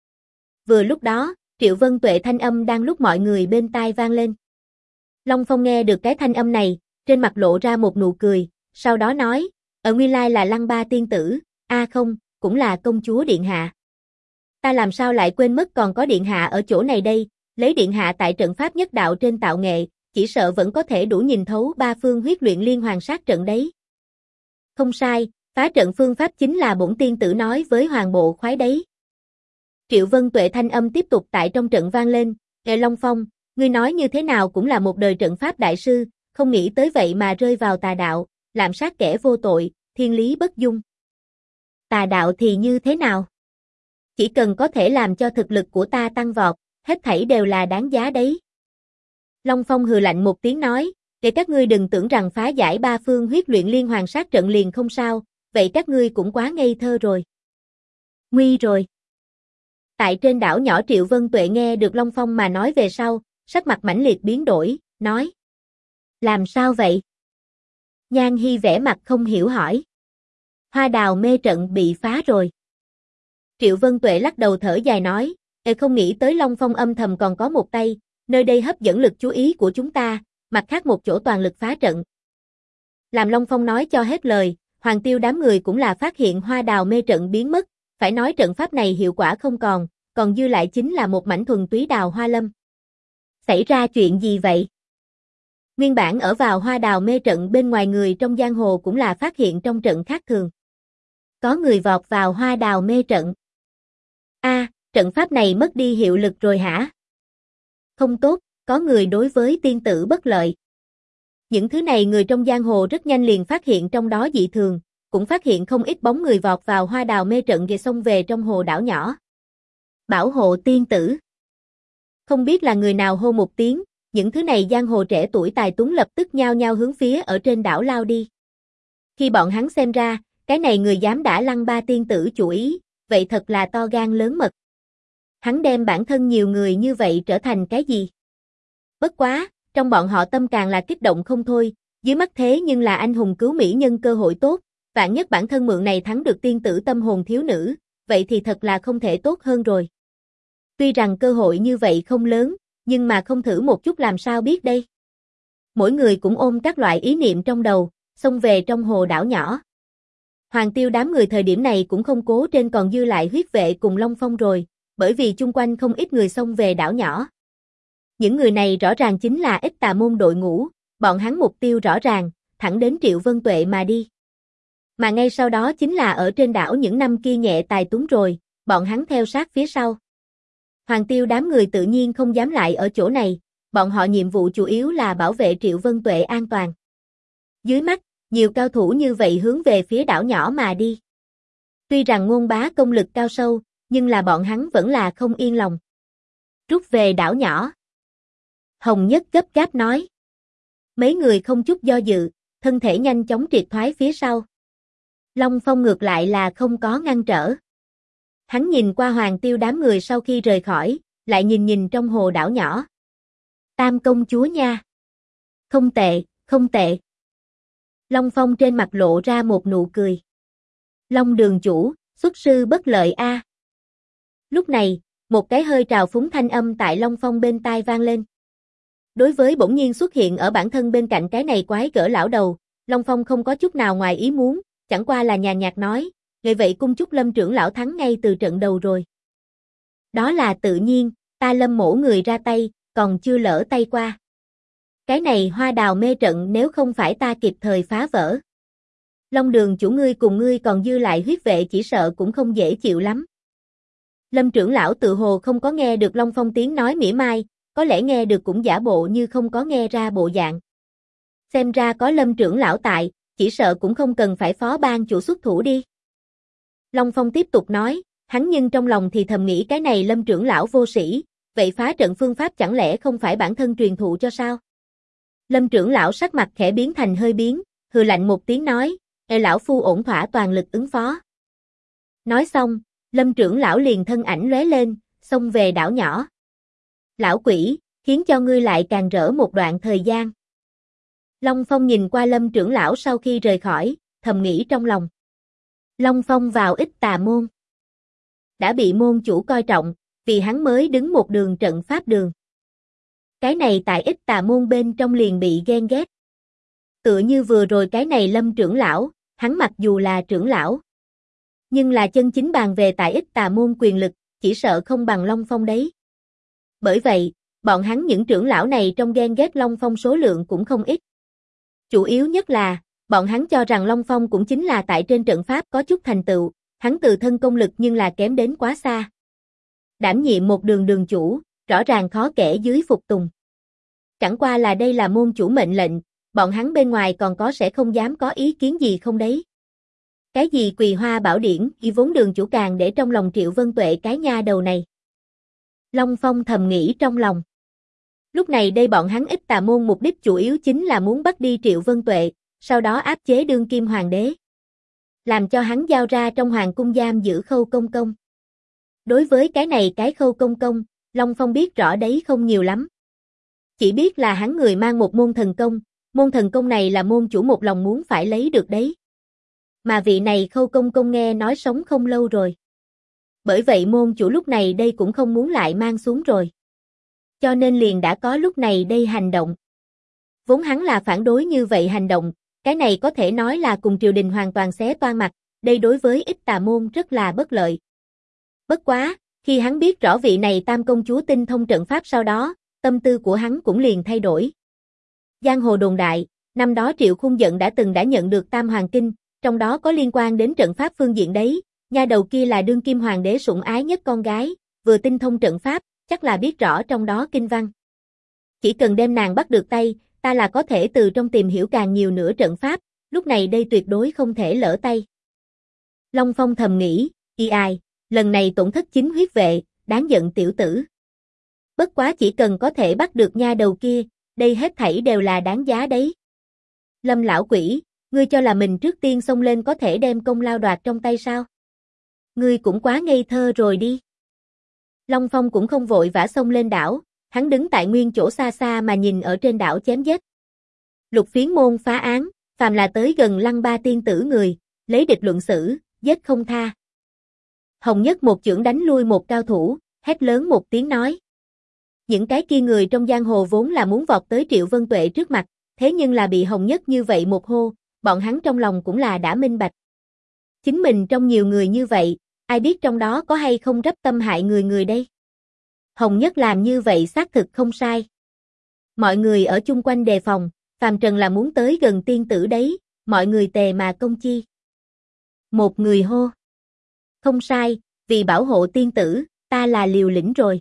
Vừa lúc đó, Triệu Vân Tuệ thanh âm đang lúc mọi người bên tai vang lên. Long Phong nghe được cái thanh âm này, trên mặt lộ ra một nụ cười, sau đó nói, nguyên lai là Lăng Ba tiên tử, không, cũng là công chúa điện hạ. Ta làm sao lại quên mất còn có điện hạ ở chỗ này đây, lấy điện hạ tại trận pháp nhất đạo trên tạo nghệ, chỉ sợ vẫn có thể đủ nhìn thấu ba phương huyết luyện liên hoàn sát trận đấy. Không sai, phá trận phương pháp chính là bổn tiên tử nói với Hoàng bộ khoái đấy. Triệu Vân Tuệ thanh âm tiếp tục tại trong trận vang lên, Long Phong, ngươi nói như thế nào cũng là một đời trận pháp đại sư, không nghĩ tới vậy mà rơi vào tà đạo, lạm sát kẻ vô tội, thiên lý bất dung. Tà đạo thì như thế nào? Chỉ cần có thể làm cho thực lực của ta tăng vọt, hết thảy đều là đáng giá đấy. Long Phong hừ lạnh một tiếng nói, để các ngươi đừng tưởng rằng phá giải ba phương huyết luyện liên hoàn sát trận liền không sao, vậy các ngươi cũng quá ngây thơ rồi. Nguy rồi. Tại trên đảo nhỏ Triệu Vân Tuệ nghe được Long Phong mà nói về sau, sắc mặt mãnh liệt biến đổi, nói. Làm sao vậy? Nhan Hi vẻ mặt không hiểu hỏi. Hoa đào mê trận bị phá rồi. Triệu Vân Tuệ lắc đầu thở dài nói, không nghĩ tới Long Phong âm thầm còn có một tay, nơi đây hấp dẫn lực chú ý của chúng ta, mặt khác một chỗ toàn lực phá trận. Làm Long Phong nói cho hết lời, Hoàng Tiêu đám người cũng là phát hiện hoa đào mê trận biến mất, phải nói trận pháp này hiệu quả không còn dư lại chính là một mảnh thuần túy đào hoa lâm. Xảy ra chuyện gì vậy? Nguyên bản ở vào hoa đào mê trận bên ngoài người trong giang hồ cũng là phát hiện trong trận khác thường. Có người vọt vào hoa đào mê trận. Trận pháp này mất đi hiệu lực rồi hả? Không tốt, có người đối với tiên tử bất lợi. Những thứ này người trong giang hồ rất nhanh liền phát hiện trong đó dị thường, cũng phát hiện không ít bóng người vọt vào hoa đào mê trận và xông về trong hồ đảo nhỏ. Bảo hộ tiên tử. Không biết là người nào hô một tiếng, những thứ này giang hồ trẻ tuổi tài tuấn lập tức nhao nhao hướng phía ở trên đảo lao đi. Khi bọn hắn xem ra, cái này người dám đã lăng ba tiên tử chủ ý, vậy thật là to gan lớn mật. Hắn đem bản thân nhiều người như vậy trở thành cái gì? Bất quá, trong bọn họ tâm càng là kích động không thôi, dưới mắt thế nhưng là anh hùng cứu mỹ nhân cơ hội tốt, vạn nhất bản thân mượn này thắng được tiên tử tâm hồn thiếu nữ, vậy thì thật là không thể tốt hơn rồi. Tuy rằng cơ hội như vậy không lớn, nhưng mà không thử một chút làm sao biết đây. Mỗi người cũng ôm các loại ý niệm trong đầu, xông về trong hồ đảo nhỏ. Hoàng Tiêu đám người thời điểm này cũng không cố trên còn dư lại huyết vệ cùng Long Phong rồi, bởi vì chung quanh không ít người xông về đảo nhỏ. Những người này rõ ràng chính là Ít Tà môn đội ngũ, bọn hắn mục tiêu rõ ràng, thẳng đến Triệu Vân Tuệ mà đi. Mà ngay sau đó chính là ở trên đảo những năm kia nhẹ tài tuấn rồi, bọn hắn theo sát phía sau. Hoàng Tiêu đám người tự nhiên không dám lại ở chỗ này, bọn họ nhiệm vụ chủ yếu là bảo vệ Triệu Vân Tuệ an toàn. Dưới mắt, nhiều cao thủ như vậy hướng về phía đảo nhỏ mà đi. Tuy rằng Ngôn Bá công lực cao sâu, nhưng là bọn hắn vẫn là không yên lòng. Rút về đảo nhỏ. Hồng Nhất gấp gáp nói. Mấy người không chút do dự, thân thể nhanh chóng triệt thoái phía sau. Long Phong ngược lại là không có ngăn trở. Hắn nhìn qua Hoàng Tiêu đám người sau khi rời khỏi, lại nhìn trong hồ đảo nhỏ. Tam công chúa nha. Không tệ, không tệ. Long Phong trên mặt lộ ra một nụ cười. Long đường chủ, xuất sư bất lợi a. Lúc này, một cái hơi trào phúng thanh âm tại Long Phong bên tai vang lên. Đối với bỗng nhiên xuất hiện ở bản thân bên cạnh cái này quái gở lão đầu, Long Phong không có chút nào ngoài ý muốn, chẳng qua là nhàn nhạt nói, vậy vậy cung chúc Lâm trưởng lão thắng ngay từ trận đầu rồi. Đó là tự nhiên, ta Lâm mổ người ra tay, còn chưa lỡ tay qua. Cái này hoa đào mê trận nếu không phải ta kịp thời phá vỡ. Long đường chủ ngươi cùng ngươi còn dư lại huyết vệ chỉ sợ cũng không dễ chịu lắm. Lâm trưởng lão tự hồ không có nghe được Long Phong tiếng nói mỉa mai, có lẽ nghe được cũng giả bộ như không có nghe ra bộ dạng. Xem ra có Lâm trưởng lão tại, chỉ sợ cũng không cần phải phó ban chủ xuất thủ đi. Long Phong tiếp tục nói, hắn nhưng trong lòng thì thầm nghĩ cái này Lâm trưởng lão vô sĩ, vậy phá trận phương pháp chẳng lẽ không phải bản thân truyền thụ cho sao? Lâm trưởng lão sắc mặt khẽ biến thành hơi biến, hừ lạnh một tiếng nói, lão phu ổn thỏa toàn lực ứng phó. Nói xong, Lâm trưởng lão liền thân ảnh lóe lên, xông về đảo nhỏ. Lão quỷ, khiến cho ngươi lại càng rỡ một đoạn thời gian. Long Phong nhìn qua Lâm trưởng lão sau khi rời khỏi, thầm nghĩ trong lòng. Long Phong vào Ít Tà môn. Đã bị môn chủ coi trọng, vì hắn mới đứng một đường trận pháp đường. Cái này tại Ít Tà môn bên trong liền bị ghen ghét. Tựa như vừa rồi cái này Lâm trưởng lão, hắn mặc dù là trưởng lão, nhưng là chân chính bàn về tại Ít Tà môn quyền lực, chỉ sợ không bằng Long Phong đấy. Bởi vậy, bọn hắn những trưởng lão này trong ghen ghét Long Phong số lượng cũng không ít. Chủ yếu nhất là, bọn hắn cho rằng Long Phong cũng chính là tại trên trận pháp có chút thành tựu, hắn từ thân công lực nhưng là kém đến quá xa. Đảm nhiệm một đường đường chủ, rõ ràng khó kể dưới phục tùng. Chẳng qua là đây là môn chủ mệnh lệnh, bọn hắn bên ngoài còn có sẽ không dám có ý kiến gì không đấy. Cái gì Quỳ Hoa Bảo Điển, y vốn đường chủ càng để trong lòng Triệu Vân Tuệ cái nha đầu này. Long Phong thầm nghĩ trong lòng. Lúc này đây bọn hắn Ít Tà môn mục đích chủ yếu chính là muốn bắt đi Triệu Vân Tuệ, sau đó áp chế đương kim hoàng đế. Làm cho hắn giao ra trong hoàng cung giam giữ Khâu Công Công. Đối với cái này cái Khâu Công Công, Long Phong biết rõ đấy không nhiều lắm. Chỉ biết là hắn người mang một môn thần công này là môn chủ một lòng muốn phải lấy được đấy. Mà vị này Khâu Công Công nghe nói sống không lâu rồi. Bởi vậy môn chủ lúc này đây cũng không muốn lại mang xuống rồi. Cho nên liền đã có lúc này đây hành động. Vốn hắn là phản đối như vậy hành động, cái này có thể nói là cùng triều đình hoàn toàn xé toang mặt, đây đối với Ít Tà môn rất là bất lợi. Bất quá, khi hắn biết rõ vị này Tam công chúa tinh thông trận pháp sau đó, tâm tư của hắn cũng liền thay đổi. Giang hồ đồn đại, năm đó Triệu Khung Dận đã nhận được Tam Hoàng Kinh, trong đó có liên quan đến trận pháp phương diện đấy, nha đầu kia là đương kim hoàng đế sủng ái nhất con gái, vừa tinh thông trận pháp, chắc là biết rõ trong đó kinh văn. Chỉ cần đem nàng bắt được tay, ta là có thể từ trong tìm hiểu càng nhiều nữa trận pháp, lúc này đây tuyệt đối không thể lỡ tay. Long Phong thầm nghĩ, ai, lần này tổn thất 9 huyết vệ, đáng giận tiểu tử. Bất quá chỉ cần có thể bắt được nha đầu kia, đây hết thảy đều là đáng giá đấy. Lâm lão quỷ, ngươi cho là mình trước tiên xông lên có thể đem công lao đoạt trong tay sao? Ngươi cũng quá ngây thơ rồi đi. Long Phong cũng không vội vã xông lên đảo, hắn đứng tại nguyên chỗ xa xa mà nhìn ở trên đảo chém giết. Lục Phiến môn phá án, phàm là tới gần Lăng Ba tiên tử người, lấy địch luận xử, giết không tha. Hồng Nhất một chưởng đánh lui một cao thủ, hét lớn một tiếng nói. Những cái kia người trong giang hồ vốn là muốn vọt tới Triệu Vân Tuệ trước mặt, thế nhưng là bị Hồng Nhất như vậy một hô, bọn hắn trong lòng cũng là đã minh bạch. Chính mình trong nhiều người như vậy, ai biết trong đó có hay không rắp tâm hại người đây. Hồng Nhất làm như vậy xác thực không sai. Mọi người ở chung quanh đề phòng, phàm trần là muốn tới gần tiên tử đấy, mọi người tề mà công chi. Một người hô. Không sai, vì bảo hộ tiên tử, ta là liều lĩnh rồi.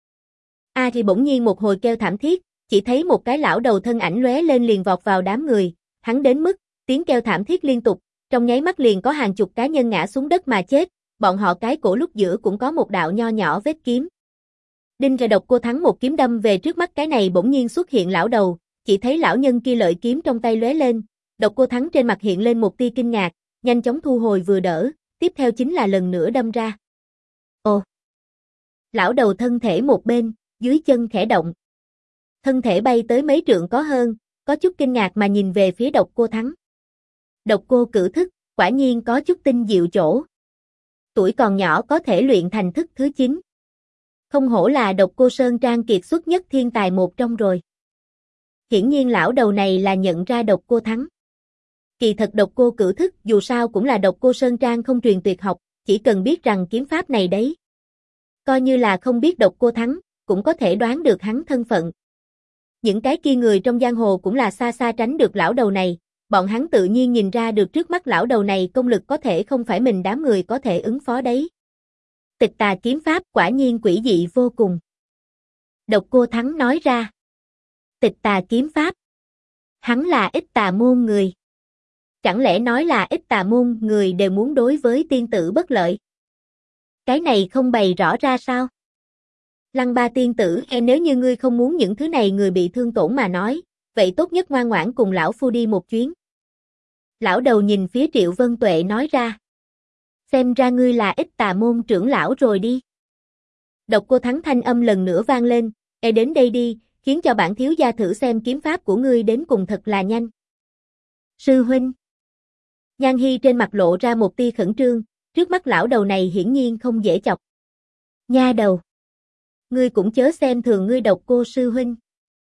Thì bỗng nhiên một hồi kêu thảm thiết, chỉ thấy một cái lão đầu thân ảnh lóe lên liền vọt vào đám người, hắn đến mức, tiếng kêu thảm thiết liên tục, trong nháy mắt liền có hàng chục cá nhân ngã xuống đất mà chết, bọn họ cái cổ lúc giữa cũng có một đạo nho nhỏ vết kiếm. Đinh ra Độc Cô Thắng một kiếm đâm về trước mắt cái này bỗng nhiên xuất hiện lão đầu, chỉ thấy lão nhân kia lợi kiếm trong tay lóe lên, Độc Cô Thắng trên mặt hiện lên một tia kinh ngạc, nhanh chóng thu hồi vừa đỡ, tiếp theo chính là lần nữa đâm ra. Ồ! Lão đầu thân thể một bên, dưới chân khẽ động. Thân thể bay tới mấy trượng có hơn, có chút kinh ngạc mà nhìn về phía Độc Cô Thắng. Độc Cô cử thức, quả nhiên có chút tinh diệu chỗ. Tuổi còn nhỏ có thể luyện thành thức thứ 9. Không hổ là Độc Cô Sơn Trang kiệt xuất nhất thiên tài một trong rồi. Hiển nhiên lão đầu này là nhận ra Độc Cô Thắng. Kỳ thật Độc Cô cử thức dù sao cũng là Độc Cô Sơn Trang không truyền tuyệt học, chỉ cần biết rằng kiếm pháp này đấy. Coi như là không biết Độc Cô Thắng, cũng có thể đoán được hắn thân phận. Những cái kia người trong giang hồ cũng là xa xa tránh được lão đầu này, bọn hắn tự nhiên nhìn ra được trước mắt lão đầu này công lực có thể không phải mình đám người có thể ứng phó đấy. Tịch tà kiếm pháp quả nhiên quỷ dị vô cùng. Độc Cô Thắng nói ra. Tịch tà kiếm pháp. Hắn là ít tà môn người. Chẳng lẽ nói là ít tà môn người đều muốn đối với tiên tử bất lợi? Cái này không bày rõ ra sao? Lăng Ba tiên tử, nếu như ngươi không muốn những thứ này người bị thương tổn mà nói, vậy tốt nhất ngoan ngoãn cùng lão phu đi một chuyến. Lão đầu nhìn phía Triệu Vân Tuệ nói ra. Xem ra ngươi là ít tà môn trưởng lão rồi đi. Độc Cô Thắng thanh âm lần nữa vang lên, đến đây đi, khiến cho bản thiếu gia thử xem kiếm pháp của ngươi đến cùng thật là nhanh. Sư huynh. Nhan Hi trên mặt lộ ra một tia khẩn trương, trước mắt lão đầu này hiển nhiên không dễ chọc. Nha đầu. Ngươi cũng chớ xem thường ngươi Độc Cô sư huynh.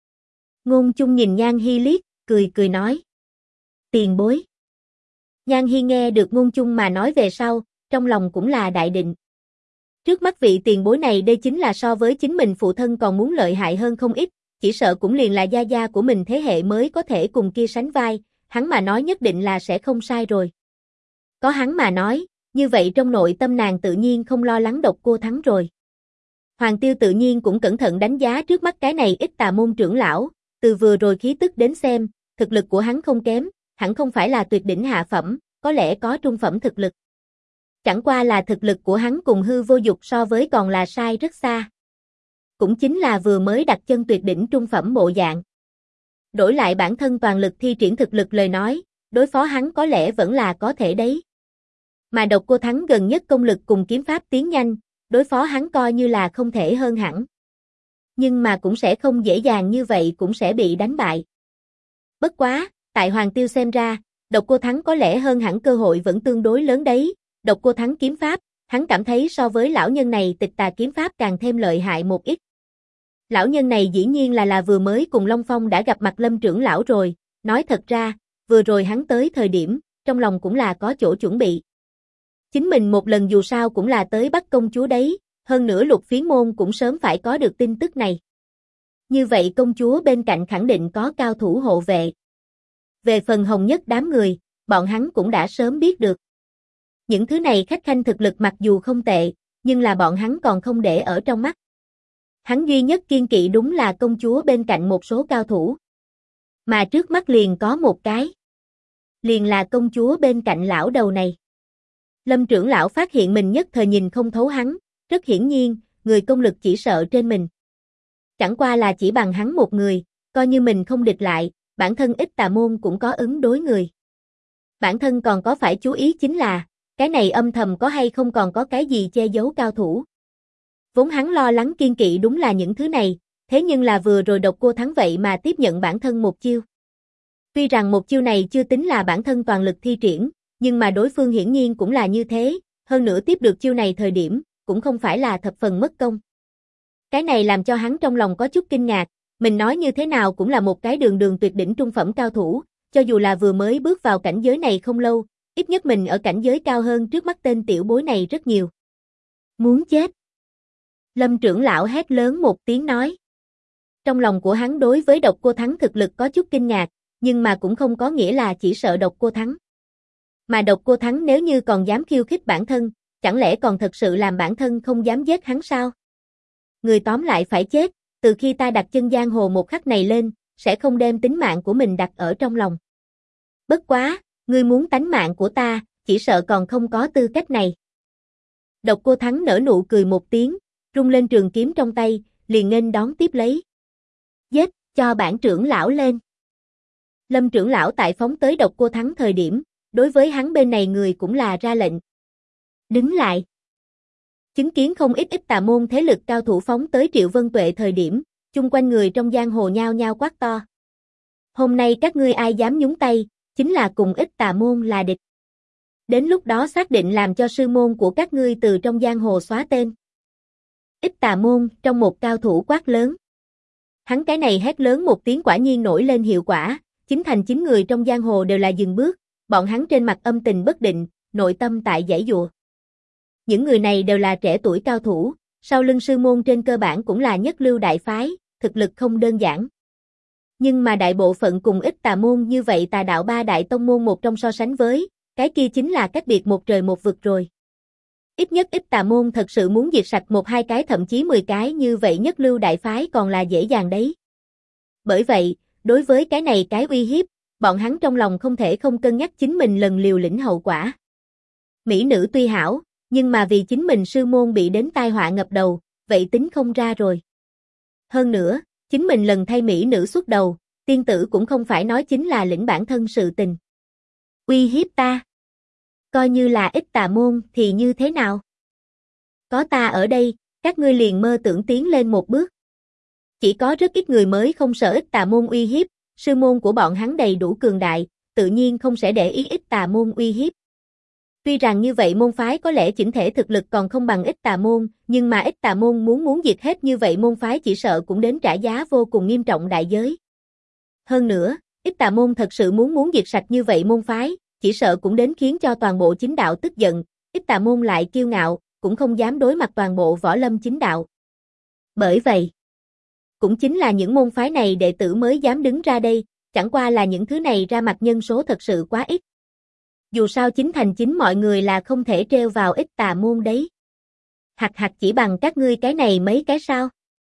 Ngôn Chung nhìn Nhan Hi liếc, cười nói. Tiền bối. Nhan Hi nghe được Ngôn Chung mà nói về sau, trong lòng cũng là đại định. Trước mắt vị tiền bối này đây chính là so với chính mình phụ thân còn muốn lợi hại hơn không ít, chỉ sợ cũng liền là gia gia của mình thế hệ mới có thể cùng kia sánh vai, hắn mà nói nhất định là sẽ không sai rồi. Có hắn mà nói, như vậy trong nội tâm nàng tự nhiên không lo lắng Độc Cô Thắng rồi. Hoàng Tiêu tự nhiên cũng cẩn thận đánh giá trước mắt cái này ít tà môn trưởng lão, từ vừa rồi khí tức đến xem, thực lực của hắn không kém, hẳn không phải là tuyệt đỉnh hạ phẩm, có lẽ có trung phẩm thực lực. Chẳng qua là thực lực của hắn cùng hư vô dục so với còn là sai rất xa. Cũng chính là vừa mới đặt chân tuyệt đỉnh trung phẩm bộ dạng. Đổi lại bản thân toàn lực thi triển thực lực lời nói, đối phó hắn có lẽ vẫn là có thể đấy. Mà Độc Cô Thắng gần nhất công lực cùng kiếm pháp tiến nhanh, đối phó hắn coi như là không thể hơn hẳn. Nhưng mà cũng sẽ không dễ dàng như vậy cũng sẽ bị đánh bại. Bất quá, tại Hoàng Tiêu xem ra, Độc Cô Thắng có lẽ hơn hẳn cơ hội vẫn tương đối lớn đấy. Độc Cô Thắng kiếm pháp, hắn cảm thấy so với lão nhân này tịch tà kiếm pháp càng thêm lợi hại một ít. Lão nhân này dĩ nhiên là vừa mới cùng Long Phong đã gặp mặt Lâm trưởng lão rồi, nói thật ra, vừa rồi hắn tới thời điểm, trong lòng cũng là có chỗ chuẩn bị. Chính mình một lần dù sao cũng là tới bắt công chúa đấy, hơn nữa Lục Phiến môn cũng sớm phải có được tin tức này. Như vậy công chúa bên cạnh khẳng định có cao thủ hộ vệ. Về phần Hồng Nhất đám người, bọn hắn cũng đã sớm biết được. Những thứ này khách khanh thực lực mặc dù không tệ, nhưng là bọn hắn còn không để ở trong mắt. Hắn duy nhất kiên kỵ đúng là công chúa bên cạnh một số cao thủ. Mà trước mắt liền có một cái. Liền là công chúa bên cạnh lão đầu này. Lâm trưởng lão phát hiện mình nhất thời nhìn không thấu hắn, rất hiển nhiên, người công lực chỉ sợ trên mình. Chẳng qua là chỉ bằng hắn một người, coi như mình không địch lại, bản thân ít tà môn cũng có ứng đối người. Bản thân còn có phải chú ý chính là, cái này âm thầm có hay không còn có cái gì che giấu cao thủ. Vốn hắn lo lắng kiên kỵ đúng là những thứ này, thế nhưng là vừa rồi Độc Cô Thắng vậy mà tiếp nhận bản thân một chiêu. Tuy rằng một chiêu này chưa tính là bản thân toàn lực thi triển, nhưng mà đối phương hiển nhiên cũng là như thế, hơn nữa tiếp được chiêu này thời điểm, cũng không phải là thập phần mất công. Cái này làm cho hắn trong lòng có chút kinh ngạc, mình nói như thế nào cũng là một cái đường đường tuyệt đỉnh trung phẩm cao thủ, cho dù là vừa mới bước vào cảnh giới này không lâu, ít nhất mình ở cảnh giới cao hơn trước mắt tên tiểu bối này rất nhiều. Muốn chết. Lâm trưởng lão hét lớn một tiếng nói. Trong lòng của hắn đối với Độc Cô Thắng thực lực có chút kinh ngạc, nhưng mà cũng không có nghĩa là chỉ sợ Độc Cô Thắng. Mà Độc Cô Thắng nếu như còn dám khiêu khích bản thân, chẳng lẽ còn thật sự làm bản thân không dám giết hắn sao? Người tóm lại phải chết, từ khi ta đặt chân giang hồ một khắc này lên, sẽ không đem tính mạng của mình đặt ở trong lòng. Bất quá, ngươi muốn tánh mạng của ta, chỉ sợ còn không có tư cách này. Độc Cô Thắng nở nụ cười một tiếng, rung lên trường kiếm trong tay, liền nghênh đón tiếp lấy. Giết, cho bản trưởng lão lên. Lâm trưởng lão tại phóng tới Độc Cô Thắng thời điểm, đối với hắn bên này người cũng là ra lệnh. Đứng lại. Chứng kiến không ít tà môn thế lực cao thủ phóng tới Triệu Vân Tuệ thời điểm, chung quanh người trong giang hồ nhao nhao quát to. Hôm nay các ngươi ai dám nhúng tay, chính là cùng ít tà môn là địch. Đến lúc đó xác định làm cho sư môn của các ngươi từ trong giang hồ xóa tên. Ít tà môn, trong một cao thủ quát lớn. Hắn cái này hét lớn một tiếng quả nhiên nổi lên hiệu quả, chính thành chính người trong giang hồ đều là dừng bước, bọn hắn trên mặt âm tình bất định, nội tâm tại giãy giụa. Những người này đều là trẻ tuổi cao thủ, sau lưng sư môn trên cơ bản cũng là nhất lưu đại phái, thực lực không đơn giản. Nhưng mà đại bộ phận cùng ít tà môn như vậy tà đạo ba đại tông môn một trong so sánh với, cái kia chính là cách biệt một trời một vực rồi. Ít nhất ít tà môn thật sự muốn diệt sạch một hai cái thậm chí 10 cái như vậy nhất lưu đại phái còn là dễ dàng đấy. Bởi vậy, đối với cái này cái uy hiếp, bọn hắn trong lòng không thể không cân nhắc chính mình lần liều lĩnh hậu quả. Mỹ nữ tuy hảo, nhưng mà vì chính mình sư môn bị đến tai họa ngập đầu, vậy tính không ra rồi. Hơn nữa, chính mình lần thay Mỹ nữ xuất đầu, tiên tử cũng không phải nói chính là lĩnh bản thân sự tình. Uy hiếp ta. Coi như là ít tà môn thì như thế nào? Có ta ở đây, các ngươi liền mơ tưởng tiến lên một bước. Chỉ có rất ít người mới không sợ ít tà môn uy hiếp, sư môn của bọn hắn đầy đủ cường đại, tự nhiên không sẽ để ý ít tà môn uy hiếp. Tuy rằng như vậy môn phái có lẽ chỉnh thể thực lực còn không bằng ít tà môn, nhưng mà ít tà môn muốn diệt hết như vậy môn phái chỉ sợ cũng đến trả giá vô cùng nghiêm trọng đại giới. Hơn nữa, ít tà môn thật sự muốn diệt sạch như vậy môn phái, chỉ sợ cũng đến khiến cho toàn bộ chính đạo tức giận, ít tà môn lại kiêu ngạo, cũng không dám đối mặt toàn bộ võ lâm chính đạo. Bởi vậy, cũng chính là những môn phái này đệ tử mới dám đứng ra đây, chẳng qua là những thứ này ra mặt nhân số thật sự quá ít. Dù sao chính thành chính mọi người là không thể treo vào ít tà môn đấy. Hặc hặc chỉ bằng các ngươi cái này mấy cái sao?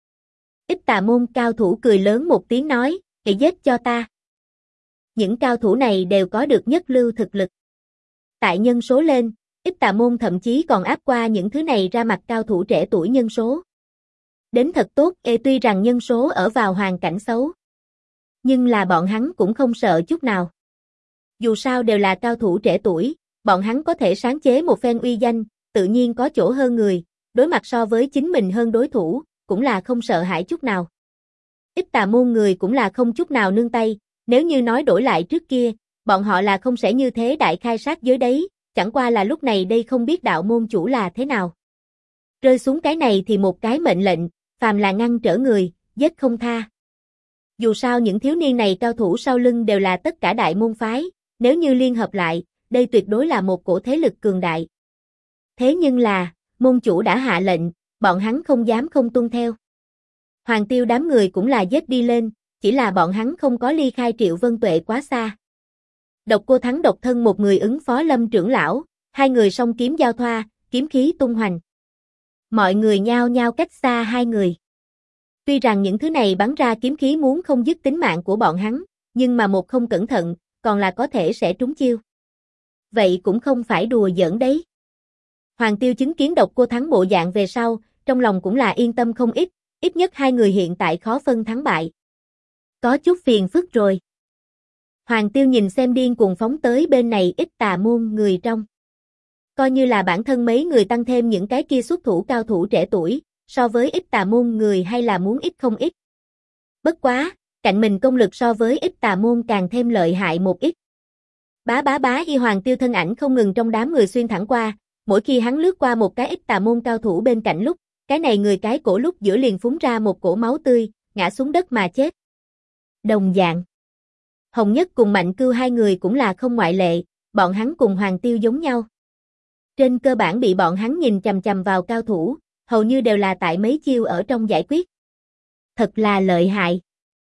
Ít tà môn cao thủ cười lớn một tiếng nói, hãy giết cho ta. Những cao thủ này đều có được nhất lưu thực lực. Tại nhân số lên, ít tà môn thậm chí còn áp qua những thứ này ra mặt cao thủ trẻ tuổi nhân số. Đến thật tốt, tuy rằng nhân số ở vào hoàn cảnh xấu. Nhưng là bọn hắn cũng không sợ chút nào. Dù sao đều là cao thủ trẻ tuổi, bọn hắn có thể sáng chế một phen uy danh, tự nhiên có chỗ hơn người, đối mặt so với chính mình hơn đối thủ, cũng là không sợ hãi chút nào. Ít tà môn người cũng là không chút nào nương tay, nếu như nói đổi lại trước kia, bọn họ là không sẽ như thế đại khai sát giới đấy, chẳng qua là lúc này đây không biết đạo môn chủ là thế nào. Rơi xuống cái này thì một cái mệnh lệnh, phàm là ngăn trở người, giết không tha. Dù sao những thiếu niên này cao thủ sau lưng đều là tất cả đại môn phái, nếu như liên hợp lại, đây tuyệt đối là một cổ thế lực cường đại. Thế nhưng là, môn chủ đã hạ lệnh, bọn hắn không dám không tuân theo. Hoàng Tiêu đám người cũng là giết đi lên, chỉ là bọn hắn không có ly khai Triệu Vân Tuệ quá xa. Độc Cô Thắng độc thân một người ứng phó Lâm trưởng lão, hai người song kiếm giao thoa, kiếm khí tung hoành. Mọi người nhao nhao cách xa hai người. Tuy rằng những thứ này bắn ra kiếm khí muốn không dứt tính mạng của bọn hắn, nhưng mà một không cẩn thận, còn là có thể sẽ trúng chiêu. Vậy cũng không phải đùa giỡn đấy. Hoàng Tiêu chứng kiến Độc Cô Thắng bộ dạng về sau, trong lòng cũng là yên tâm không ít nhất hai người hiện tại khó phân thắng bại. Có chút phiền phức rồi. Hoàng Tiêu nhìn xem điên cuồng phóng tới bên này ít tà môn người trong. Coi như là bản thân mấy người tăng thêm những cái kia xuất thủ cao thủ trẻ tuổi, so với ít tà môn người hay là muốn ít không ít. Bất quá, cạnh mình công lực so với ít tà môn càng thêm lợi hại một ít. Bá y Hoàng Tiêu thân ảnh không ngừng trong đám người xuyên thẳng qua, mỗi khi hắn lướt qua một cái ít tà môn cao thủ bên cạnh lúc, cái này người cái cổ lúc giữa liền phúng ra một cổ máu tươi, ngã xuống đất mà chết. Đồng dạng. Hồng Nhất cùng Mạnh Cưu hai người cũng là không ngoại lệ, bọn hắn cùng Hoàng Tiêu giống nhau. Trên cơ bản bị bọn hắn nhìn chằm chằm vào cao thủ, hầu như đều là tại mấy chiêu ở trong giải quyết. Thật là lợi hại.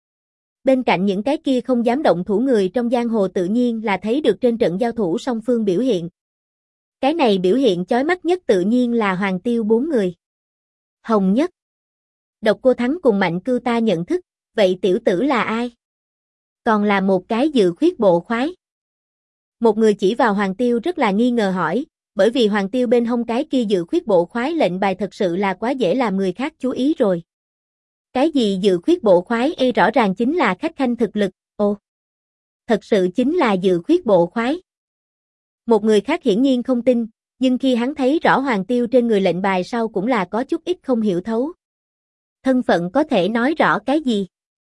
Bên cạnh những cái kia không dám động thủ người trong giang hồ tự nhiên là thấy được trên trận giao thủ song phương biểu hiện. Cái này biểu hiện chói mắt nhất tự nhiên là Hoàng Tiêu bốn người. Hồng Nhất. Độc Cô Thắng cùng Mạnh Cưu ta nhận thức, vậy tiểu tử là ai? Còn là một cái dự khuyết bộ khoái. Một người chỉ vào Hoàng Tiêu rất là nghi ngờ hỏi, bởi vì Hoàng Tiêu bên hông cái kia dự khuyết bộ khoái lệnh bài thật sự là quá dễ làm người khác chú ý rồi. Cái gì dự khuyết bộ khoái rõ ràng chính là khách khanh thực lực, thật sự chính là dự khuyết bộ khoái. Một người khác hiển nhiên không tin, nhưng khi hắn thấy rõ Hoàng Tiêu trên người lệnh bài sau cũng là có chút ít không hiểu thấu. Thân phận có thể nói rõ cái gì?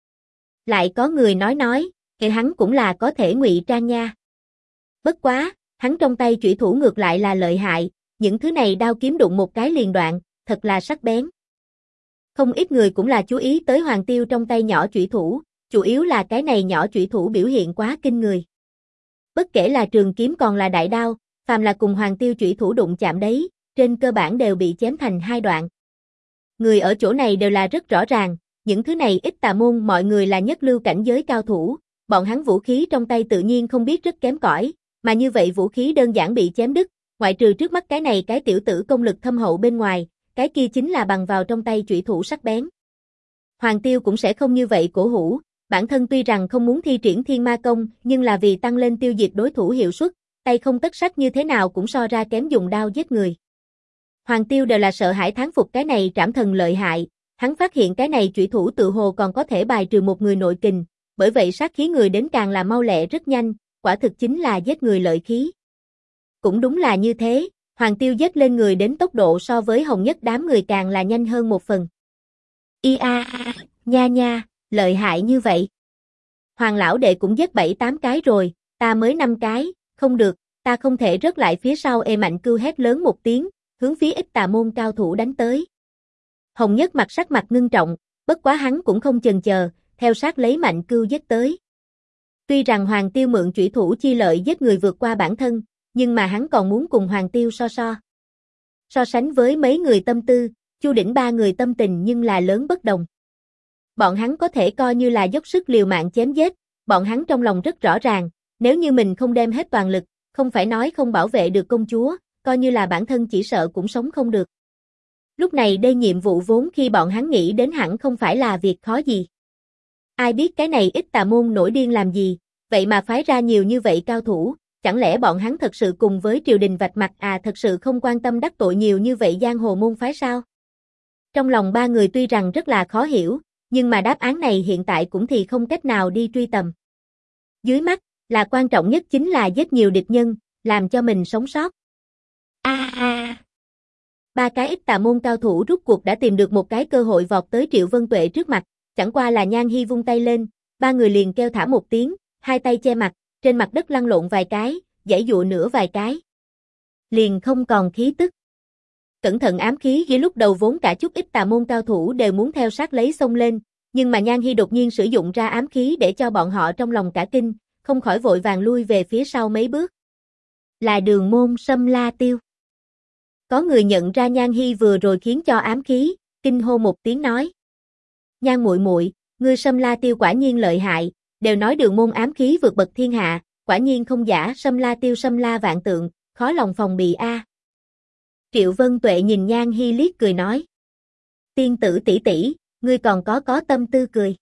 Lại có người nói, hắn cũng là có thể ngụy trang nha. Bất quá, hắn trong tay chủy thủ ngược lại là lợi hại, những thứ này đao kiếm đụng một cái liền đoạn, thật là sắc bén. Không ít người cũng là chú ý tới Hoàng Tiêu trong tay nhỏ chủy thủ, chủ yếu là cái này nhỏ chủy thủ biểu hiện quá kinh người. Bất kể là trường kiếm còn là đại đao, phàm là cùng Hoàng Tiêu chủy thủ đụng chạm đấy, trên cơ bản đều bị chém thành hai đoạn. Người ở chỗ này đều là rất rõ ràng, những thứ này ít tà môn mọi người là nhất lưu cảnh giới cao thủ, bọn hắn vũ khí trong tay tự nhiên không biết rất kém cỏi, mà như vậy vũ khí đơn giản bị chém đứt, ngoại trừ trước mắt cái này cái tiểu tử công lực thâm hậu bên ngoài, cái kia chính là bằng vào trong tay chủy thủ sắc bén. Hoàng Tiêu cũng sẽ không như vậy cổ hủ, bản thân tuy rằng không muốn thi triển thiên ma công, nhưng là vì tăng lên tiêu diệt đối thủ hiệu suất, tay không tất sách như thế nào cũng so ra kém dùng đao giết người. Hoàng Tiêu đều là sợ hãi thán phục cái này trảm thần lợi hại, hắn phát hiện cái này chủy thủ tự hồ còn có thể bài trừ một người nội kình, bởi vậy sát khí người đến càng là mau lẹ rất nhanh, quả thực chính là giết người lợi khí. Cũng đúng là như thế, Hoàng Tiêu giết lên người đến tốc độ so với Hồng Nhất đám người càng là nhanh hơn một phần. Nha, lợi hại như vậy. Hoàng lão đệ cũng giết 7-8 cái rồi, ta mới 5 cái, không được, ta không thể rớt lại phía sau. Mạnh Cưu hét lớn một tiếng, hướng phía ít tà môn cao thủ đánh tới. Hồng Nhất sắc mặt ngưng trọng, bất quá hắn cũng không chần chờ, theo sát lấy Mạnh Cưu giết tới. Tuy rằng Hoàng Tiêu mượn chủy thủ chi lợi giết người vượt qua bản thân, nhưng mà hắn còn muốn cùng Hoàng Tiêu so sánh với mấy người tâm tư, Chu Đỉnh ba người tâm tình nhưng là lớn bất đồng. Bọn hắn có thể coi như là dốc sức liều mạng chém giết, bọn hắn trong lòng rất rõ ràng, nếu như mình không đem hết toàn lực, không phải nói không bảo vệ được công chúa, coi như là bản thân chỉ sợ cũng sống không được. Lúc này đây nhiệm vụ vốn khi bọn hắn nghĩ đến hẳn không phải là việc khó gì. Ai biết cái này ít tà môn nổi điên làm gì, vậy mà phái ra nhiều như vậy cao thủ, chẳng lẽ bọn hắn thật sự cùng với triều đình vạch mặt thật sự không quan tâm đắc tội nhiều như vậy giang hồ môn phái sao? Trong lòng ba người tuy rằng rất là khó hiểu, nhưng mà đáp án này hiện tại cũng thì không cách nào đi truy tầm. Dưới mắt, là quan trọng nhất chính là giết nhiều địch nhân, làm cho mình sống sót. Ba cái ít tà môn cao thủ rút cuộc đã tìm được một cái cơ hội vọt tới Triệu Vân Tuệ trước mặt, chẳng qua là Nhan Hi vung tay lên, ba người liền kêu thả một tiếng, hai tay che mặt, trên mặt đất lăn lộn vài cái, giãy giụa nữa vài cái. Liền không còn khí tức. Cẩn thận ám khí ghi lúc đầu vốn cả chút ít tà môn cao thủ đều muốn theo sát lấy xông lên, nhưng mà Nhan Hi đột nhiên sử dụng ra ám khí để cho bọn họ trong lòng cả kinh, không khỏi vội vàng lui về phía sau mấy bước. Là Đường Môn Sâm La Tiêu. Có người nhận ra Nhan Hi vừa rồi khiến cho ám khí, kinh hô một tiếng nói. Nhan muội muội, ngươi Sâm La Tiêu quả nhiên lợi hại, đều nói đường môn ám khí vượt bậc thiên hạ, quả nhiên không giả, Sâm La Tiêu Sâm La vạn tượng, khó lòng phòng bị a. Triệu Vân Tuệ nhìn Nhan Hi liếc cười nói. Tiên tử tỷ tỷ, ngươi còn có tâm tư cười.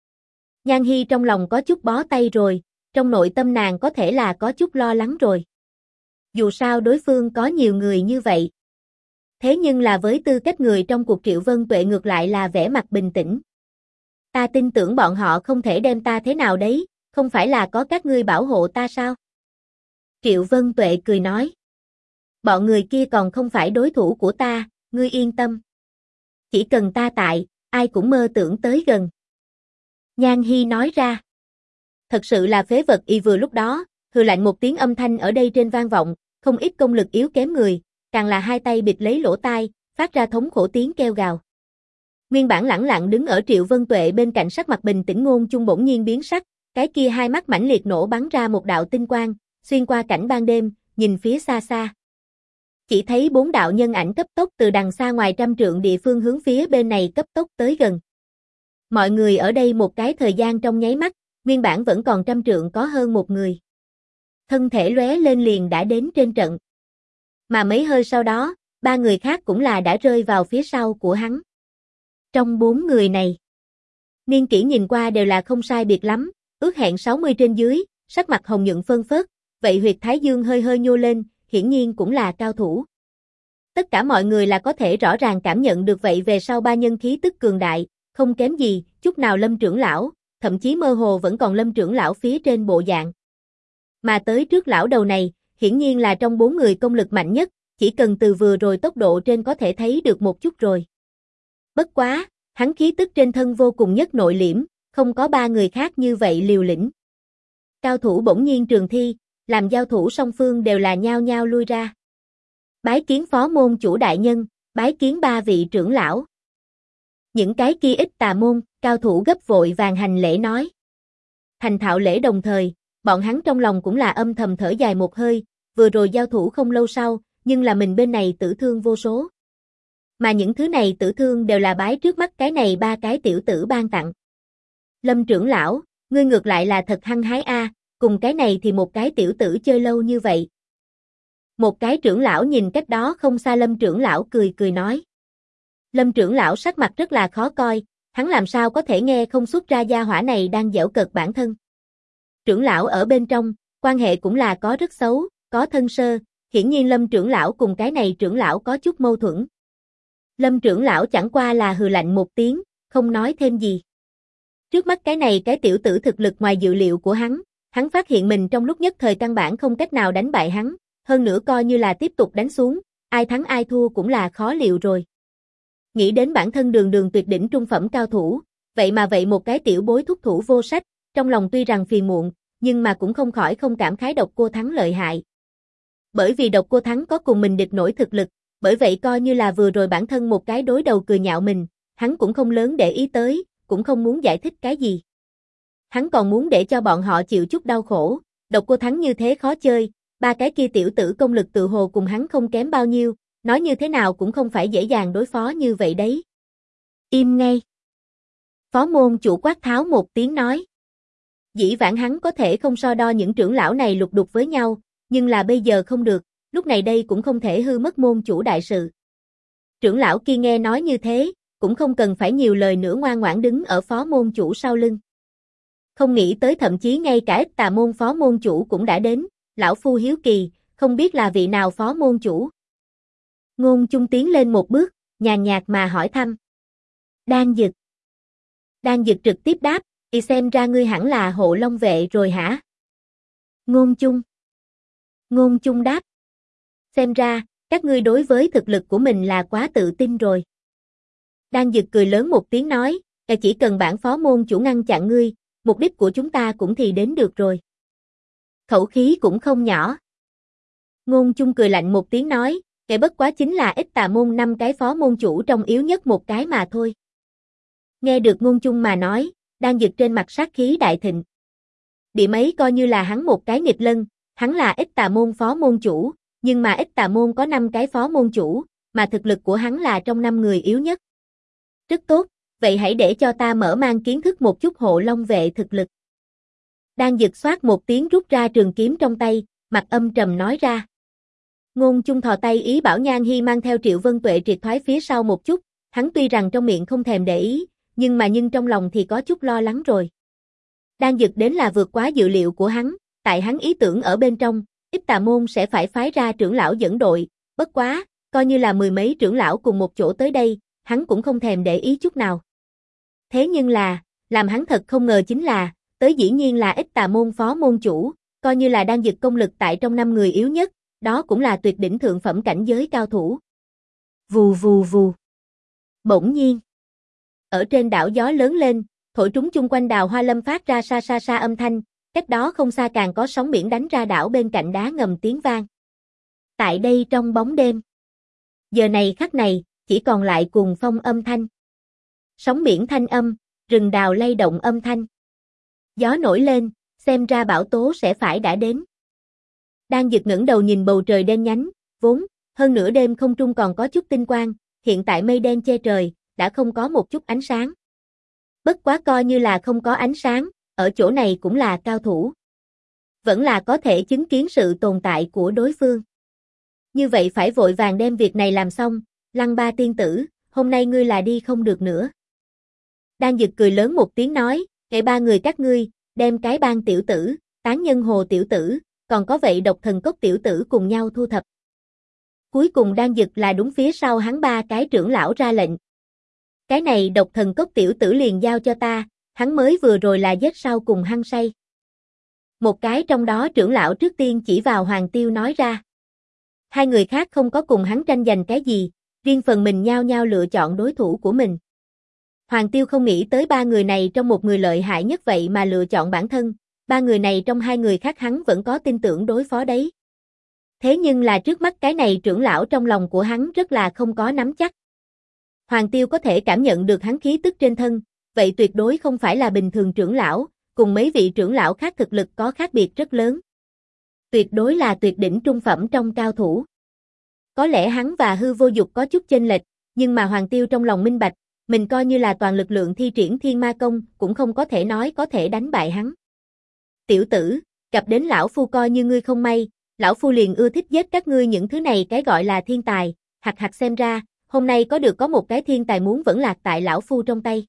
Nhan Hi trong lòng có chút bó tay rồi, trong nội tâm nàng có thể là có chút lo lắng rồi. Dù sao đối phương có nhiều người như vậy. Thế nhưng là với tư cách người trong cuộc, Triệu Vân Tuệ ngược lại là vẻ mặt bình tĩnh. Ta tin tưởng bọn họ không thể đem ta thế nào đấy, không phải là có các ngươi bảo hộ ta sao? Triệu Vân Tuệ cười nói. Bọn người kia còn không phải đối thủ của ta, ngươi yên tâm. Chỉ cần ta tại, ai cũng mơ tưởng tới gần. Nhan Hi nói ra. Thật sự là phế vật. Y vừa lúc đó, hừ lạnh một tiếng, âm thanh ở đây trên vang vọng, không ít công lực yếu kém người, càng là hai tay bịt lấy lỗ tai, phát ra thống khổ tiếng kêu gào. Nguyên bản lẳng lặng đứng ở Triệu Vân Tuệ bên cạnh, sắc mặt bình tĩnh Ngôn Chung bỗng nhiên biến sắc, cái kia hai mắt mãnh liệt nổ bắn ra một đạo tinh quang, xuyên qua cảnh ban đêm, nhìn phía xa xa. Chỉ thấy 4 đạo nhân ảnh cấp tốc từ đằng xa ngoài trăm trượng địa phương hướng phía bên này cấp tốc tới gần. Mọi người ở đây một cái thời gian trong nháy mắt, nguyên bản vẫn còn trăm trượng có hơn một người. Thân thể lóe lên liền đã đến trên trận. Mà mấy hơi sau đó, 3 người khác cũng là đã rơi vào phía sau của hắn. Trong 4 người này, niên kỷ nhìn qua đều là không sai biệt lắm, ước hẹn 60 trên dưới, sắc mặt hồng nhuận phơn phớt, vậy huyệt thái dương hơi hơi nhô lên, hiển nhiên cũng là cao thủ. Tất cả mọi người là có thể rõ ràng cảm nhận được vậy về sau 3 nhân khí tức cường đại, không kém gì chút nào Lâm trưởng lão, thậm chí mơ hồ vẫn còn Lâm trưởng lão phía trên bộ dạng. Mà tới trước lão đầu này, hiển nhiên là trong 4 người công lực mạnh nhất, chỉ cần từ vừa rồi tốc độ trên có thể thấy được một chút rồi. Bất quá, hắn khí tức trên thân vô cùng nhất nội liễm, không có 3 người khác như vậy liều lĩnh. Cao thủ bỗng nhiên trường thi, làm giao thủ song phương đều là nhao nhao lui ra. Bái kiến phó môn chủ đại nhân, bái kiến 3 vị trưởng lão. Những cái kia ít tà môn, cao thủ gấp vội vàng hành lễ nói. Thành thạo lễ đồng thời, bọn hắn trong lòng cũng là âm thầm thở dài một hơi, vừa rồi giao thủ không lâu sau, nhưng là mình bên này tử thương vô số. Mà những thứ này tử thương đều là bái trước mắt cái này 3 cái tiểu tử ban tặng. Lâm trưởng lão, ngươi ngược lại là thật hăng hái a, cùng cái này thì một cái tiểu tử chơi lâu như vậy. Một cái trưởng lão nhìn cách đó không xa Lâm trưởng lão cười cười nói. Lâm trưởng lão sắc mặt rất là khó coi, hắn làm sao có thể nghe không xuất ra gia hỏa này đang giễu cợt bản thân. Trưởng lão ở bên trong, quan hệ cũng là có rất xấu, có thân sơ, hiển nhiên Lâm trưởng lão cùng cái này trưởng lão có chút mâu thuẫn. Lâm trưởng lão chẳng qua là hừ lạnh một tiếng, không nói thêm gì. Trước mắt cái này cái tiểu tử thực lực ngoài dự liệu của hắn phát hiện mình trong lúc nhất thời căn bản không cách nào đánh bại hắn, hơn nữa coi như là tiếp tục đánh xuống, ai thắng ai thua cũng là khó liệu rồi. Nghĩ đến bản thân đường đường tuyệt đỉnh trung phẩm cao thủ, vậy mà vậy một cái tiểu bối thúc thủ vô sách, trong lòng tuy rằng phiền muộn, nhưng mà cũng không khỏi không cảm khái Độc Cô Thắng lợi hại. Bởi vì Độc Cô Thắng có cùng mình địch nổi thực lực, bởi vậy coi như là vừa rồi bản thân một cái đối đầu cười nhạo mình, hắn cũng không lớn để ý tới, cũng không muốn giải thích cái gì. Hắn còn muốn để cho bọn họ chịu chút đau khổ, Độc Cô Thắng như thế khó chơi, 3 cái kia tiểu tử công lực tự hồ cùng hắn không kém bao nhiêu, nói như thế nào cũng không phải dễ dàng đối phó như vậy đấy. Im ngay. Phó môn chủ quát tháo một tiếng nói. Dĩ vãng hắn có thể không so đo những trưởng lão này lục đục với nhau, nhưng là bây giờ không được, lúc này đây cũng không thể hư mất môn chủ đại sự. Trưởng lão kia nghe nói như thế, cũng không cần phải nhiều lời nữa, ngoan ngoãn đứng ở phó môn chủ sau lưng. Không nghĩ tới thậm chí ngay cả ít tà môn phó môn chủ cũng đã đến, lão phu hiếu kỳ, không biết là vị nào phó môn chủ. Ngôn Chung tiến lên một bước, nhàn nhạt mà hỏi thăm. Đan Dực. Đan Dực trực tiếp đáp, y xem ra ngươi hẳn là Hộ Long vệ rồi hả? Ngôn Chung. Ngôn Chung đáp. Xem ra, các ngươi đối với thực lực của mình là quá tự tin rồi. Đan Dực cười lớn một tiếng nói, chỉ cần bản phó môn chủ ngăn chặn ngươi, mục đích của chúng ta cũng thì đến được rồi. Khẩu khí cũng không nhỏ. Ngôn Chung cười lạnh một tiếng nói, bất quá chính là ít tà môn 5 cái phó môn chủ trong yếu nhất một cái mà thôi. Nghe được Ngôn Chung mà nói, Đan Dực trên mặt sát khí đại thịnh. Điểm ấy coi như là hắn một cái nghịch lân, hắn là ít tà môn phó môn chủ, nhưng mà ít tà môn có 5 cái phó môn chủ, mà thực lực của hắn là trong 5 người yếu nhất. Rất tốt, vậy hãy để cho ta mở mang kiến thức một chút Hộ Long vệ thực lực. Đan Dực xoát một tiếng rút ra trường kiếm trong tay, mặt âm trầm nói ra. Ngôn Chung thò tay ý bảo Nhan Hi mang theo Triệu Vân Tuệ triệt thoái phía sau một chút, hắn tuy rằng trong miệng không thèm để ý, nhưng trong lòng thì có chút lo lắng rồi. Đan Dực đến là vượt quá dự liệu của hắn, tại hắn ý tưởng ở bên trong, Ít Tà Môn sẽ phải phái ra trưởng lão dẫn đội, bất quá, coi như là mười mấy trưởng lão cùng một chỗ tới đây, hắn cũng không thèm để ý chút nào. Thế nhưng là, làm hắn thật không ngờ chính là, tới dĩ nhiên là Ít Tà Môn phó môn chủ, coi như là Đan Dực công lực tại trong 5 người yếu nhất, đó cũng là tuyệt đỉnh thượng phẩm cảnh giới cao thủ. Vù vù vù. Bỗng nhiên, ở trên đảo gió lớn lên, thổi trúng chung quanh Đào Hoa Lâm phát ra sa sa âm thanh, cách đó không xa càng có sóng biển đánh ra đảo bên cạnh đá ngầm tiếng vang. Tại đây trong bóng đêm, giờ này khắc này, chỉ còn lại cuồng phong âm thanh. Sóng biển thanh âm, rừng đào lay động âm thanh. Gió nổi lên, xem ra bão tố sẽ phải đã đến. Đang giật ngẩng đầu nhìn bầu trời đen nhánh, vốn, hơn nửa đêm không trung còn có chút tinh quang, hiện tại mây đen che trời, đã không có một chút ánh sáng. Bất quá coi như là không có ánh sáng, ở chỗ này cũng là cao thủ. Vẫn là có thể chứng kiến sự tồn tại của đối phương. Như vậy phải vội vàng đem việc này làm xong, Lăng Ba tiên tử, hôm nay ngươi là đi không được nữa. Đang giật cười lớn một tiếng nói, ngày 3 người các ngươi, đem cái bang tiểu tử, tán nhân hồ tiểu tử, còn có vậy độc thần cốc tiểu tử cùng nhau thu thập. Cuối cùng Đan Dực là đúng phía sau hắn 3 cái trưởng lão ra lệnh. Cái này độc thần cốc tiểu tử liền giao cho ta, hắn mới vừa rồi là giết sau cùng hăng say. Một cái trong đó trưởng lão trước tiên chỉ vào Hoàng Tiêu nói ra. 2 người khác không có cùng hắn tranh giành cái gì, riêng phần mình nhao nhao lựa chọn đối thủ của mình. Hoàng Tiêu không nghĩ tới 3 người này trong một người lợi hại nhất vậy mà lựa chọn bản thân, 3 người này trong 2 người khác hắn vẫn có tin tưởng đối phó đấy. Thế nhưng là trước mắt cái này trưởng lão trong lòng của hắn rất là không có nắm chắc. Hoàng Tiêu có thể cảm nhận được hắn khí tức trên thân, vậy tuyệt đối không phải là bình thường trưởng lão, cùng mấy vị trưởng lão khác thực lực có khác biệt rất lớn. Tuyệt đối là tuyệt đỉnh trung phẩm trong cao thủ. Có lẽ hắn và Hư Vô Dục có chút chênh lệch, nhưng mà Hoàng Tiêu trong lòng minh bạch, mình coi như là toàn lực lượng thi triển Thiên Ma Công, cũng không có thể nói có thể đánh bại hắn. Tiểu tử, gặp đến lão phu coi như ngươi không may, lão phu liền ưa thích giết các ngươi những thứ này cái gọi là thiên tài, hạt xem ra, hôm nay có một cái thiên tài muốn vẫn lạc tại lão phu trong tay.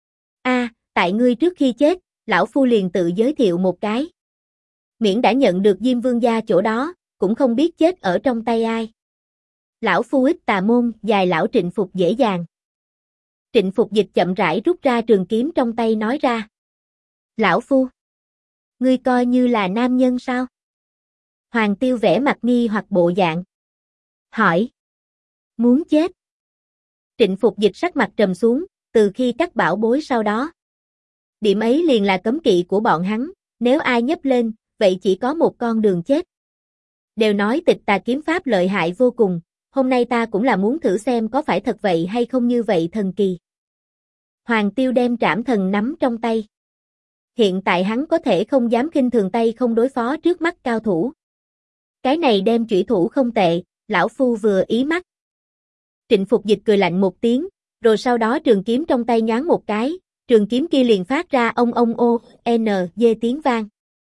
Tại ngươi trước khi chết, lão phu liền tự giới thiệu một cái. Miễn đã nhận được Diêm Vương gia chỗ đó, cũng không biết chết ở trong tay ai. Lão phu Ít Tà Môn, dài lão Trịnh Phục dễ dàng. Trịnh Phục Dịch chậm rãi rút ra trường kiếm trong tay nói ra. Lão phu, ngươi coi như là nam nhân sao? Hoàng Tiêu vẽ mặt nghi hoặc bộ dạng. Hỏi. Muốn chết. Trịnh Phục Dịch sắc mặt trầm xuống, từ khi cắt bảo bối sau đó. Điểm ấy liền là cấm kỵ của bọn hắn, nếu ai nhấp lên, vậy chỉ có một con đường chết. Đều nói Tịch Tà kiếm pháp lợi hại vô cùng, hôm nay ta cũng là muốn thử xem có phải thật vậy hay không như vậy thần kỳ. Hoàng Tiêu đem Trảm Thần nắm trong tay. Hiện tại hắn có thể không dám khinh thường tay không đối phó trước mắt cao thủ. Cái này đem chủy thủ không tệ, lão phu vừa ý mắt. Trịnh Phục Dịch cười lạnh một tiếng, rồi sau đó trường kiếm trong tay nhoáng một cái, trường kiếm kia liền phát ra ông ô, dê tiếng vang.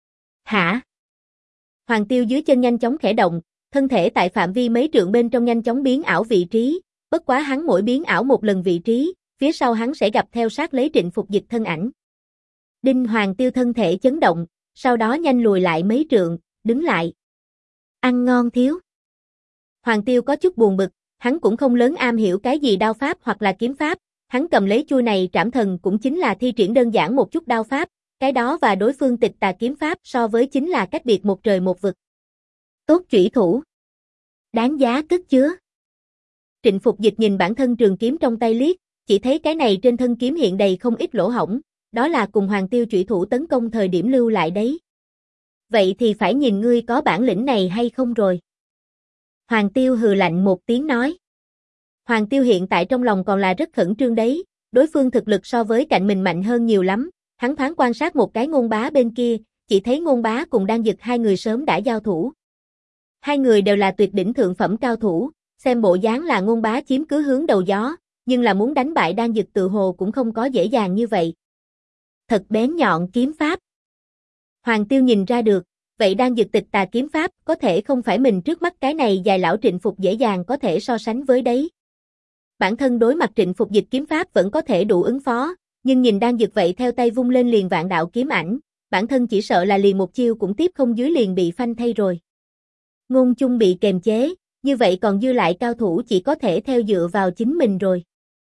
Hả? Hoàng Tiêu dưới chân nhanh chóng khẽ động, thân thể tại phạm vi mấy trượng bên trong nhanh chóng biến ảo vị trí, bất quá hắn mỗi biến ảo một lần vị trí, phía sau hắn sẽ gặp theo sát lấy Trịnh Phục Dịch thân ảnh. Đinh Hoàng Tiêu thân thể chấn động, sau đó nhanh lùi lại mấy trượng, đứng lại. Ăn ngon thiếu. Hoàng Tiêu có chút buồn bực, hắn cũng không lớn am hiểu cái gì đao pháp hoặc là kiếm pháp, hắn cầm lấy chuôi này Trảm Thần cũng chính là thi triển đơn giản một chút đao pháp, cái đó và đối phương Tịch Tà kiếm pháp so với chính là cách biệt một trời một vực. Tốt chủy thủ. Đáng giá cất chứa. Trịnh Phục Dịch nhìn bản thân trường kiếm trong tay liếc, chỉ thấy cái này trên thân kiếm hiện đầy không ít lỗ hổng, đó là cùng Hoàng Tiêu chủy thủ tấn công thời điểm lưu lại đấy. Vậy thì phải nhìn ngươi có bản lĩnh này hay không rồi. Hoàng Tiêu hừ lạnh một tiếng nói. Hoàng Tiêu hiện tại trong lòng còn là rất khẩn trương đấy, đối phương thực lực so với cạnh mình mạnh hơn nhiều lắm, hắn thoáng quan sát một cái Ngôn Bá bên kia, chỉ thấy Ngôn Bá cùng Đan Dực 2 người sớm đã giao thủ. 2 người đều là tuyệt đỉnh thượng phẩm cao thủ, xem bộ dáng là Ngôn Bá chiếm cứ hướng đầu gió, nhưng là muốn đánh bại đan dực tự hồ cũng không có dễ dàng như vậy. Thật bén nhọn kiếm pháp. Hoàng Tiêu nhìn ra được, vậy đan dực tịch tà kiếm pháp có thể không phải mình trước mắt cái này dài lão Trịnh Phục dễ dàng có thể so sánh với đấy. Bản thân đối mặt Trịnh Phục dịch kiếm pháp vẫn có thể đủ ứng phó, nhưng nhìn đan dực vậy theo tay vung lên liền vạn đạo kiếm ảnh, bản thân chỉ sợ là liền một chiêu cũng tiếp không dưới liền bị phanh thay rồi. Ngôn Chung bị kềm chế, như vậy còn dư lại cao thủ chỉ có thể theo dựa vào chính mình rồi.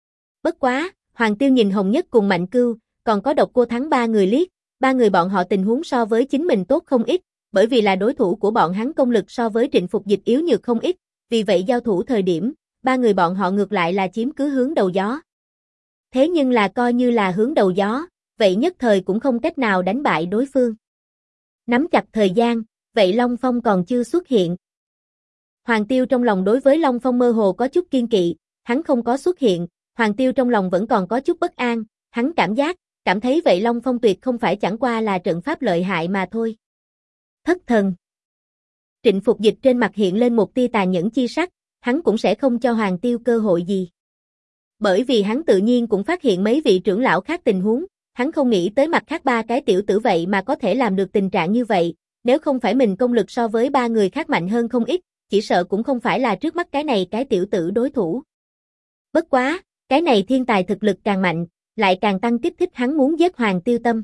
Bất quá, Hoàng Tiêu nhìn Hồng Nhất cùng Mạnh Cưu, còn có Độc Cô Thắng ba người liếc, ba người bọn họ tình huống so với chính mình tốt không ít, bởi vì là đối thủ của bọn hắn công lực so với Trịnh Phục dịch yếu nhược không ít, vì vậy giao thủ thời điểm, ba người bọn họ ngược lại là chiếm cứ hướng đầu gió. Thế nhưng là coi như là hướng đầu gió, vậy nhất thời cũng không cách nào đánh bại đối phương. Nắm chặt thời gian, vậy Long Phong còn chưa xuất hiện. Hoàng Tiêu trong lòng đối với Long Phong mơ hồ có chút kiên kỵ, hắn không có xuất hiện, Hoàng Tiêu trong lòng vẫn còn có chút bất an, hắn cảm thấy vậy Long Phong tuyệt không phải chẳng qua là trận pháp lợi hại mà thôi. Thất thần. Trịnh Phục dịch trên mặt hiện lên một tia tà nhẫn chi sắc, hắn cũng sẽ không cho Hoàng Tiêu cơ hội gì. Bởi vì hắn tự nhiên cũng phát hiện mấy vị trưởng lão khác tình huống, hắn không nghĩ tới mặt khác ba cái tiểu tử vậy mà có thể làm được tình trạng như vậy, nếu không phải mình công lực so với ba người khác mạnh hơn không ít, chỉ sợ cũng không phải là trước mắt cái này cái tiểu tử đối thủ. Bất quá, cái này thiên tài thực lực càng mạnh, lại càng tăng kích thích hắn muốn giết Hoàng Tiêu tâm.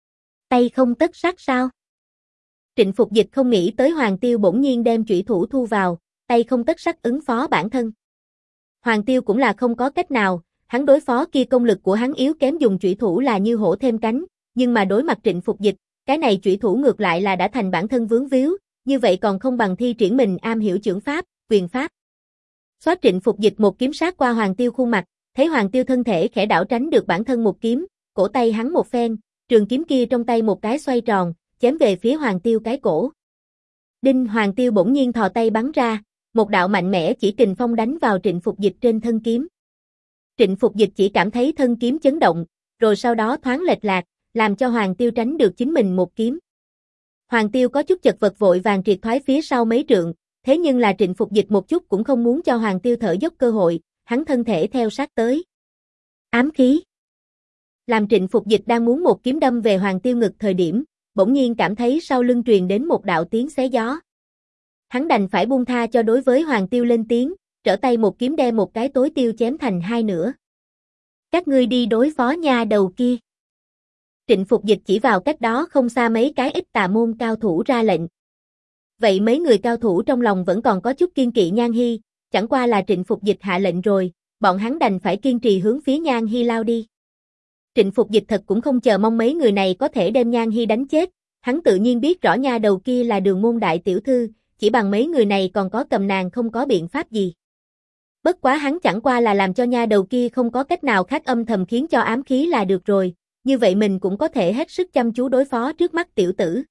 Tay không tất sát sao? Trịnh Phục dịch không nghĩ tới Hoàng Tiêu bỗng nhiên đem chủy thủ thu vào, tay không tất sát ứng phó bản thân. Hoàng Tiêu cũng là không có cách nào, hắn đối phó kia công lực của hắn yếu kém dùng chủy thủ là như hổ thêm cánh, nhưng mà đối mặt Trịnh Phục dịch, cái này chủy thủ ngược lại là đã thành bản thân vướng víu, như vậy còn không bằng thi triển mình am hiểu chưởng pháp, quyền pháp. Xoát Trịnh Phục dịch một kiếm sát qua Hoàng Tiêu khuôn mặt, thấy Hoàng Tiêu thân thể khẽ đảo tránh được bản thân một kiếm, cổ tay hắn một phen, trường kiếm kia trong tay một cái xoay tròn, chém về phía Hoàng Tiêu cái cổ. Đinh, Hoàng Tiêu bỗng nhiên thò tay bắn ra, một đạo mạnh mẽ chỉ kình phong đánh vào Trịnh Phục dịch trên thân kiếm. Trịnh Phục dịch chỉ cảm thấy thân kiếm chấn động, rồi sau đó thoáng lệch lạc, làm cho Hoàng Tiêu tránh được chính mình một kiếm. Hoàng Tiêu có chút chật vật vội vàng triệt thoái phía sau mấy trượng, thế nhưng là Trịnh Phục dịch một chút cũng không muốn cho Hoàng Tiêu thở dốc cơ hội, hắn thân thể theo sát tới. Ám khí. Làm Trịnh Phục dịch đang muốn một kiếm đâm về Hoàng Tiêu ngực thời điểm, bỗng nhiên cảm thấy sau lưng truyền đến một đạo tiếng xé gió. Hắn đành phải buông tha cho đối với Hoàng Tiêu lên tiếng, trở tay một kiếm đem một cái tối tiêu chém thành hai nửa. Các ngươi đi đối phó nha đầu kia. Trịnh Phục dịch chỉ vào cách đó không xa mấy cái ít tà môn cao thủ ra lệnh. Vậy mấy người cao thủ trong lòng vẫn còn có chút kiên kỵ Nhan Hi, chẳng qua là Trịnh Phục dịch hạ lệnh rồi, bọn hắn đành phải kiên trì hướng phía Nhan Hi lao đi. Trịnh Phục dịch thật cũng không chờ mong mấy người này có thể đem Nhan Hi đánh chết, hắn tự nhiên biết rõ nha đầu kia là Đường môn đại tiểu thư, chỉ bằng mấy người này còn có cầm nàng không có biện pháp gì. Bất quá hắn chẳng qua là làm cho nha đầu kia không có cách nào khác âm thầm khiến cho ám khí là được rồi, như vậy mình cũng có thể hết sức chăm chú đối phó trước mắt tiểu tử.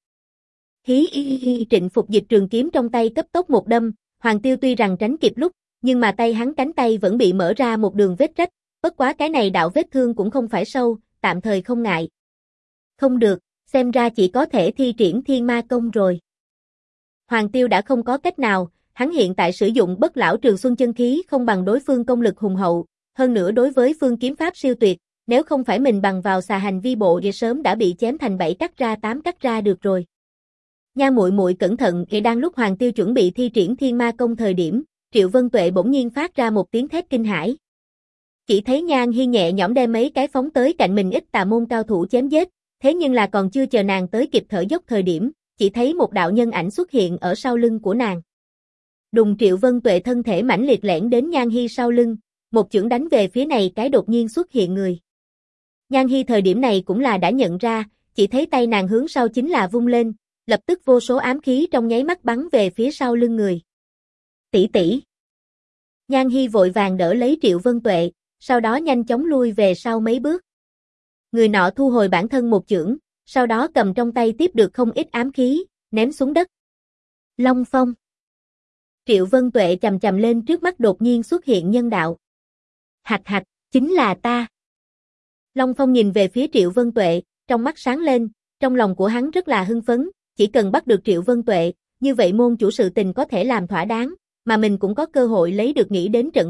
Trịnh Phục dịch trường kiếm trong tay cấp tốc một đâm, Hoàng Tiêu tuy rằng tránh kịp lúc, nhưng mà tay hắn cánh tay vẫn bị mở ra một đường vết rách, bất quá cái này đạo vết thương cũng không phải sâu, tạm thời không ngại. Không được, xem ra chỉ có thể thi triển Thiên Ma Công rồi. Hoàng Tiêu đã không có cách nào, hắn hiện tại sử dụng Bất Lão Trường Xuân chân khí không bằng đối phương công lực hùng hậu, hơn nữa đối với phương kiếm pháp siêu tuyệt, nếu không phải mình bằng vào xà hành vi bộ thì sớm đã bị chém thành 7 cắt ra 8 cắt ra được rồi. Nha muội muội cẩn thận, khi đang lúc Hoàng Tiêu chuẩn bị thi triển Thiên Ma Công thời điểm, Triệu Vân Tuệ bỗng nhiên phát ra một tiếng thét kinh hãi. Chỉ thấy Nhan Hi nhẹ nhõm đem mấy cái phóng tới cạnh mình ít tà môn cao thủ chém giết, thế nhưng là còn chưa chờ nàng tới kịp thở dốc thời điểm, chỉ thấy một đạo nhân ảnh xuất hiện ở sau lưng của nàng. Đùng, Triệu Vân Tuệ thân thể mãnh liệt lẻn đến Nhan Hi sau lưng, một chưởng đánh về phía này cái đột nhiên xuất hiện người. Nhan Hi thời điểm này cũng là đã nhận ra, chỉ thấy tay nàng hướng sau chính là vung lên, lập tức vô số ám khí trong nháy mắt bắn về phía sau lưng người. Tỷ tỷ. Nhan Hi vội vàng đỡ lấy Triệu Vân Tuệ, sau đó nhanh chóng lui về sau mấy bước. Người nọ thu hồi bản thân một chưởng, sau đó cầm trong tay tiếp được không ít ám khí, ném xuống đất. Long Phong. Triệu Vân Tuệ chầm chầm lên trước mắt đột nhiên xuất hiện nhân đạo. Hạch hạch, chính là ta. Long Phong nhìn về phía Triệu Vân Tuệ, trong mắt sáng lên, trong lòng của hắn rất là hưng phấn, chỉ cần bắt được Triệu Vân Tuệ, như vậy môn chủ sự tình có thể làm thỏa đáng, mà mình cũng có cơ hội lấy được nghĩ đến trận pháp,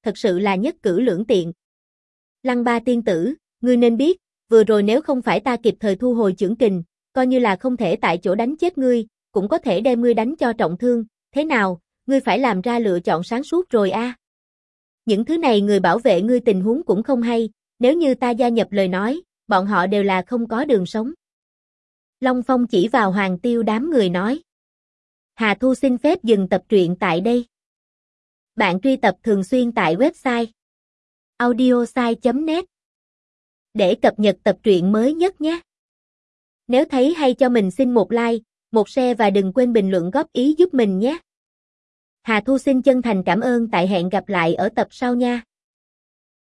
thật sự là nhất cử lưỡng tiện. Lăng Ba tiên tử, ngươi nên biết, vừa rồi nếu không phải ta kịp thời thu hồi chưởng kình, coi như là không thể tại chỗ đánh chết ngươi, cũng có thể đem ngươi đánh cho trọng thương, thế nào, ngươi phải làm ra lựa chọn sáng suốt rồi a. Những thứ này người bảo vệ ngươi tình huống cũng không hay, nếu như ta gia nhập lời nói, bọn họ đều là không có đường sống. Long Phong chỉ vào Hoàng Tiêu đám người nói. Hà Thu xin phép dừng tập truyện tại đây. Bạn truy tập thường xuyên tại website audiosai.net để cập nhật tập truyện mới nhất nhé. Nếu thấy hay cho mình xin một like, một share và đừng quên bình luận góp ý giúp mình nhé. Hà Thu xin chân thành cảm ơn, tại hẹn gặp lại ở tập sau nha.